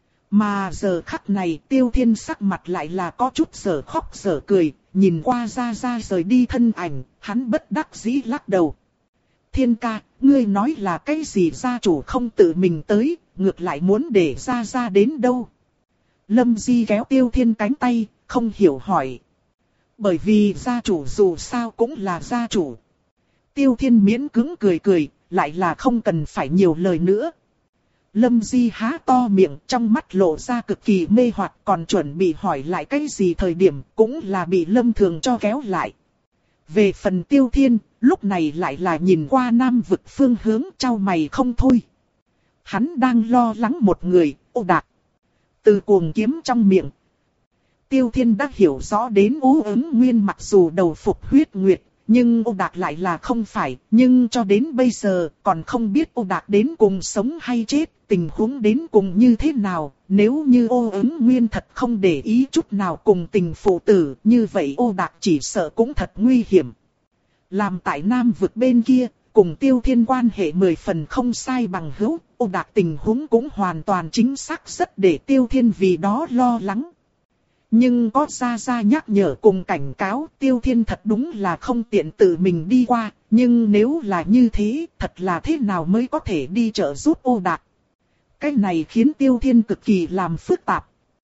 Mà giờ khắc này Tiêu Thiên sắc mặt lại là có chút giờ khóc giờ cười, nhìn qua ra ra rời đi thân ảnh, hắn bất đắc dĩ lắc đầu. Thiên ca, ngươi nói là cái gì gia chủ không tự mình tới, ngược lại muốn để ra ra đến đâu? Lâm Di kéo Tiêu Thiên cánh tay, không hiểu hỏi. Bởi vì gia chủ dù sao cũng là gia chủ. Tiêu Thiên miễn cứng cười cười, lại là không cần phải nhiều lời nữa. Lâm Di há to miệng, trong mắt lộ ra cực kỳ mê hoặc, còn chuẩn bị hỏi lại cái gì thời điểm, cũng là bị Lâm Thường cho kéo lại. Về phần Tiêu Thiên, lúc này lại là nhìn qua Nam vực phương hướng trao mày không thôi. Hắn đang lo lắng một người, ô đạc. Từ cuồng kiếm trong miệng, Tiêu Thiên đã hiểu rõ đến Ô Ứng Nguyên mặc dù đầu phục huyết nguyệt, nhưng Ô Đạc lại là không phải, nhưng cho đến bây giờ còn không biết Ô Đạc đến cùng sống hay chết, tình huống đến cùng như thế nào. Nếu như Ô Ứng Nguyên thật không để ý chút nào cùng tình phụ tử, như vậy Ô Đạc chỉ sợ cũng thật nguy hiểm. Làm tại Nam vực bên kia, cùng Tiêu Thiên quan hệ mười phần không sai bằng hữu, Ô Đạc tình huống cũng hoàn toàn chính xác rất để Tiêu Thiên vì đó lo lắng. Nhưng có Gia Gia nhắc nhở cùng cảnh cáo, Tiêu Thiên thật đúng là không tiện tự mình đi qua, nhưng nếu là như thế, thật là thế nào mới có thể đi trợ giúp Ô Đạc. Cái này khiến Tiêu Thiên cực kỳ làm phức tạp.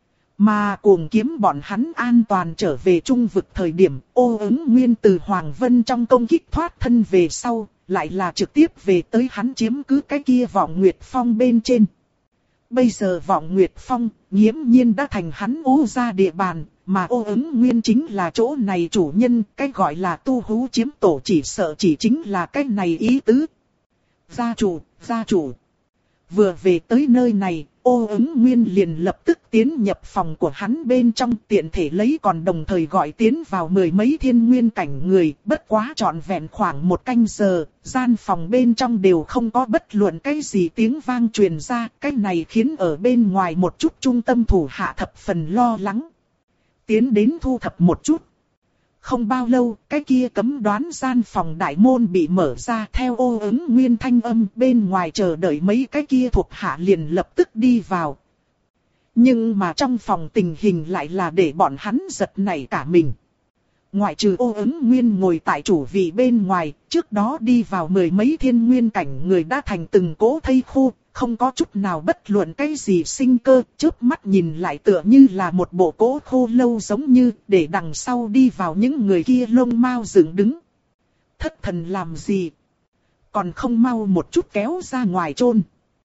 Mà cuồng kiếm bọn hắn an toàn trở về trung vực thời điểm, Ô Ứng Nguyên từ Hoàng Vân trong công kích thoát thân về sau, lại là trực tiếp về tới hắn chiếm cứ cái kia Vọng Nguyệt Phong bên trên. Bây giờ Vọng Nguyệt Phong, nghiễm nhiên đã thành hắn Ô gia địa bàn, mà Ô Ứng Nguyên chính là chỗ này chủ nhân, cái gọi là tu hú chiếm tổ chỉ sợ chỉ chính là cái này ý tứ. Gia chủ, gia chủ. Vừa về tới nơi này, Ô Ứng Nguyên liền lập tức tiến nhập phòng của hắn bên trong, tiện thể lấy còn đồng thời gọi tiến vào mười mấy thiên nguyên cảnh người, bất quá trọn vẹn khoảng một canh giờ, gian phòng bên trong đều không có bất luận cái gì tiếng vang truyền ra, cái này khiến ở bên ngoài một chút trung tâm thủ hạ thập phần lo lắng. Tiến đến thu thập một chút. Không bao lâu, cái kia cấm đoán gian phòng đại môn bị mở ra, theo Ô Ứng Nguyên thanh âm, bên ngoài chờ đợi mấy cái kia thuộc hạ liền lập tức đi vào. Nhưng mà trong phòng tình hình lại là để bọn hắn giật nảy cả mình. Ngoại trừ Ô Ứng Nguyên ngồi tại chủ vị bên ngoài, trước đó đi vào mười mấy thiên nguyên cảnh người đã thành từng cỗ thây khô, không có chút nào bất luận cái gì sinh cơ, chớp mắt nhìn lại tựa như là một bộ cỗ khô lâu giống như, để đằng sau đi vào những người kia lông mao dựng đứng. Thất thần làm gì? Còn không mau một chút kéo ra ngoài chôn.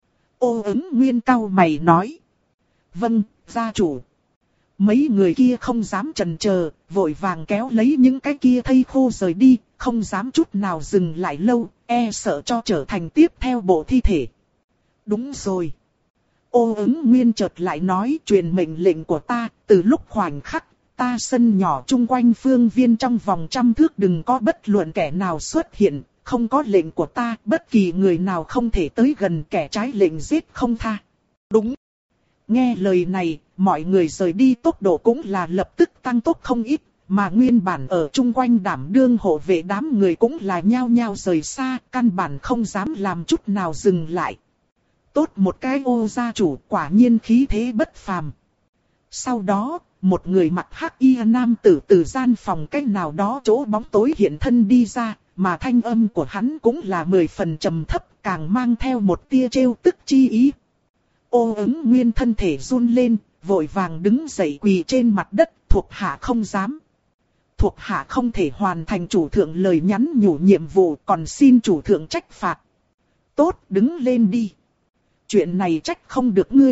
Ô Ứng Nguyên cau mày nói. Vâng, gia chủ. Mấy người kia không dám chần chờ, vội vàng kéo lấy những cái kia thây khô rời đi, không dám chút nào dừng lại lâu, e sợ cho trở thành tiếp theo bộ thi thể. Đúng rồi. Ô Ứng Nguyên chợt lại nói truyền mệnh lệnh của ta, từ lúc khoảnh khắc, ta sân nhỏ chung quanh phương viên trong vòng trăm thước đừng có bất luận kẻ nào xuất hiện, không có lệnh của ta, bất kỳ người nào không thể tới gần, kẻ trái lệnh giết không tha. Đúng. Nghe lời này, mọi người rời đi tốc độ cũng là lập tức tăng tốc không ít, mà nguyên bản ở chung quanh đảm đương hộ vệ đám người cũng là nhao nhao rời xa, căn bản không dám làm chút nào dừng lại. Tốt một cái Ô gia chủ, quả nhiên khí thế bất phàm. Sau đó, một người mặc hắc y nam tử từ gian phòng cách nào đó chỗ bóng tối hiện thân đi ra, mà thanh âm của hắn cũng là mười phần trầm thấp, càng mang theo một tia trêu tức chi ý. Ô Ứng Nguyên thân thể run lên, vội vàng đứng dậy quỳ trên mặt đất, thuộc hạ không dám. Thuộc hạ không thể hoàn thành chủ thượng lời nhắn nhủ nhiệm vụ, còn xin chủ thượng trách phạt. Tốt, đứng lên đi. Chuyện này trách không được ngươi.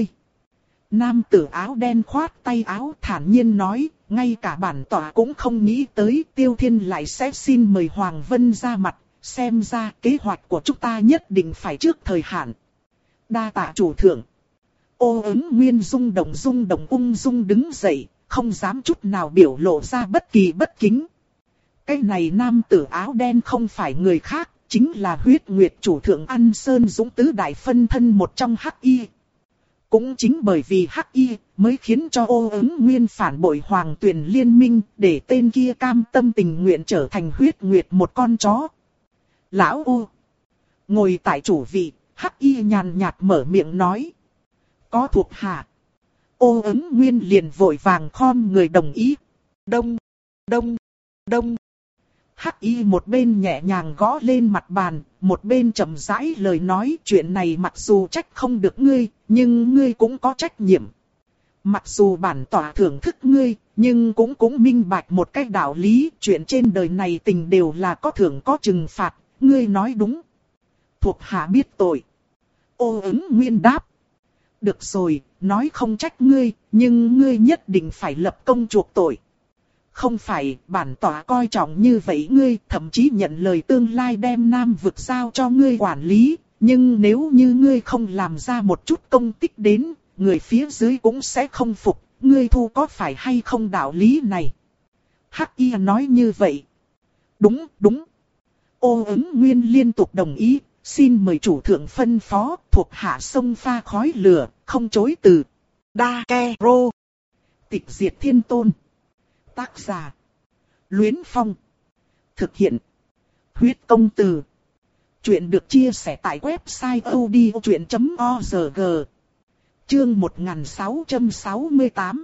Nam tử áo đen khoát tay áo thản nhiên nói, ngay cả bản tọa cũng không nghĩ tới Tiêu Thiên lại sẽ xin mời Hoàng Vân ra mặt, xem ra kế hoạch của chúng ta nhất định phải trước thời hạn. Đa tạ chủ thượng. Ô Ứng Nguyên rung động rung động ung dung đứng dậy, không dám chút nào biểu lộ ra bất kỳ bất kính. Cái này nam tử áo đen không phải người khác, chính là Huyết Nguyệt chủ thượng An Sơn Dũng tứ đại phân thân một trong Hắc Y. Cũng chính bởi vì Hắc Y mới khiến cho Ô Ứng Nguyên phản bội Hoàng Tuyền liên minh, để tên kia cam tâm tình nguyện trở thành Huyết Nguyệt một con chó. Lão Ô ngồi tại chủ vị, Hắc Y nhàn nhạt mở miệng nói. Có thuộc hạ. Ô Ứng Nguyên liền vội vàng khom người đồng ý. Đông, đông, đông. Hắc Y một bên nhẹ nhàng gõ lên mặt bàn, một bên chậm rãi lời nói, chuyện này mặc dù trách không được ngươi, nhưng ngươi cũng có trách nhiệm. Mặc dù bản tọa thưởng thức ngươi, nhưng cũng cũng minh bạch một cách đạo lý, chuyện trên đời này tình đều là có thưởng có trừng phạt, ngươi nói đúng. Thuộc hạ biết tội. Ô Ứng Nguyên đáp. Được rồi, nói không trách ngươi, nhưng ngươi nhất định phải lập công chuộc tội. Không phải, bản tọa coi trọng như vậy ngươi, thậm chí nhận lời tương lai đem Nam vực giao cho ngươi quản lý, nhưng nếu như ngươi không làm ra một chút công tích đến, người phía dưới cũng sẽ không phục, ngươi thu có phải hay không đạo lý này. Hắc Y nói như vậy. Đúng, đúng. Ô Ứng Nguyên liên tục đồng ý, xin mời chủ thượng phân phó, thuộc hạ sông pha khói lửa, không chối từ. Đa Ke Rô. Tịch diệt thiên tôn. Tác giả. Luyến Phong. Thực hiện. Huyết công từ. Chuyện được chia sẻ tại website odchuyện chấm org. Chương một nghìn sáu trăm sáu mươi tám.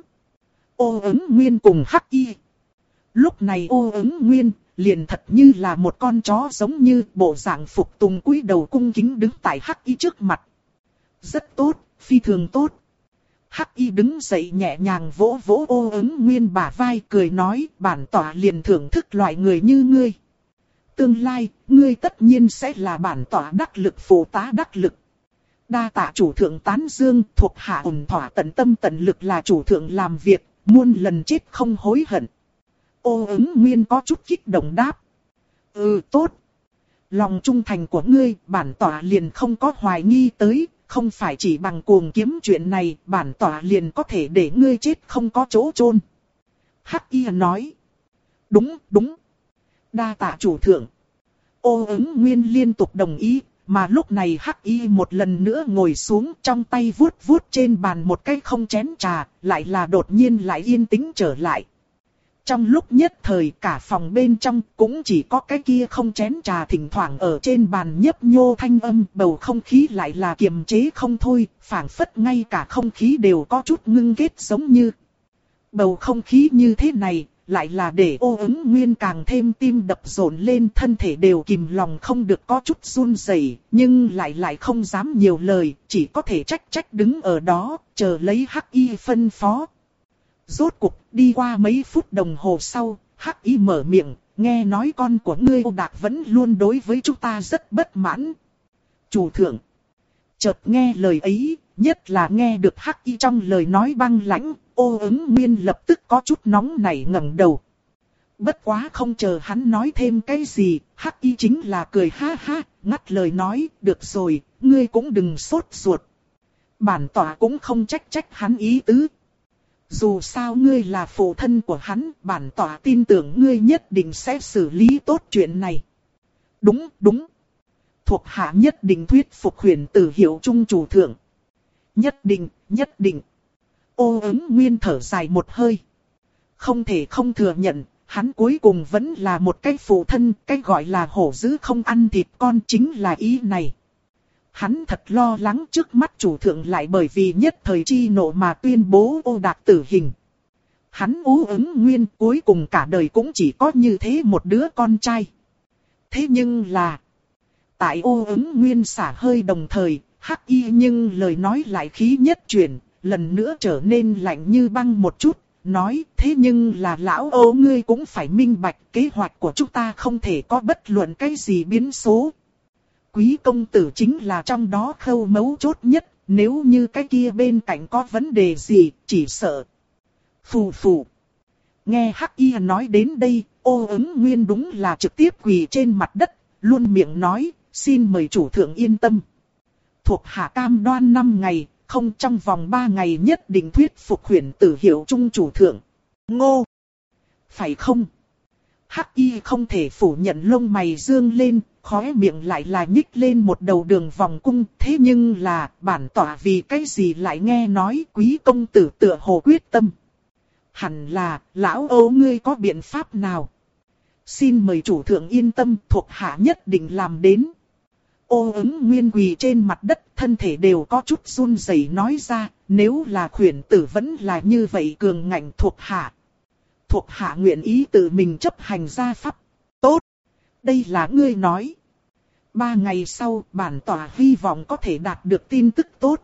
Ô Ứng Nguyên cùng Hắc Y. Lúc này Ô Ứng Nguyên liền thật như là một con chó, giống như bộ dạng phục tùng cúi đầu cung kính đứng tại Hắc Y trước mặt. Rất tốt, phi thường tốt. Hắc Y đứng dậy nhẹ nhàng vỗ vỗ Ô Ứng Nguyên bả vai, cười nói, bản tọa liền thưởng thức loại người như ngươi. Tương lai, ngươi tất nhiên sẽ là bản tọa đắc lực phụ tá đắc lực. Đa tạ chủ thượng tán dương, thuộc hạ ổn thỏa tận tâm tận lực là chủ thượng làm việc, muôn lần chết không hối hận. Ô Ứng Nguyên có chút kích động đáp. Ừ, tốt. Lòng trung thành của ngươi, bản tọa liền không có hoài nghi tới, không phải chỉ bằng cuồng kiếm chuyện này, bản tọa liền có thể để ngươi chết không có chỗ chôn. Hắc Y nói. Đúng, đúng. Đa tạ chủ thượng. Ô Ứng Nguyên liên tục đồng ý, mà lúc này Hắc Y một lần nữa ngồi xuống, trong tay vuốt vuốt trên bàn một cái không chén trà, lại là đột nhiên lại yên tĩnh trở lại. Trong lúc nhất thời cả phòng bên trong cũng chỉ có cái kia không chén trà thỉnh thoảng ở trên bàn nhấp nhô thanh âm, bầu không khí lại là kiềm chế không thôi, phảng phất ngay cả không khí đều có chút ngưng kết giống như. Bầu không khí như thế này, lại là để Ô Ứng Nguyên càng thêm tim đập rộn lên, thân thể đều kìm lòng không được có chút run rẩy, nhưng lại lại không dám nhiều lời, chỉ có thể trách trách đứng ở đó, chờ lấy Hắc Y phân phó. Rốt cục, đi qua mấy phút đồng hồ sau, Hắc Y mở miệng, nghe nói con của ngươi Ô Đạc vẫn luôn đối với chúng ta rất bất mãn. Chủ thượng. Chợt nghe lời ấy, nhất là nghe được Hắc Y trong lời nói băng lãnh, Ô Ứng Nguyên lập tức có chút nóng nảy ngẩng đầu. Bất quá không chờ hắn nói thêm cái gì, Hắc Y chính là cười ha ha, ngắt lời nói, được rồi, ngươi cũng đừng sốt ruột. Bản tọa cũng không trách trách hắn ý tứ. Dù sao ngươi là phụ thân của hắn, bản tọa tin tưởng ngươi nhất định sẽ xử lý tốt chuyện này. Đúng, đúng. Thuộc hạ nhất định thuyết phục Huyền Tử Hiệu Trung chủ thượng. Nhất định, nhất định. Ô Ứng Nguyên thở dài một hơi. Không thể không thừa nhận, hắn cuối cùng vẫn là một cái phụ thân, cái gọi là hổ dữ không ăn thịt con chính là ý này. Hắn thật lo lắng trước mắt chủ thượng lại bởi vì nhất thời chi nộ mà tuyên bố Ô Đạc tử hình. Hắn Ô Ứng Nguyên cuối cùng cả đời cũng chỉ có như thế một đứa con trai. Thế nhưng là, tại Ô Ứng Nguyên xả hơi đồng thời, Hắc Y nhưng lời nói lại khí nhất chuyển, lần nữa trở nên lạnh như băng một chút, nói thế nhưng là lão Ô ngươi cũng phải minh bạch, kế hoạch của chúng ta không thể có bất luận cái gì biến số. Quý công tử chính là trong đó khâu mấu chốt nhất, nếu như cái kia bên cạnh có vấn đề gì, chỉ sợ. Phù phù. Nghe Hắc Y nói đến đây, Ô Ứng Nguyên đúng là trực tiếp quỳ trên mặt đất, luôn miệng nói, xin mời chủ thượng yên tâm. Thuộc hạ cam đoan năm ngày, không trong vòng ba ngày nhất định thuyết phục Huyền Tử Hiệu Trung chủ thượng. Ngô! Phải không? Hắc Y không thể phủ nhận, lông mày dương lên, khóe miệng lại là nhích lên một đầu đường vòng cung. Thế nhưng là, bản tọa vì cái gì lại nghe nói quý công tử tựa hồ quyết tâm. Hẳn là, lão Ô ngươi có biện pháp nào? Xin mời chủ thượng yên tâm, thuộc hạ nhất định làm đến. Ô Ứng Nguyên quỳ trên mặt đất, thân thể đều có chút run rẩy nói ra, nếu là Huyền Tử vẫn là như vậy cường ngạnh thuộc hạ. Thuộc hạ nguyện ý tự mình chấp hành gia pháp. Tốt! Đây là ngươi nói. Ba ngày sau, bản tọa hy vọng có thể đạt được tin tức tốt.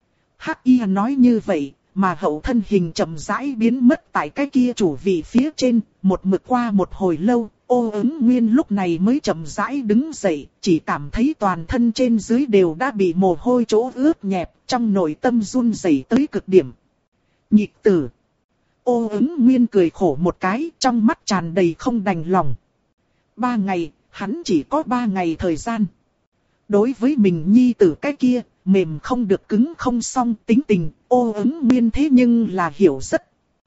Hắc Y nói như vậy, mà hậu thân hình chậm rãi biến mất tại cái kia chủ vị phía trên, một mực qua một hồi lâu. Ô Ứng Nguyên lúc này mới chậm rãi đứng dậy, chỉ cảm thấy toàn thân trên dưới đều đã bị mồ hôi chỗ ướt nhẹp, trong nội tâm run rẩy tới cực điểm. Nhịp tử. Ô Ứng Nguyên cười khổ một cái, trong mắt tràn đầy không đành lòng. Ba ngày, hắn chỉ có ba ngày thời gian. Đối với mình nhi tử cái kia, mềm không được cứng không xong tính tình, Ô Ứng Nguyên thế nhưng là hiểu rất.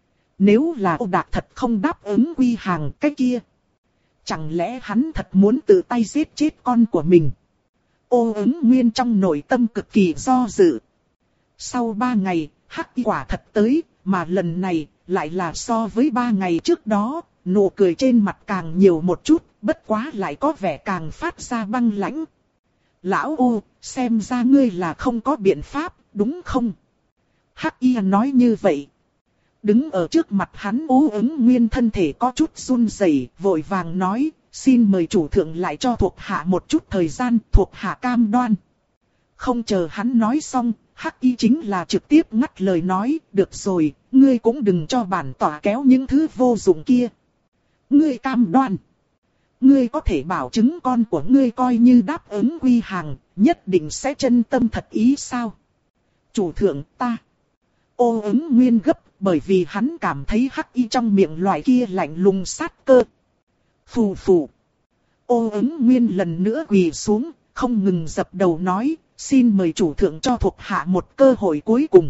Nếu là Ô Đạc thật không đáp ứng quy hàng cái kia, chẳng lẽ hắn thật muốn tự tay giết chết con của mình? Ô Ứng Nguyên trong nội tâm cực kỳ do dự. Sau ba ngày, hắc y quả thật tới, mà lần này lại là so với ba ngày trước đó, nụ cười trên mặt càng nhiều một chút, bất quá lại có vẻ càng phát ra băng lãnh. Lão Ô, xem ra ngươi là không có biện pháp, đúng không? Hắc y nói như vậy. Đứng ở trước mặt hắn Ô Ứng Nguyên thân thể có chút run rẩy, vội vàng nói, xin mời chủ thượng lại cho thuộc hạ một chút thời gian, thuộc hạ cam đoan. Không chờ hắn nói xong, Hắc y chính là trực tiếp ngắt lời nói, được rồi, ngươi cũng đừng cho bản tỏa kéo những thứ vô dụng kia. Ngươi cam đoan. Ngươi có thể bảo chứng con của ngươi coi như đáp ứng quy hàng, nhất định sẽ chân tâm thật ý sao? Chủ thượng ta. Ô Ứng Nguyên gấp, bởi vì hắn cảm thấy hắc y trong miệng loại kia lạnh lùng sát cơ. Phù phù. Ô Ứng Nguyên lần nữa quỳ xuống, không ngừng dập đầu nói, xin mời chủ thượng cho thuộc hạ một cơ hội cuối cùng.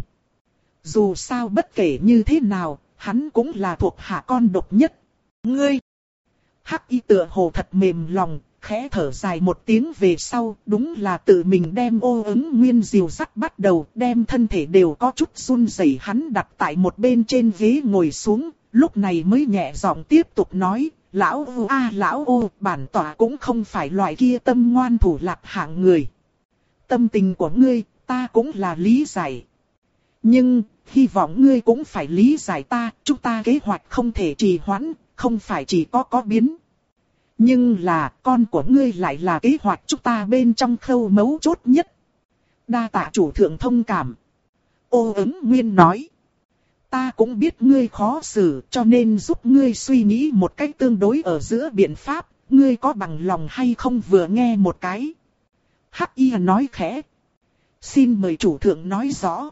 Dù sao bất kể như thế nào, hắn cũng là thuộc hạ con độc nhất. Ngươi. Hắc y tựa hồ thật mềm lòng, khẽ thở dài một tiếng về sau, đúng là tự mình đem Ô Ứng Nguyên dìu dắt bắt đầu, đem thân thể đều có chút run rẩy, hắn đặt tại một bên trên ghế ngồi xuống, lúc này mới nhẹ giọng tiếp tục nói, lão Ô a lão Ô, bản tỏa cũng không phải loại kia tâm ngoan thủ lạt hạng người. Tâm tình của ngươi, ta cũng là lý giải. Nhưng, hy vọng ngươi cũng phải lý giải ta, chúng ta kế hoạch không thể trì hoãn, không phải chỉ có có biến. Nhưng là, con của ngươi lại là kế hoạch chúng ta bên trong khâu mấu chốt nhất. Đa tạ chủ thượng thông cảm. Ô Ứng Nguyên nói. Ta cũng biết ngươi khó xử, cho nên giúp ngươi suy nghĩ một cách tương đối ở giữa biện pháp, ngươi có bằng lòng hay không vừa nghe một cái. Hắc y nói khẽ. Xin mời chủ thượng nói rõ.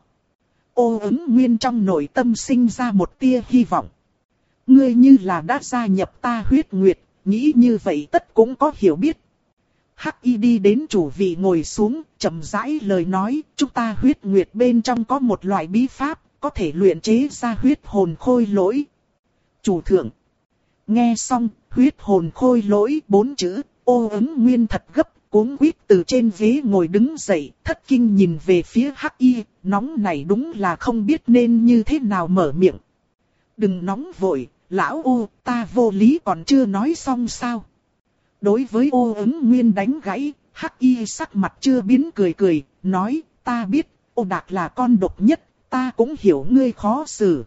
Ô Ứng Nguyên trong nội tâm sinh ra một tia hy vọng. Ngươi như là đã gia nhập ta huyết nguyệt, nghĩ như vậy tất cũng có hiểu biết. Hắc y đi đến chủ vị ngồi xuống, chậm rãi lời nói, chúng ta huyết nguyệt bên trong có một loại bí pháp, có thể luyện chế ra huyết hồn khôi lỗi. Chủ thượng. Nghe xong, huyết hồn khôi lỗi bốn chữ, Ô Ứng Nguyên thật gấp, cuống quýt từ trên ghế ngồi đứng dậy, thất kinh nhìn về phía Hắc y, nóng này đúng là không biết nên như thế nào mở miệng. Đừng nóng vội, lão Ô, ta vô lý còn chưa nói xong sao? Đối với Ô Ứng Nguyên đánh gãy, Hắc y sắc mặt chưa biến cười cười, nói, ta biết, Ô Đạc là con độc nhất, ta cũng hiểu ngươi khó xử.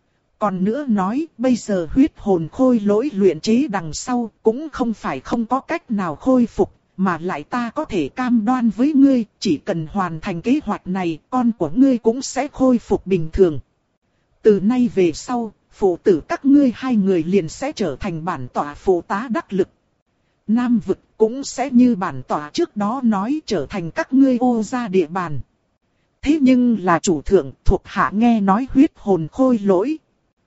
Còn nữa nói, bây giờ huyết hồn khôi lỗi luyện chế đằng sau, cũng không phải không có cách nào khôi phục, mà lại ta có thể cam đoan với ngươi, chỉ cần hoàn thành kế hoạch này, con của ngươi cũng sẽ khôi phục bình thường. Từ nay về sau, phụ tử các ngươi hai người liền sẽ trở thành bản tỏa phụ tá đắc lực. Nam vực cũng sẽ như bản tỏa trước đó nói trở thành các ngươi Ô gia địa bàn. Thế nhưng là chủ thượng thuộc hạ nghe nói huyết hồn khôi lỗi.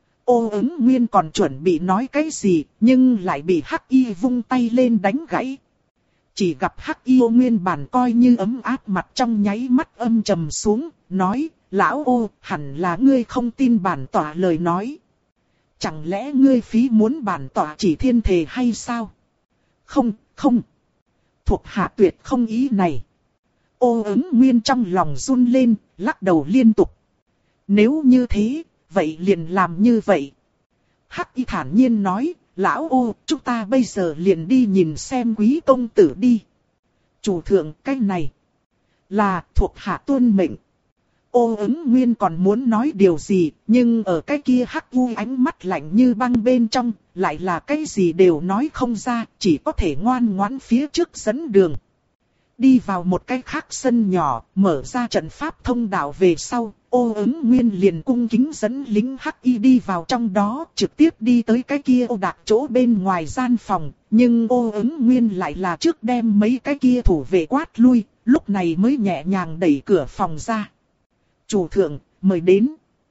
Ô Ứng Nguyên còn chuẩn bị nói cái gì, nhưng lại bị Hắc y vung tay lên đánh gãy. Chỉ gặp Hắc y nguyên bản coi như ấm áp mặt trong nháy mắt âm trầm xuống, nói, lão Ô, hẳn là ngươi không tin bản tỏa lời nói. Chẳng lẽ ngươi phí muốn bản tỏa chỉ thiên thể hay sao? Không, không. Thuộc hạ tuyệt không ý này. Ô Ứng Nguyên trong lòng run lên, lắc đầu liên tục. Nếu như thế, vậy liền làm như vậy. Hắc y thản nhiên nói, lão Ô, chúng ta bây giờ liền đi nhìn xem quý công tử đi. Chủ thượng, cái này là thuộc hạ tuân mệnh. Ô Ứng Nguyên còn muốn nói điều gì, nhưng ở cái kia Hắc u ánh mắt lạnh như băng bên trong, lại là cái gì đều nói không ra, chỉ có thể ngoan ngoãn phía trước dẫn đường. Đi vào một cái khác sân nhỏ, mở ra trận pháp thông đạo về sau, Ô Ứng Nguyên liền cung kính dẫn lính Hắc y đi vào trong đó, trực tiếp đi tới cái kia Ô Đạc chỗ bên ngoài gian phòng, nhưng Ô Ứng Nguyên lại là trước đem mấy cái kia thủ vệ quát lui, lúc này mới nhẹ nhàng đẩy cửa phòng ra. Chủ thượng, mời đến.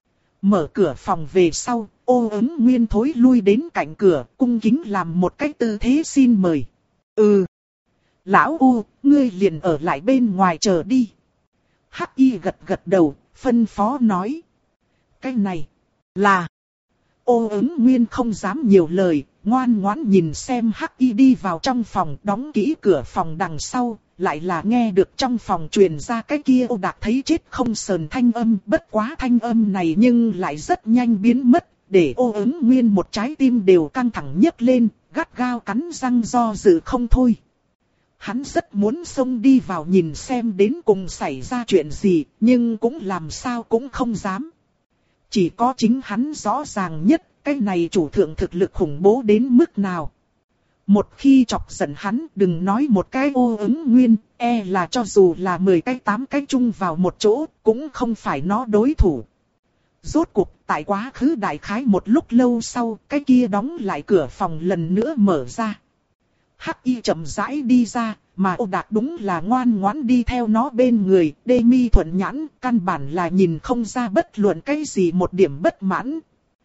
Mở cửa phòng về sau, Ô Ứng Nguyên thối lui đến cạnh cửa, cung kính làm một cái tư thế xin mời. Ừ. Lão U, ngươi liền ở lại bên ngoài chờ đi. Hắc Y gật gật đầu, phân phó nói. Cái này là... Ô ứng nguyên không dám nhiều lời, ngoan ngoãn nhìn xem Hắc Y đi vào trong phòng, đóng kỹ cửa phòng đằng sau, lại là nghe được trong phòng truyền ra cái kia Ô Đạc thấy chết không sờn thanh âm. Bất quá thanh âm này nhưng lại rất nhanh biến mất, để Ô ứng nguyên một trái tim đều căng thẳng nhấc lên, gắt gao cắn răng do dự không thôi. Hắn rất muốn xông đi vào nhìn xem đến cùng xảy ra chuyện gì, nhưng cũng làm sao cũng không dám. Chỉ có chính hắn rõ ràng nhất, cái này chủ thượng thực lực khủng bố đến mức nào. Một khi chọc giận hắn, đừng nói một cái Ô ứng nguyên, e là cho dù là mười cái tám cái chung vào một chỗ, cũng không phải nó đối thủ. Rốt cuộc, tại quá khứ đại khái một lúc lâu sau, cái kia đóng lại cửa phòng lần nữa mở ra. Hắc Y chậm rãi đi ra, mà Ô Đạc đúng là ngoan ngoãn đi theo nó bên người, đê mi thuận nhãn, căn bản là nhìn không ra bất luận cái gì một điểm bất mãn.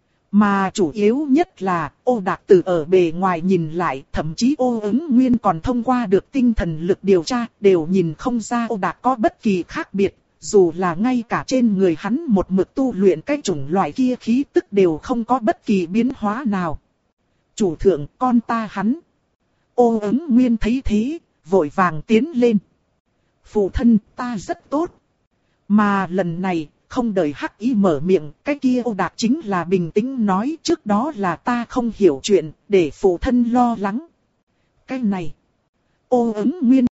Mà chủ yếu nhất là, Ô Đạc từ ở bề ngoài nhìn lại, thậm chí Ô ứng nguyên còn thông qua được tinh thần lực điều tra, đều nhìn không ra Ô Đạc có bất kỳ khác biệt, dù là ngay cả trên người hắn một mực tu luyện cái chủng loại kia khí tức đều không có bất kỳ biến hóa nào. Chủ thượng, con ta hắn. Ô ứng nguyên thấy thế, vội vàng tiến lên. Phụ thân, ta rất tốt. Mà lần này, không đợi Hắc Y mở miệng, cái kia Ô Đạc chính là bình tĩnh nói, trước đó là ta không hiểu chuyện, để phụ thân lo lắng. Cái này, Ô ứng nguyên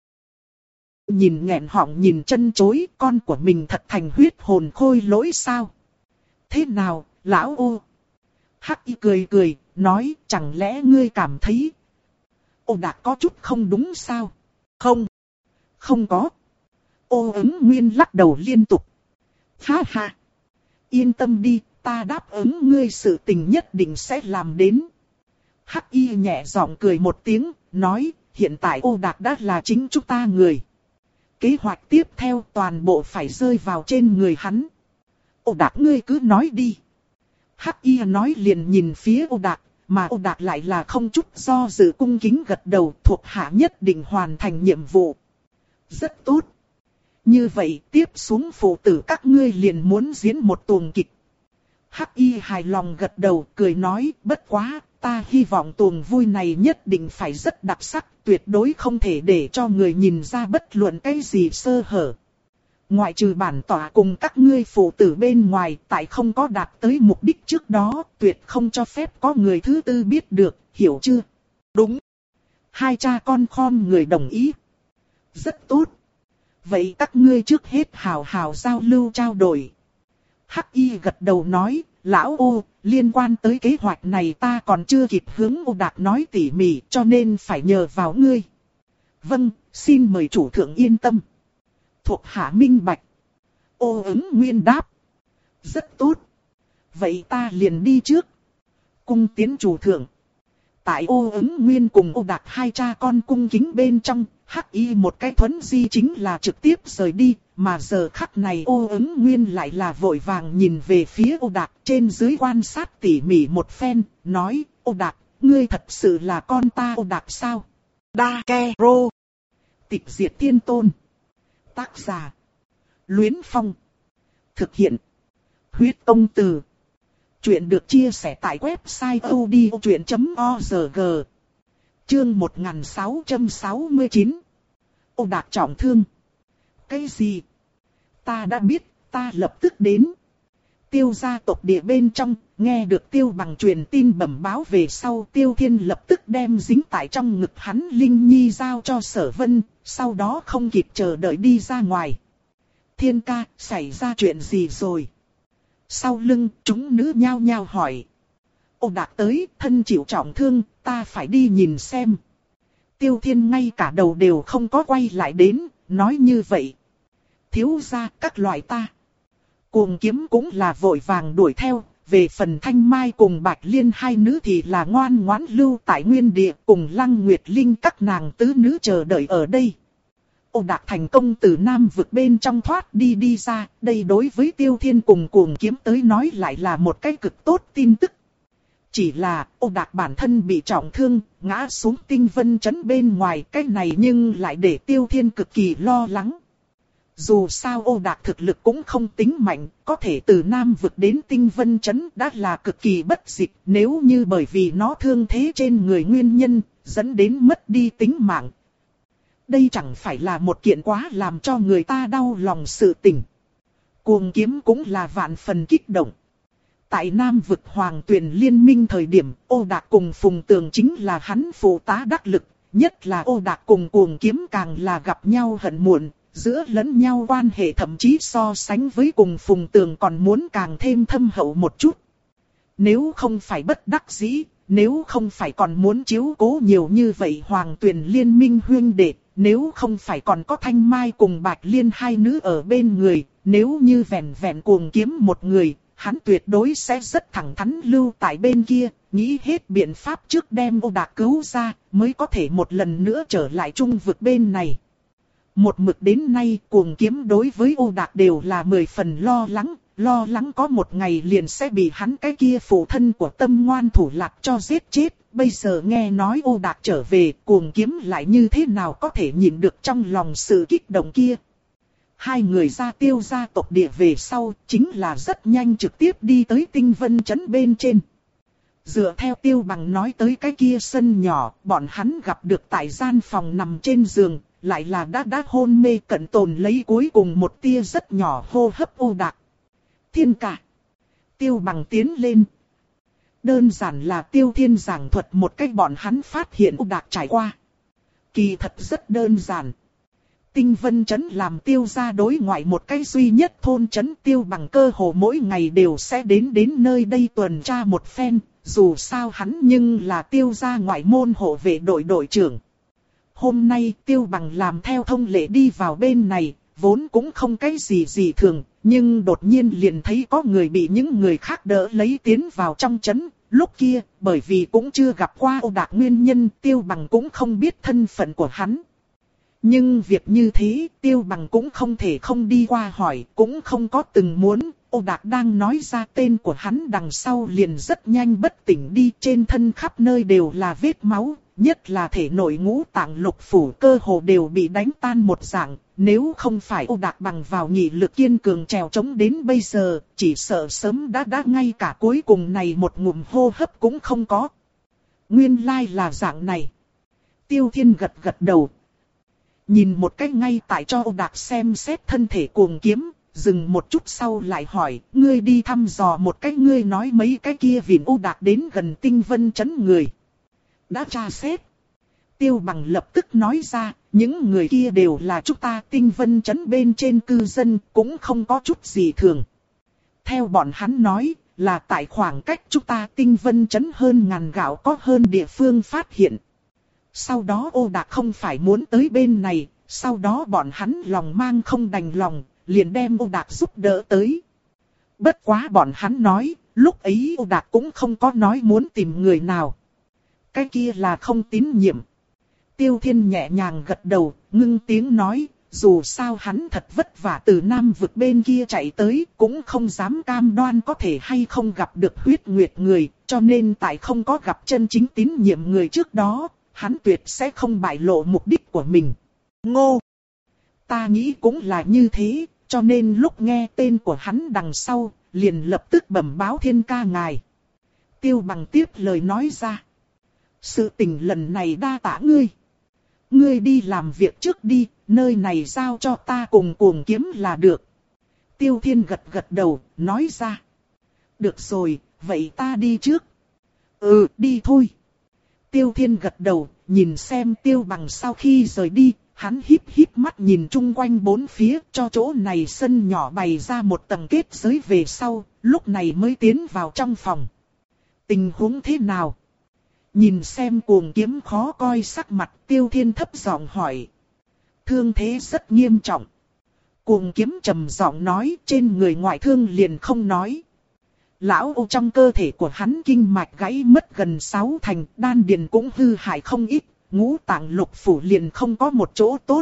nhìn nghẹn họng nhìn chân chối, con của mình thật thành huyết hồn khôi lỗi sao? Thế nào, lão Ô? Hắc Y cười cười, nói, chẳng lẽ ngươi cảm thấy Ô Đạc có chút không đúng sao? Không, không có. Ô ứng nguyên lắc đầu liên tục. Ha ha, yên tâm đi, ta đáp ứng ngươi sự tình nhất định sẽ làm đến. Hắc Y nhẹ giọng cười một tiếng, nói, hiện tại Ô Đạc đã là chính chúng ta người. Kế hoạch tiếp theo toàn bộ phải rơi vào trên người hắn. Ô Đạc ngươi cứ nói đi. Hắc Y nói liền nhìn phía Ô Đạc, mà Ô Đạc lại là không chút do dự cung kính gật đầu, thuộc hạ nhất định hoàn thành nhiệm vụ. Rất tốt. Như vậy tiếp xuống phụ tử các ngươi liền muốn diễn một tuồng kịch. Hắc Y hài lòng gật đầu, cười nói, bất quá, ta hy vọng tuồng vui này nhất định phải rất đặc sắc, tuyệt đối không thể để cho người nhìn ra bất luận cái gì sơ hở. Ngoại trừ bản tỏa cùng các ngươi phụ tử bên ngoài, tại không có đạt tới mục đích trước đó, tuyệt không cho phép có người thứ tư biết được, hiểu chưa? Đúng. Hai cha con khom người đồng ý. Rất tốt. Vậy các ngươi trước hết hào hào giao lưu trao đổi. Hắc Y gật đầu nói, lão Ô, liên quan tới kế hoạch này ta còn chưa kịp hướng Ô Đạc nói tỉ mỉ, cho nên phải nhờ vào ngươi. Vâng, xin mời chủ thượng yên tâm. Thuộc hạ minh bạch. Ô ứng nguyên đáp. Rất tốt. Vậy ta liền đi trước. Cung tiến chủ thượng. Tại Ô ứng nguyên cùng Ô Đạc hai cha con cung kính bên trong, Hắc Y một cái thuấn di chính là trực tiếp rời đi, mà giờ khắc này Ô ứng nguyên lại là vội vàng nhìn về phía Ô Đạc, trên dưới quan sát tỉ mỉ một phen, nói, Ô Đạc, ngươi thật sự là con ta Ô Đạc sao? Đa Ke Rô. Tịch diệt tiên tôn. Tác giả. Luyến Phong. Thực hiện. Huyết Công Từ. Chuyện được chia sẻ tại website odchuyện chấm org. Chương một nghìn sáu trăm sáu mươi chín. Ô Đạc trọng thương. Cái gì? Ta đã biết, ta lập tức đến. Tiêu gia tộc địa bên trong, nghe được Tiêu Bằng truyền tin bẩm báo về sau, Tiêu Thiên lập tức đem dính tại trong ngực hắn Linh Nhi giao cho Sở Vân, sau đó không kịp chờ đợi đi ra ngoài. Thiên ca, xảy ra chuyện gì rồi? Sau lưng, chúng nữ nhao nhao hỏi. Ô Đạc tới, thân chịu trọng thương, ta phải đi nhìn xem. Tiêu Thiên ngay cả đầu đều không có quay lại đến, nói như vậy. Thiếu gia các loại ta. Cuồng Kiếm cũng là vội vàng đuổi theo, về phần Thanh Mai cùng Bạch Liên hai nữ thì là ngoan ngoãn lưu tại nguyên địa cùng Lăng Nguyệt Linh các nàng tứ nữ chờ đợi ở đây. Ô Đạc thành công từ Nam vực bên trong thoát đi đi ra, đây đối với Tiêu Thiên cùng Cuồng Kiếm tới nói lại là một cái cực tốt tin tức. Chỉ là, Ô Đạc bản thân bị trọng thương, ngã xuống tinh vân trấn bên ngoài, cái này nhưng lại để Tiêu Thiên cực kỳ lo lắng. Dù sao Ô Đạc thực lực cũng không tính mạnh, có thể từ Nam vực đến Tinh Vân Trấn đã là cực kỳ bất dịch. Nếu như bởi vì nó thương thế trên người nguyên nhân, dẫn đến mất đi tính mạng. Đây chẳng phải là một kiện quá làm cho người ta đau lòng sự tình. Cuồng Kiếm cũng là vạn phần kích động. Tại Nam vực Hoàng Tuyền Liên minh thời điểm, Ô Đạc cùng Phùng Tường chính là hắn phụ tá đắc lực. Nhất là Ô Đạc cùng Cuồng Kiếm càng là gặp nhau hận muộn, giữa lẫn nhau quan hệ thậm chí so sánh với cùng Phùng Tường còn muốn càng thêm thâm hậu một chút. Nếu không phải bất đắc dĩ, nếu không phải còn muốn chiếu cố nhiều như vậy Hoàng Tuyền Liên minh huynh đệ, nếu không phải còn có Thanh Mai cùng Bạch Liên hai nữ ở bên người, nếu như vẹn vẹn Cuồng Kiếm một người, hắn tuyệt đối sẽ rất thẳng thắn lưu tại bên kia, nghĩ hết biện pháp trước đem Ô Đạc cứu ra, mới có thể một lần nữa trở lại trung vực bên này. Một mực đến nay, Cuồng Kiếm đối với Ô Đạc đều là mười phần lo lắng, lo lắng có một ngày liền sẽ bị hắn cái kia phụ thân của Tâm Ngoan Thủ Lạc cho giết chết. Bây giờ nghe nói Ô Đạc trở về, Cuồng Kiếm lại như thế nào có thể nhịn được trong lòng sự kích động kia. Hai người ra Tiêu gia tộc địa về sau, chính là rất nhanh trực tiếp đi tới Tinh Vân Trấn bên trên. Dựa theo Tiêu Bằng nói tới cái kia sân nhỏ, bọn hắn gặp được tại gian phòng nằm trên giường, lại là đã đã hôn mê cận tồn lấy cuối cùng một tia rất nhỏ hô hấp Ô Đạc. Thiên ca. Tiêu Bằng tiến lên. Đơn giản là Tiêu Thiên giảng thuật một cách bọn hắn phát hiện Ô Đạc trải qua. Kỳ thật rất đơn giản. Tinh Vân Trấn làm Tiêu gia đối ngoại một cái duy nhất thôn trấn, Tiêu Bằng cơ hồ mỗi ngày đều sẽ đến đến nơi đây tuần tra một phen, dù sao hắn nhưng là Tiêu gia ngoại môn hộ vệ đội đội trưởng. Hôm nay Tiêu Bằng làm theo thông lệ đi vào bên này, vốn cũng không cái gì gì thường, nhưng đột nhiên liền thấy có người bị những người khác đỡ lấy tiến vào trong trấn. Lúc kia, bởi vì cũng chưa gặp qua Ô Đạc nguyên nhân, Tiêu Bằng cũng không biết thân phận của hắn. Nhưng việc như thế, Tiêu Bằng cũng không thể không đi qua hỏi, cũng không có từng muốn. Ô Đạc đang nói ra tên của hắn đằng sau liền rất nhanh bất tỉnh đi, trên thân khắp nơi đều là vết máu, nhất là thể nội ngũ tạng lục phủ cơ hồ đều bị đánh tan một dạng. Nếu không phải Ô Đạc bằng vào nghị lực kiên cường trèo chống đến bây giờ, chỉ sợ sớm đã đã ngay cả cuối cùng này một ngụm hô hấp cũng không có. Nguyên lai là dạng này. Tiêu Thiên gật gật đầu. Nhìn một cách ngay tại cho Ô Đạc xem xét thân thể Cuồng Kiếm, dừng một chút sau lại hỏi, ngươi đi thăm dò một cách ngươi nói mấy cái kia vịn Ô Đạc đến gần Tinh Vân Trấn người. Đã tra xét. Tiêu Bằng lập tức nói ra, những người kia đều là chúng ta Tinh Vân Trấn bên trên cư dân, cũng không có chút gì thường. Theo bọn hắn nói, là tại khoảng cách chúng ta Tinh Vân Trấn hơn ngàn gạo có hơn địa phương phát hiện. Sau đó Ô Đạc không phải muốn tới bên này, sau đó bọn hắn lòng mang không đành lòng, liền đem Ô Đạc giúp đỡ tới. Bất quá bọn hắn nói, lúc ấy Ô Đạc cũng không có nói muốn tìm người nào. Cái kia là không tín nhiệm. Tiêu Thiên nhẹ nhàng gật đầu, ngưng tiếng nói, dù sao hắn thật vất vả từ Nam vực bên kia chạy tới, cũng không dám cam đoan có thể hay không gặp được huyết nguyệt người, cho nên tại không có gặp chân chính tín nhiệm người trước đó, hắn tuyệt sẽ không bại lộ mục đích của mình. Ngô! Ta nghĩ cũng là như thế, cho nên lúc nghe tên của hắn đằng sau, liền lập tức bẩm báo Thiên ca ngài. Tiêu Bằng tiếp lời nói ra. Sự tình lần này đa tạ ngươi. Ngươi đi làm việc trước đi, nơi này giao cho ta cùng Cuồng Kiếm là được. Tiêu Thiên gật gật đầu, nói ra. Được rồi, vậy ta đi trước. Ừ, đi thôi. Tiêu Thiên gật đầu, nhìn xem Tiêu Bằng sau khi rời đi, hắn híp híp mắt nhìn chung quanh bốn phía, cho chỗ này sân nhỏ bày ra một tầng kết giới về sau, lúc này mới tiến vào trong phòng. Tình huống thế nào? Nhìn xem Cuồng Kiếm khó coi sắc mặt, Tiêu Thiên thấp giọng hỏi. Thương thế rất nghiêm trọng. Cuồng Kiếm trầm giọng nói, trên người ngoại thương liền không nói. Lão Ô trong cơ thể của hắn kinh mạch gãy mất gần sáu thành, đan điền cũng hư hại không ít, ngũ tạng lục phủ liền không có một chỗ tốt.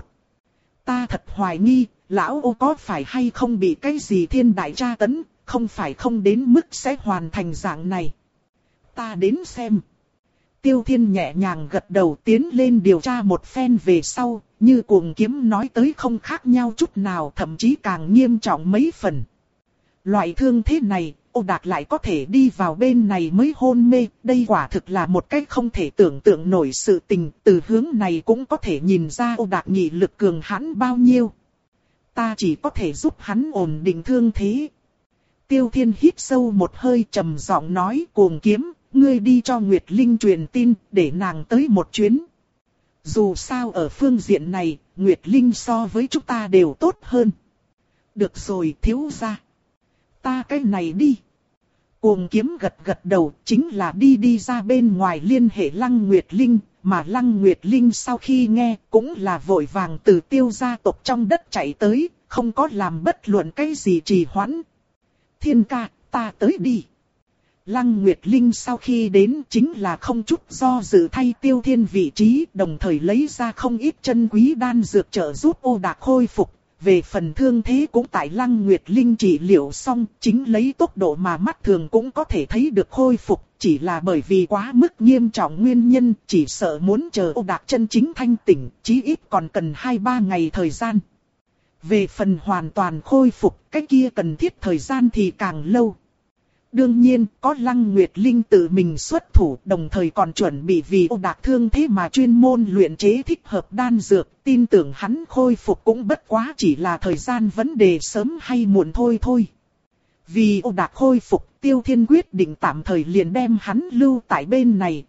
Ta thật hoài nghi, Lão Ô có phải hay không bị cái gì thiên đại tra tấn, không phải không đến mức sẽ hoàn thành dạng này. Ta đến xem. Tiêu Thiên nhẹ nhàng gật đầu, tiến lên điều tra một phen về sau, như Cuồng Kiếm nói tới không khác nhau chút nào, thậm chí càng nghiêm trọng mấy phần. Loại thương thế này, Ô Đạc lại có thể đi vào bên này mới hôn mê, đây quả thực là một cách không thể tưởng tượng nổi sự tình, từ hướng này cũng có thể nhìn ra Ô Đạc nghị lực cường hãn bao nhiêu. Ta chỉ có thể giúp hắn ổn định thương thế. Tiêu Thiên hít sâu một hơi, trầm giọng nói, Cuồng Kiếm, ngươi đi cho Nguyệt Linh truyền tin, để nàng tới một chuyến. Dù sao ở phương diện này, Nguyệt Linh so với chúng ta đều tốt hơn. Được rồi, thiếu gia. Ta cái này đi. Cuồng Kiếm gật gật đầu, chính là đi đi ra bên ngoài liên hệ Lăng Nguyệt Linh, mà Lăng Nguyệt Linh sau khi nghe cũng là vội vàng từ Tiêu gia tộc trong đất chạy tới, không có làm bất luận cái gì trì hoãn. Thiên ca, ta tới đi. Lăng Nguyệt Linh sau khi đến chính là không chút do dự thay Tiêu Thiên vị trí, đồng thời lấy ra không ít chân quý đan dược trợ giúp Ô Đạc khôi phục. Về phần thương thế cũng tại Lăng Nguyệt Linh trị liệu xong, chính lấy tốc độ mà mắt thường cũng có thể thấy được khôi phục, chỉ là bởi vì quá mức nghiêm trọng nguyên nhân, chỉ sợ muốn chờ Ô Đạc chân chính thanh tỉnh, chí ít còn cần hai ba ngày thời gian. Về phần hoàn toàn khôi phục, cái kia cần thiết thời gian thì càng lâu. Đương nhiên, có Lăng Nguyệt Linh tự mình xuất thủ, đồng thời còn chuẩn bị vì Ô Đạc thương thế mà chuyên môn luyện chế thích hợp đan dược, tin tưởng hắn khôi phục cũng bất quá chỉ là thời gian vấn đề sớm hay muộn thôi thôi. Vì Ô Đạc khôi phục, Tiêu Thiên quyết định tạm thời liền đem hắn lưu tại bên này.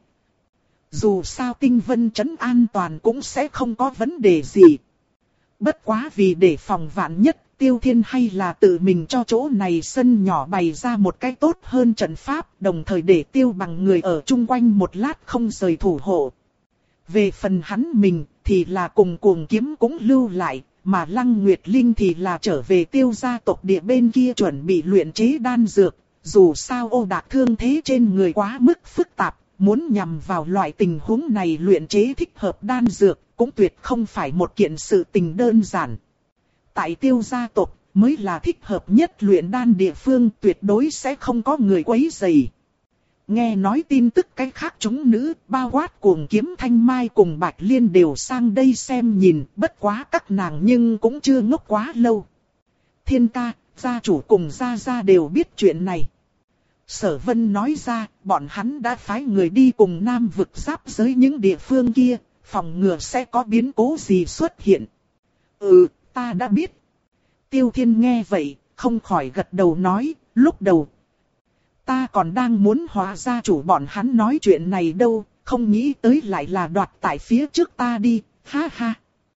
Dù sao Tinh Vân trấn an toàn cũng sẽ không có vấn đề gì. Bất quá vì để phòng vạn nhất, Tiêu Thiên hay là tự mình cho chỗ này sân nhỏ bày ra một cách tốt hơn trận pháp, đồng thời để Tiêu Bằng người ở chung quanh một lát không rời thủ hộ. Về phần hắn mình thì là cùng Cuồng Kiếm cũng lưu lại, mà Lăng Nguyệt Linh thì là trở về Tiêu gia tộc địa bên kia chuẩn bị luyện chế đan dược. Dù sao Ô Đạc thương thế trên người quá mức phức tạp, muốn nhằm vào loại tình huống này luyện chế thích hợp đan dược cũng tuyệt không phải một kiện sự tình đơn giản. Tại Tiêu gia tộc mới là thích hợp nhất luyện đan địa phương, tuyệt đối sẽ không có người quấy rầy. Nghe nói tin tức cái khác chúng nữ, bao quát Cuồng Kiếm, Thanh Mai cùng Bạch Liên đều sang đây xem nhìn, bất quá các nàng nhưng cũng chưa ngốc quá lâu. Thiên ca, gia chủ cùng gia gia đều biết chuyện này. Sở Vân nói ra, bọn hắn đã phái người đi cùng Nam vực giáp giới những địa phương kia, phòng ngừa sẽ có biến cố gì xuất hiện. Ừ, ta đã biết. Tiêu Thiên nghe vậy, không khỏi gật đầu nói, lúc đầu ta còn đang muốn hóa gia chủ bọn hắn nói chuyện này đâu, không nghĩ tới lại là đoạt tại phía trước ta đi, ha ha.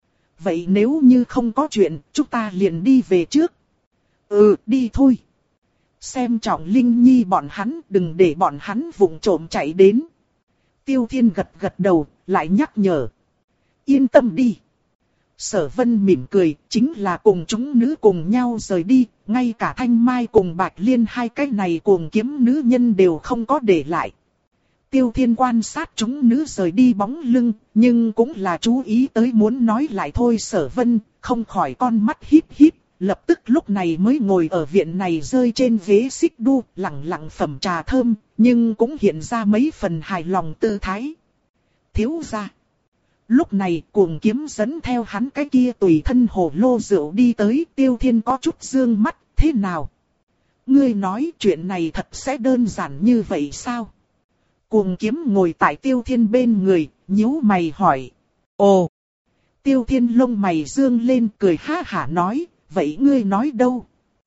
Vậy nếu như không có chuyện, chúng ta liền đi về trước. Ừ, đi thôi. Xem trọng Linh Nhi bọn hắn, đừng để bọn hắn vụng trộm chạy đến. Tiêu Thiên gật gật đầu, lại nhắc nhở. Yên tâm đi. Sở Vân mỉm cười, chính là cùng chúng nữ cùng nhau rời đi, ngay cả Thanh Mai cùng Bạch Liên hai cái này Cuồng Kiếm nữ nhân đều không có để lại. Tiêu Thiên quan sát chúng nữ rời đi bóng lưng, nhưng cũng là chú ý tới muốn nói lại thôi. Sở Vân không khỏi con mắt híp híp, lập tức lúc này mới ngồi ở viện này rơi trên ghế xích đu, lặng lặng phẩm trà thơm, nhưng cũng hiện ra mấy phần hài lòng tư thái. Thiếu gia. Lúc này Cuồng Kiếm dẫn theo hắn cái kia tùy thân hồ lô rượu đi tới. Tiêu Thiên có chút dương mắt, thế nào? Ngươi nói chuyện này thật sẽ đơn giản như vậy sao? Cuồng Kiếm ngồi tại Tiêu Thiên bên người, nhíu mày hỏi. Ồ! Tiêu Thiên lông mày dương lên cười ha hả nói, vậy ngươi nói đâu?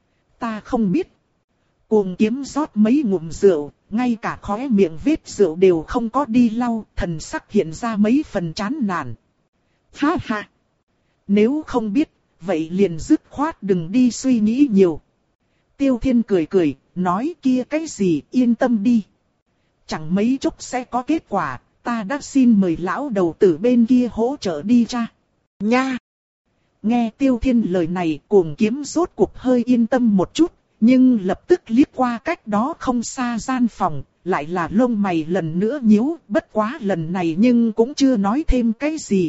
Ta không biết. Cuồng Kiếm rót mấy ngụm rượu, ngay cả khóe miệng vết rượu đều không có đi lau, thần sắc hiện ra mấy phần chán nản. Ha ha! Nếu không biết, vậy liền dứt khoát đừng đi suy nghĩ nhiều. Tiêu Thiên cười cười, nói kia cái gì, yên tâm đi. Chẳng mấy chốc sẽ có kết quả, ta đã xin mời lão đầu tử bên kia hỗ trợ đi ra. Nha! Nghe Tiêu Thiên lời này, Cuồng Kiếm rốt cuộc hơi yên tâm một chút, nhưng lập tức liếc qua cách đó không xa gian phòng, lại là lông mày lần nữa nhíu, bất quá lần này nhưng cũng chưa nói thêm cái gì.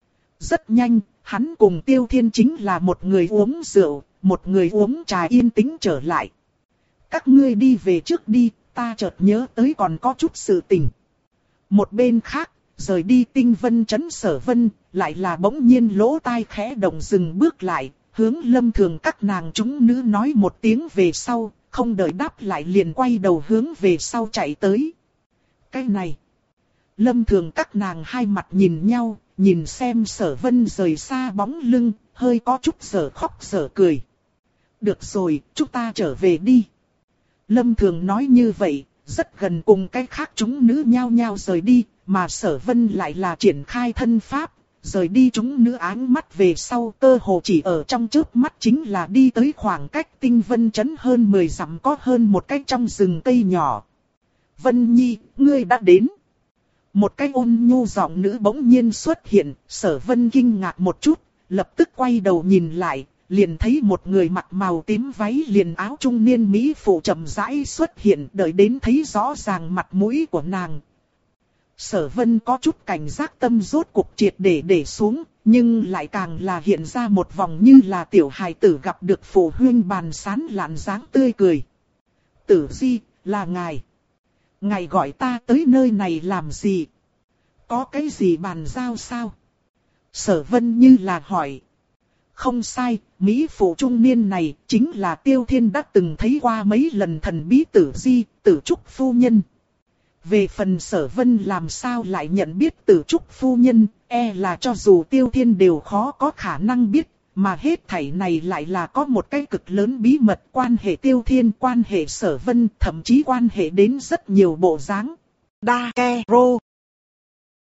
Rất nhanh, hắn cùng Tiêu Thiên chính là một người uống rượu, một người uống trà yên tĩnh trở lại. Các ngươi đi về trước đi, ta chợt nhớ tới còn có chút sự tình. Một bên khác, rời đi Tinh Vân trấn Sở Vân, lại là bỗng nhiên lỗ tai khẽ động dừng bước lại, hướng Lâm Thường các nàng chúng nữ nói một tiếng về sau, không đợi đáp lại liền quay đầu hướng về sau chạy tới. Cái này, Lâm Thường các nàng hai mặt nhìn nhau, nhìn xem Sở Vân rời xa bóng lưng, hơi có chút giờ khóc giờ cười. Được rồi, chúng ta trở về đi. Lâm Thường nói như vậy, rất gần cùng cái khác chúng nữ nhao nhao rời đi, mà Sở Vân lại là triển khai thân pháp, rời đi chúng nữ áng mắt về sau, cơ hồ chỉ ở trong chớp mắt chính là đi tới khoảng cách Tinh Vân trấn hơn mười dặm có hơn một cái trong rừng cây nhỏ. Vân Nhi, ngươi đã đến. Một cái ôn nhu giọng nữ bỗng nhiên xuất hiện, Sở Vân kinh ngạc một chút, lập tức quay đầu nhìn lại, liền thấy một người mặc màu tím váy liền áo trung niên mỹ phụ chậm rãi xuất hiện, đợi đến thấy rõ ràng mặt mũi của nàng. Sở Vân có chút cảnh giác, tâm rốt cục triệt để để xuống, nhưng lại càng là hiện ra một vòng như là tiểu hài tử gặp được phụ huynh bàn sán lạn dáng tươi cười. Tử Di, là ngài. Ngài gọi ta tới nơi này làm gì? Có cái gì bàn giao sao? Sở Vân như là hỏi. Không sai, mỹ phụ trung niên này chính là Tiêu Thiên đã từng thấy qua mấy lần thần bí Tử Di, Tử Trúc phu nhân. Về phần Sở Vân làm sao lại nhận biết Tử Trúc phu nhân, e là cho dù Tiêu Thiên đều khó có khả năng biết, mà hết thảy này lại là có một cái cực lớn bí mật, quan hệ Tiêu Thiên, quan hệ Sở Vân, thậm chí quan hệ đến rất nhiều bộ dáng. Đa Ke Rô